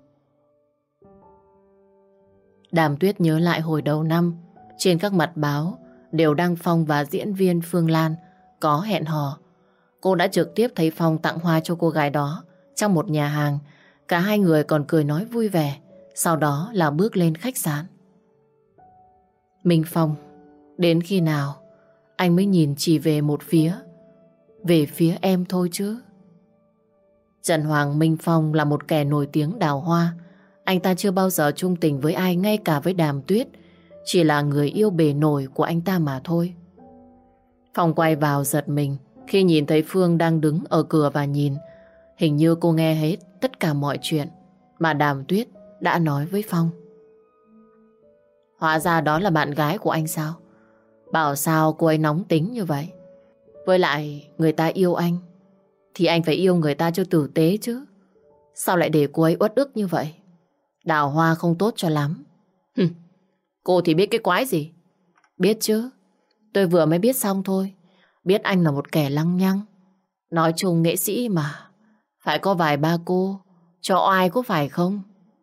Speaker 1: Đàm Tuyết nhớ lại hồi đầu năm, trên các mặt báo đều đăng Phong và diễn viên Phương Lan có hẹn hò. Cô đã trực tiếp thấy Phong tặng hoa cho cô gái đó trong một nhà hàng. Cả hai người còn cười nói vui vẻ. Sau đó là bước lên khách sạn. Minh Phong, đến khi nào anh mới nhìn chỉ về một phía, về phía em thôi chứ? Trần Hoàng Minh Phong là một kẻ nổi tiếng đào hoa. Anh ta chưa bao giờ chung tình với ai, ngay cả với Đàm Tuyết. Chỉ là người yêu bề nổi của anh ta mà thôi. Phong quay vào giật mình khi nhìn thấy Phương đang đứng ở cửa và nhìn. Hình như cô nghe hết tất cả mọi chuyện mà Đàm Tuyết đã nói với Phong. Hóa ra đó là bạn gái của anh sao? Bảo sao cô ấy nóng tính như vậy? Với lại người ta yêu anh thì anh phải yêu người ta cho tử tế chứ. Sao lại để cô ấy uất ức như vậy? Đào hoa không tốt cho lắm. Hừm, cô thì biết cái quái gì? Biết chứ. Tôi vừa mới biết xong thôi. Biết anh là một kẻ lăng nhăng. Nói chung nghệ sĩ mà, phải có vài ba cô cho oai có phải không?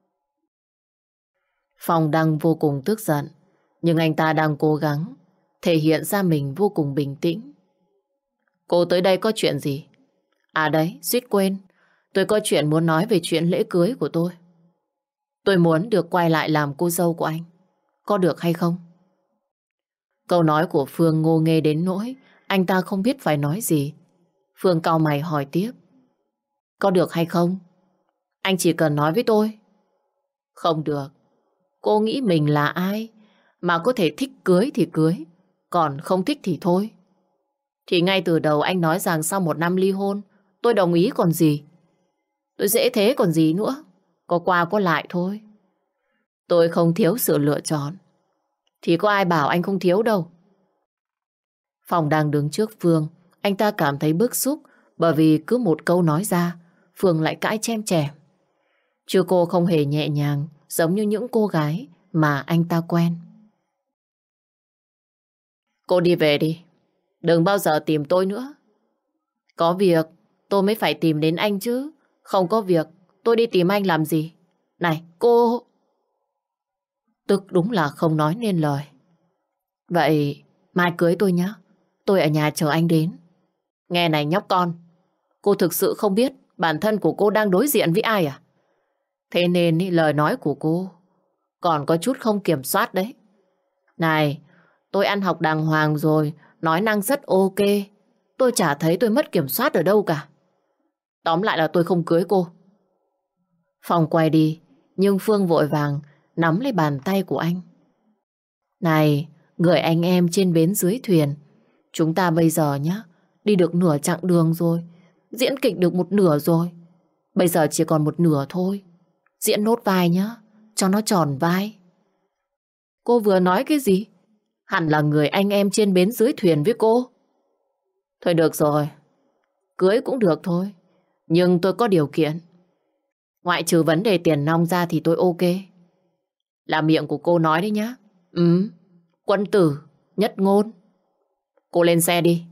Speaker 1: Phong đang vô cùng tức giận, nhưng anh ta đang cố gắng thể hiện ra mình vô cùng bình tĩnh. Cô tới đây có chuyện gì? À đấy, suýt quên. Tôi có chuyện muốn nói về chuyện lễ cưới của tôi. Tôi muốn được quay lại làm cô dâu của anh. Có được hay không? Câu nói của Phương ngô nghê đến nỗi anh ta không biết phải nói gì. Phương cau mày hỏi tiếp. Có được hay không? Anh chỉ cần nói với tôi. Không được. Cô nghĩ mình là ai mà có thể thích cưới thì cưới, còn không thích thì thôi. Thì ngay từ đầu anh nói rằng sau một năm ly hôn, tôi đồng ý còn gì. Tôi dễ thế còn gì nữa. Có qua có lại thôi. Tôi không thiếu sự lựa chọn. Thì có ai bảo anh không thiếu đâu. Phong đang đứng trước Phương. Anh ta cảm thấy bức xúc bởi vì cứ một câu nói ra Phương lại cãi chém chém. Chứ cô không hề nhẹ nhàng giống như những cô gái mà anh ta quen. Cô đi về đi. Đừng bao giờ tìm tôi nữa. Có việc tôi mới phải tìm đến anh chứ. Không có việc tôi đi tìm anh làm gì. Này cô... Tức đúng là không nói nên lời. Vậy mai cưới tôi nhé. Tôi ở nhà chờ anh đến. Nghe này nhóc con, cô thực sự không biết bản thân của cô đang đối diện với ai à? Thế nên ý, lời nói của cô còn có chút không kiểm soát đấy. Này, tôi ăn học đàng hoàng rồi, nói năng rất ok. Tôi chả thấy tôi mất kiểm soát ở đâu cả. Tóm lại là tôi không cưới cô. Phong quay đi, nhưng Phương vội vàng nắm lấy bàn tay của anh. Này, người anh em trên bến dưới thuyền, chúng ta bây giờ nhá, đi được nửa chặng đường rồi, diễn kịch được một nửa rồi. Bây giờ chỉ còn một nửa thôi. Diễn nốt vai nhá, cho nó tròn vai. Cô vừa nói cái gì? Hẳn là người anh em trên bến dưới thuyền với cô. Thôi được rồi, cưới cũng được thôi. Nhưng tôi có điều kiện. Ngoại trừ vấn đề tiền nong ra thì tôi ok. Là miệng của cô nói đấy nhá. Ừ, quân tử, nhất ngôn. Cô lên xe đi.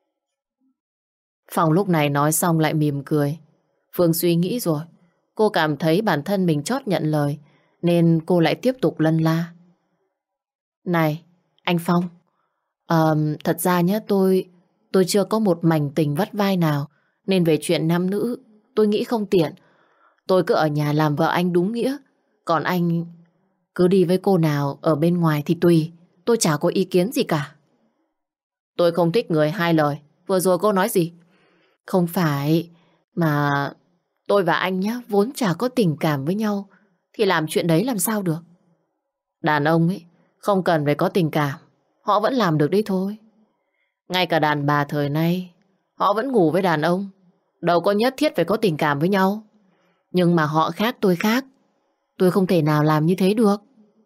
Speaker 1: Phong lúc này nói xong lại mỉm cười. Phương suy nghĩ rồi. Cô cảm thấy bản thân mình chót nhận lời, nên cô lại tiếp tục lân la. Này, anh Phong. Uh, thật ra nhé, tôi tôi chưa có một mảnh tình vắt vai nào, nên về chuyện nam nữ tôi nghĩ không tiện. Tôi cứ ở nhà làm vợ anh đúng nghĩa. Còn anh cứ đi với cô nào ở bên ngoài thì tùy. Tôi chả có ý kiến gì cả. Tôi không thích người hai lời. Vừa rồi cô nói gì? Không phải, mà tôi và anh nhá, vốn chả có tình cảm với nhau, thì làm chuyện đấy làm sao được. Đàn ông ấy không cần phải có tình cảm, họ vẫn làm được đấy thôi. Ngay cả đàn bà thời nay, họ vẫn ngủ với đàn ông, đâu có nhất thiết phải có tình cảm với nhau. Nhưng mà họ khác, tôi khác. Tôi không thể nào làm như thế được.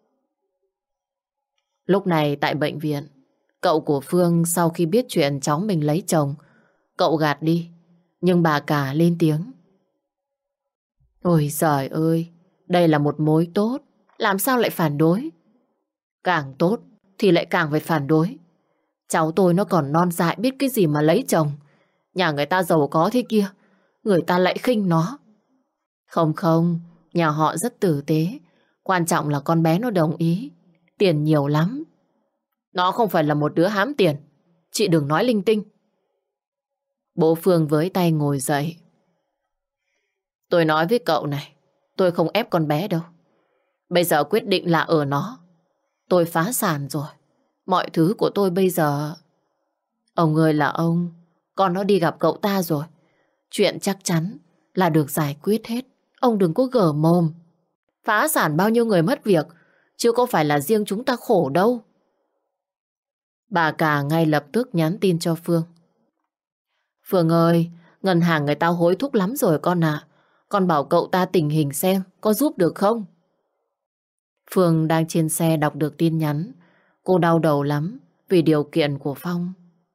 Speaker 1: Lúc này tại bệnh viện, cậu của Phương sau khi biết chuyện cháu mình lấy chồng, cậu gạt đi. Nhưng bà cả lên tiếng. Ôi giời ơi, đây là một mối tốt, làm sao lại phản đối? Càng tốt thì lại càng phải phản đối. Cháu tôi nó còn non dại biết cái gì mà lấy chồng. Nhà người ta giàu có thế kia, người ta lại khinh nó. Không không, nhà họ rất tử tế. Quan trọng là con bé nó đồng ý. Tiền nhiều lắm. Nó không phải là một đứa hám tiền. Chị đừng nói linh tinh. Bố Phương với tay ngồi dậy. Tôi nói với cậu này, tôi không ép con bé đâu. Bây giờ quyết định là ở nó. Tôi phá sản rồi. Mọi thứ của tôi bây giờ... Ông ơi là ông, con nó đi gặp cậu ta rồi. Chuyện chắc chắn là được giải quyết hết. Ông đừng có gở mồm. Phá sản bao nhiêu người mất việc, chứ có phải là riêng chúng ta khổ đâu. Bà cả ngay lập tức nhắn tin cho Phương. Phương ơi, ngân hàng người ta hối thúc lắm rồi con ạ. Con bảo cậu ta tình hình xem có giúp được không. Phương đang trên xe đọc được tin nhắn. Cô đau đầu lắm vì điều kiện của Phong.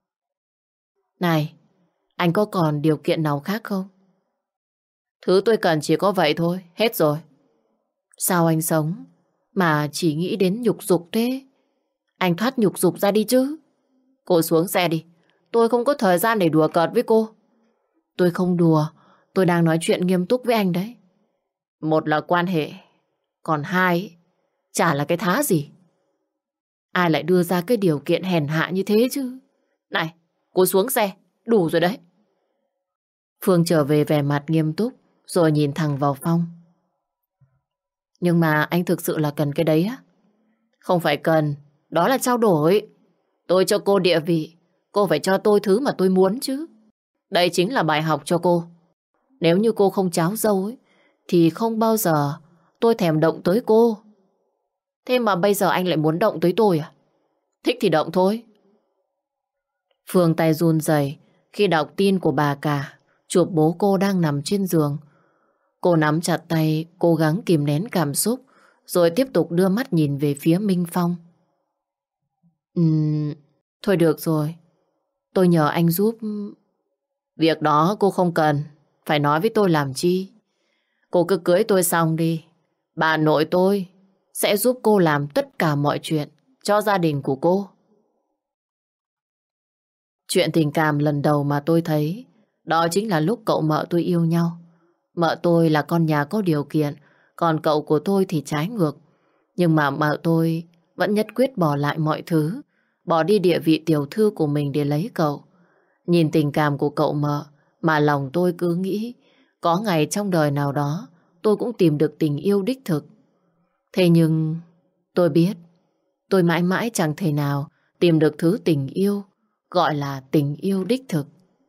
Speaker 1: Này, anh có còn điều kiện nào khác không? Thứ tôi cần chỉ có vậy thôi, hết rồi. Sao anh sống mà chỉ nghĩ đến nhục dục thế? Anh thoát nhục dục ra đi chứ. Cô xuống xe đi. Tôi không có thời gian để đùa cợt với cô. Tôi không đùa. Tôi đang nói chuyện nghiêm túc với anh đấy. Một là quan hệ, còn hai chả là cái thá gì. Ai lại đưa ra cái điều kiện hèn hạ như thế chứ? Này, cô xuống xe. Đủ rồi đấy. Phương trở về vẻ mặt nghiêm túc, rồi nhìn thẳng vào Phong. Nhưng mà anh thực sự là cần cái đấy á? Không phải cần, đó là trao đổi. Tôi cho cô địa vị, cô phải cho tôi thứ mà tôi muốn chứ. Đây chính là bài học cho cô. Nếu như cô không tráo dâu ấy, thì không bao giờ tôi thèm động tới cô. Thế mà bây giờ anh lại muốn động tới tôi à? Thích thì động thôi. Phương tay run rẩy khi đọc tin của bà cả chụp bố cô đang nằm trên giường. Cô nắm chặt tay, cố gắng kìm nén cảm xúc, rồi tiếp tục đưa mắt nhìn về phía Minh Phong. Ừm, thôi được rồi, tôi nhờ anh giúp. Việc đó cô không cần phải nói với tôi làm chi. Cô cứ cưới tôi xong đi. Bà nội tôi sẽ giúp cô làm tất cả mọi chuyện cho gia đình của cô. Chuyện tình cảm lần đầu mà tôi thấy đó chính là lúc cậu mợ tôi yêu nhau. Mợ tôi là con nhà có điều kiện, còn cậu của tôi thì trái ngược. Nhưng mà mợ tôi vẫn nhất quyết bỏ lại mọi thứ, bỏ đi địa vị tiểu thư của mình để lấy cậu. Nhìn tình cảm của cậu mợ mà lòng tôi cứ nghĩ có ngày trong đời nào đó tôi cũng tìm được tình yêu đích thực. Thế nhưng tôi biết tôi mãi mãi chẳng thể nào tìm được thứ tình yêu gọi là tình yêu đích thực.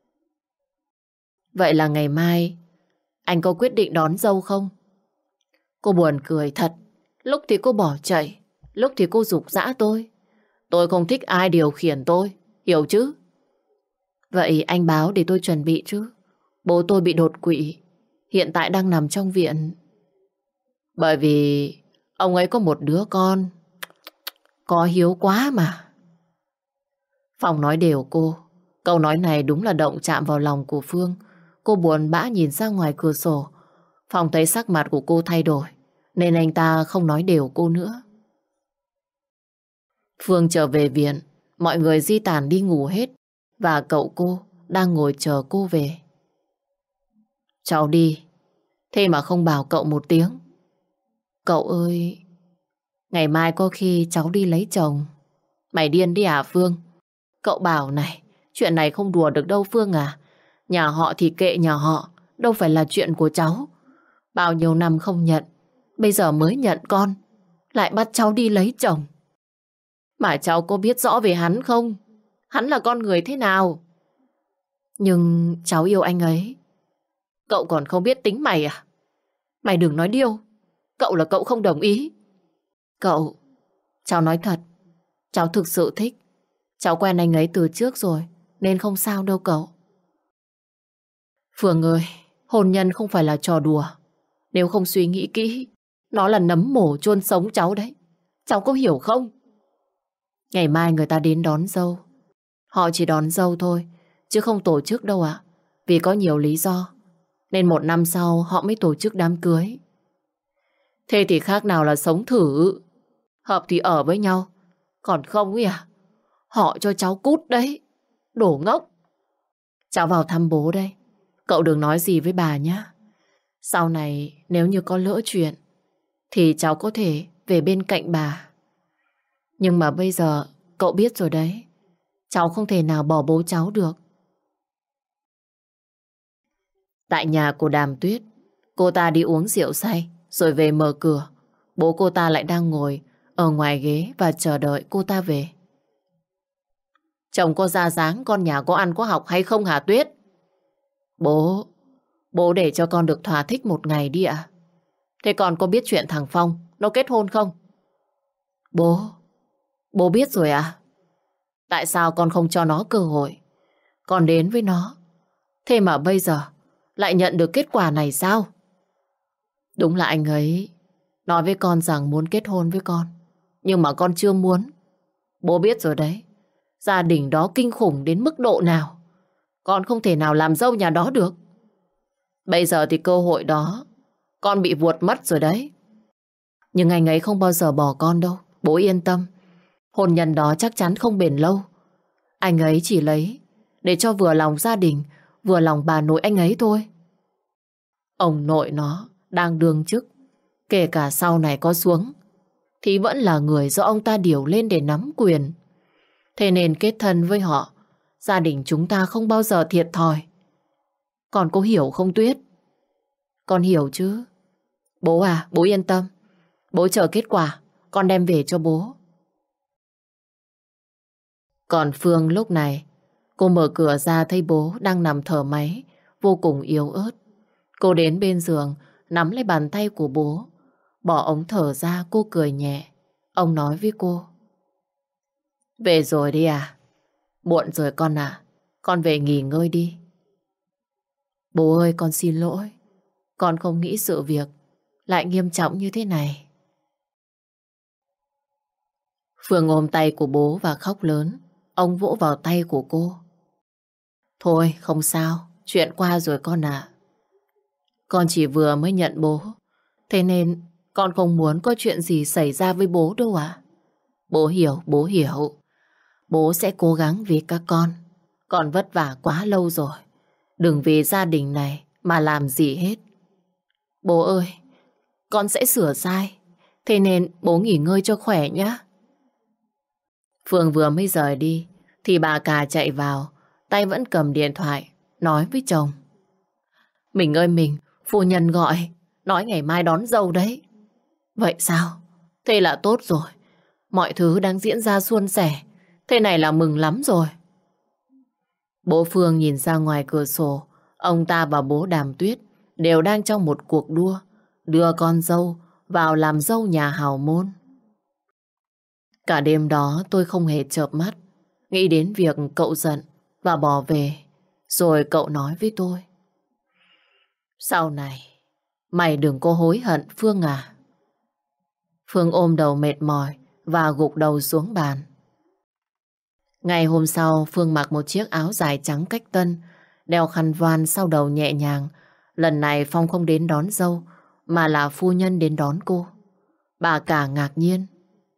Speaker 1: Vậy là ngày mai anh có quyết định đón dâu không? Cô buồn cười thật. Lúc thì cô bỏ chạy, lúc thì cô giục giã tôi. Tôi không thích ai điều khiển tôi, hiểu chứ? Vậy anh báo để tôi chuẩn bị chứ. Bố tôi bị đột quỵ, hiện tại đang nằm trong viện. Bởi vì ông ấy có một đứa con có hiếu quá mà. Phong nói đều cô. Câu nói này đúng là động chạm vào lòng của Phương. Cô buồn bã nhìn ra ngoài cửa sổ. Phong thấy sắc mặt của cô thay đổi, nên anh ta không nói đều cô nữa. Phương trở về viện, mọi người di tản đi ngủ hết, và cậu cô đang ngồi chờ cô về. Cháu đi, thế mà không bảo cậu một tiếng. Cậu ơi, ngày mai có khi cháu đi lấy chồng. Mày điên đi à Phương? Cậu bảo này, chuyện này không đùa được đâu Phương à. Nhà họ thì kệ nhà họ, đâu phải là chuyện của cháu. Bao nhiêu năm không nhận, bây giờ mới nhận con, lại bắt cháu đi lấy chồng. Mà cháu có biết rõ về hắn không? Hắn là con người thế nào? Nhưng cháu yêu anh ấy. Cậu còn không biết tính mày à? Mày đừng nói điêu. Cậu là cậu không đồng ý. Cậu, cháu nói thật, cháu thực sự thích. Cháu quen anh ấy từ trước rồi, nên không sao đâu cậu. Phương ơi, hôn nhân không phải là trò đùa. Nếu không suy nghĩ kỹ, nó là nấm mổ chôn sống cháu đấy. Cháu có hiểu không? Ngày mai người ta đến đón dâu. Họ chỉ đón dâu thôi, chứ không tổ chức đâu ạ. Vì có nhiều lý do, nên một năm sau họ mới tổ chức đám cưới. Thế thì khác nào là sống thử. Hợp thì ở với nhau, còn không ấy à? Họ cho cháu cút đấy. Đổ ngốc. Cháu vào thăm bố đây. Cậu đừng nói gì với bà nhé. Sau này nếu như có lỡ chuyện thì cháu có thể về bên cạnh bà. Nhưng mà bây giờ cậu biết rồi đấy, cháu không thể nào bỏ bố cháu được. Tại nhà của Đàm Tuyết, cô ta đi uống rượu say rồi về mở cửa. Bố cô ta lại đang ngồi ở ngoài ghế và chờ đợi cô ta về. Chồng có ra dáng con nhà có ăn có học hay không hả Tuyết? Bố, bố để cho con được thỏa thích một ngày đi ạ. Thế con có biết chuyện thằng Phong nó kết hôn không? Bố, bố biết rồi à? Tại sao con không cho nó cơ hội? Con đến với nó, thế mà bây giờ lại nhận được kết quả này sao? Đúng là anh ấy nói với con rằng muốn kết hôn với con, nhưng mà con chưa muốn. Bố biết rồi đấy, gia đình đó kinh khủng đến mức độ nào. Con không thể nào làm dâu nhà đó được. Bây giờ thì cơ hội đó con bị vuột mất rồi đấy. Nhưng anh ấy không bao giờ bỏ con đâu. Bố yên tâm. Hôn nhân đó chắc chắn không bền lâu. Anh ấy chỉ lấy để cho vừa lòng gia đình, vừa lòng bà nội anh ấy thôi. Ông nội nó đang đương chức, kể cả sau này có xuống thì vẫn là người do ông ta điều lên để nắm quyền. Thế nên kết thân với họ, gia đình chúng ta không bao giờ thiệt thòi. Con có hiểu không Tuyết? Con hiểu chứ? Bố à, bố yên tâm. Bố chờ kết quả, con đem về cho bố. Còn Phương lúc này, cô mở cửa ra thấy bố đang nằm thở máy, vô cùng yếu ớt. Cô đến bên giường, nắm lấy bàn tay của bố. Bỏ ống thở ra, cô cười nhẹ. Ông nói với cô. Về rồi đi à? Muộn rồi con à? Con về nghỉ ngơi đi. Bố ơi, con xin lỗi. Con không nghĩ sự việc lại nghiêm trọng như thế này. Phương ôm tay của bố và khóc lớn. Ông vỗ vào tay của cô. Thôi, không sao. Chuyện qua rồi con ạ. Con chỉ vừa mới nhận bố. Thế nên con không muốn có chuyện gì xảy ra với bố đâu ạ. Bố hiểu, bố hiểu. Bố sẽ cố gắng vì các con. Con vất vả quá lâu rồi. Đừng vì gia đình này mà làm gì hết. Bố ơi, con sẽ sửa sai. Thế nên bố nghỉ ngơi cho khỏe nhé. Phương vừa mới rời đi thì bà cả chạy vào, tay vẫn cầm điện thoại, nói với chồng. Mình ơi mình, phu nhân gọi, nói ngày mai đón dâu đấy. Vậy sao? Thế là tốt rồi. Mọi thứ đang diễn ra suôn sẻ. Thế này là mừng lắm rồi. Bố Phương nhìn ra ngoài cửa sổ. Ông ta và bố Đàm Tuyết đều đang trong một cuộc đua đưa con dâu vào làm dâu nhà hào môn. Cả đêm đó tôi không hề chợp mắt, nghĩ đến việc cậu giận và bỏ về. Rồi cậu nói với tôi. Sau này, mày đừng có hối hận Phương à. Phương ôm đầu mệt mỏi và gục đầu xuống bàn. Ngày hôm sau, Phương mặc một chiếc áo dài trắng cách tân, đeo khăn voan sau đầu nhẹ nhàng. Lần này Phong không đến đón dâu, mà là phu nhân đến đón cô. Bà cả ngạc nhiên.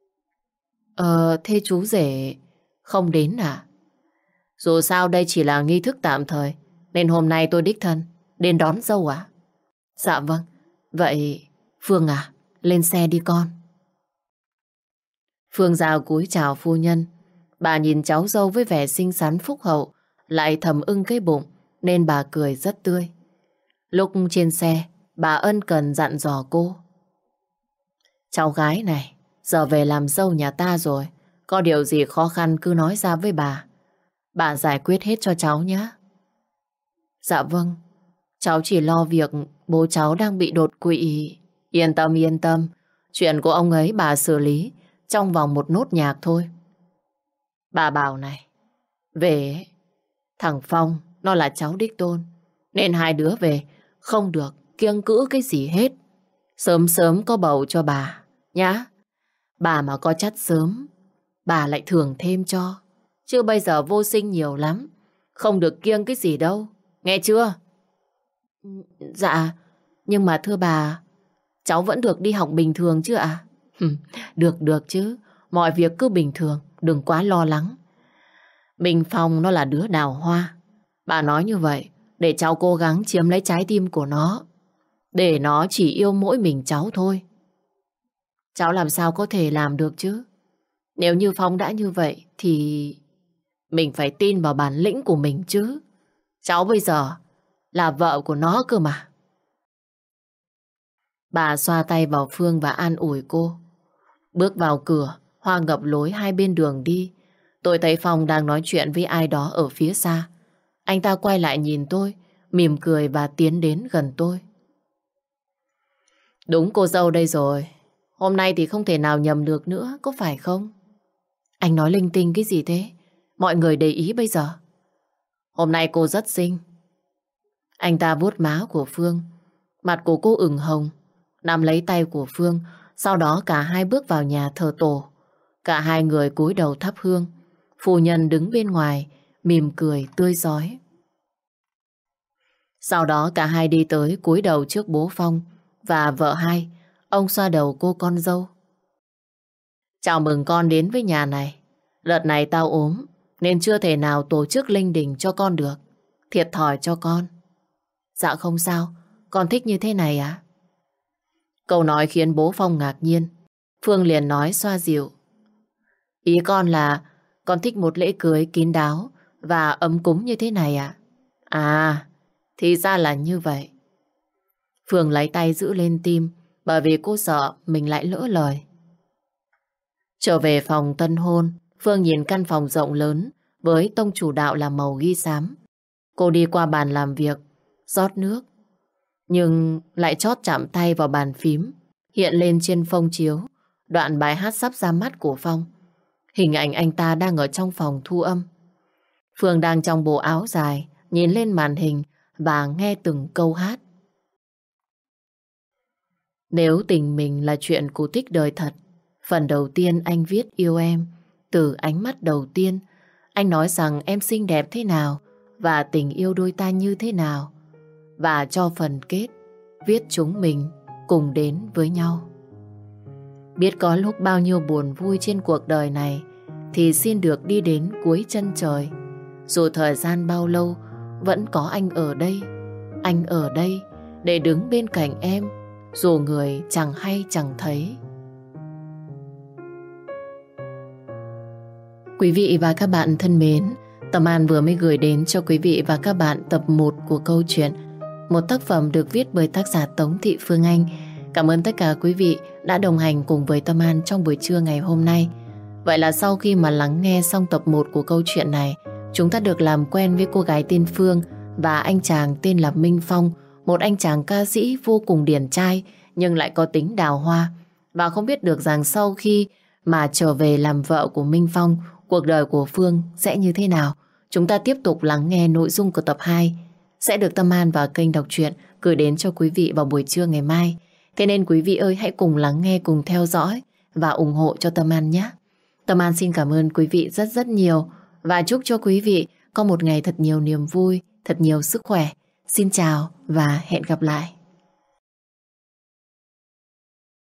Speaker 1: Ờ, thế chú rể không đến à? Dù sao đây chỉ là nghi thức tạm thời, nên hôm nay tôi đích thân đến đón dâu à? Dạ vâng. Vậy Phương à, lên xe đi con. Phương ra cúi chào phu nhân. Bà nhìn cháu dâu với vẻ xinh xắn phúc hậu, lại thầm ưng cái bụng, nên bà cười rất tươi. Lúc trên xe, bà ân cần dặn dò cô. Cháu gái này, giờ về làm dâu nhà ta rồi. Có điều gì khó khăn cứ nói ra với bà. Bà giải quyết hết cho cháu nhé. Dạ vâng, cháu chỉ lo việc bố cháu đang bị đột quỵ. Yên tâm yên tâm, chuyện của ông ấy bà xử lý trong vòng một nốt nhạc thôi. Bà bảo này, về thằng Phong nó là cháu đích tôn, nên hai đứa về không được kiêng cữ cái gì hết. Sớm sớm có bầu cho bà nhá. Bà mà có chắt sớm, bà lại thưởng thêm cho. Chứ bây giờ vô sinh nhiều lắm, không được kiêng cái gì đâu, nghe chưa? Dạ, nhưng mà thưa bà, cháu vẫn được đi học bình thường chứ ạ? Được được chứ, mọi việc cứ bình thường, đừng quá lo lắng. Bình Phong nó là đứa đào hoa. Bà nói như vậy để cháu cố gắng chiếm lấy trái tim của nó, để nó chỉ yêu mỗi mình cháu thôi. Cháu làm sao có thể làm được chứ? Nếu như Phong đã như vậy thì mình phải tin vào bản lĩnh của mình chứ. Cháu bây giờ là vợ của nó cơ mà. Bà xoa tay vào Phương và an ủi cô. Bước vào cửa, Hoa ngập lối hai bên đường đi. Tôi thấy Phong đang nói chuyện với ai đó ở phía xa. Anh ta quay lại nhìn tôi, mỉm cười và tiến đến gần tôi. Đúng cô dâu đây rồi. Hôm nay thì không thể nào nhầm được nữa, có phải không? Anh nói linh tinh cái gì thế? Mọi người để ý bây giờ. Hôm nay cô rất xinh. Anh ta vuốt má của Phương. Mặt của cô ửng hồng, nắm lấy tay của Phương. Sau đó cả hai bước vào nhà thờ tổ. Cả hai người cúi đầu thắp hương. Phu nhân đứng bên ngoài, mỉm cười tươi rói. Sau đó cả hai đi tới cúi đầu trước bố Phong và vợ hai. Ông xoa đầu cô con dâu. Chào mừng con đến với nhà này. Đợt này tao ốm nên chưa thể nào tổ chức linh đình cho con được. Thiệt thòi cho con. Dạ không sao, con thích như thế này à? Câu nói khiến bố Phong ngạc nhiên. Phương liền nói xoa dịu. Ý con là con thích một lễ cưới kín đáo và ấm cúng như thế này à? À, thì ra là như vậy. Phương lấy tay giữ lên tim bởi vì cô sợ mình lại lỡ lời. Trở về phòng tân hôn, Phương nhìn căn phòng rộng lớn với tông chủ đạo là màu ghi xám. Cô đi qua bàn làm việc, rót nước, nhưng lại chót chạm tay vào bàn phím, hiện lên trên phông chiếu đoạn bài hát sắp ra mắt của Phong. Hình ảnh anh ta đang ở trong phòng thu âm. Phương đang trong bộ áo dài, nhìn lên màn hình và nghe từng câu hát. Nếu tình mình là chuyện cổ tích đời thật, phần đầu tiên anh viết yêu em. Từ ánh mắt đầu tiên, anh nói rằng em xinh đẹp thế nào và tình yêu đôi ta như thế nào. Và cho phần kết, viết chúng mình cùng đến với nhau. Biết có lúc bao nhiêu buồn vui trên cuộc đời này, thì xin được đi đến cuối chân trời. Dù thời gian bao lâu, vẫn có anh ở đây. Anh ở đây để đứng bên cạnh em, dù người chẳng hay chẳng thấy. Quý vị và các bạn thân mến, Tâm An vừa mới gửi đến cho quý vị và các bạn tập một của câu chuyện, một tác phẩm được viết bởi tác giả Tống Thị Phương Anh. Cảm ơn tất cả quý vị đã đồng hành cùng với Tâm An trong buổi trưa ngày hôm nay. Vậy là sau khi mà lắng nghe xong tập một của câu chuyện này, chúng ta được làm quen với cô gái tên Phương và anh chàng tên là Minh Phong, một anh chàng ca sĩ vô cùng điển trai nhưng lại có tính đào hoa. Và không biết được rằng sau khi mà trở về làm vợ của Minh Phong, cuộc đời của Phương sẽ như thế nào. Chúng ta tiếp tục lắng nghe nội dung của tập hai sẽ được Tâm An và kênh đọc truyện gửi đến cho quý vị vào buổi trưa ngày mai. Thế nên quý vị ơi, hãy cùng lắng nghe, cùng theo dõi và ủng hộ cho Tâm An nhé. Tâm An xin cảm ơn quý vị rất rất nhiều và chúc cho quý vị có một ngày thật nhiều niềm vui, thật nhiều sức khỏe. Xin chào và hẹn gặp lại.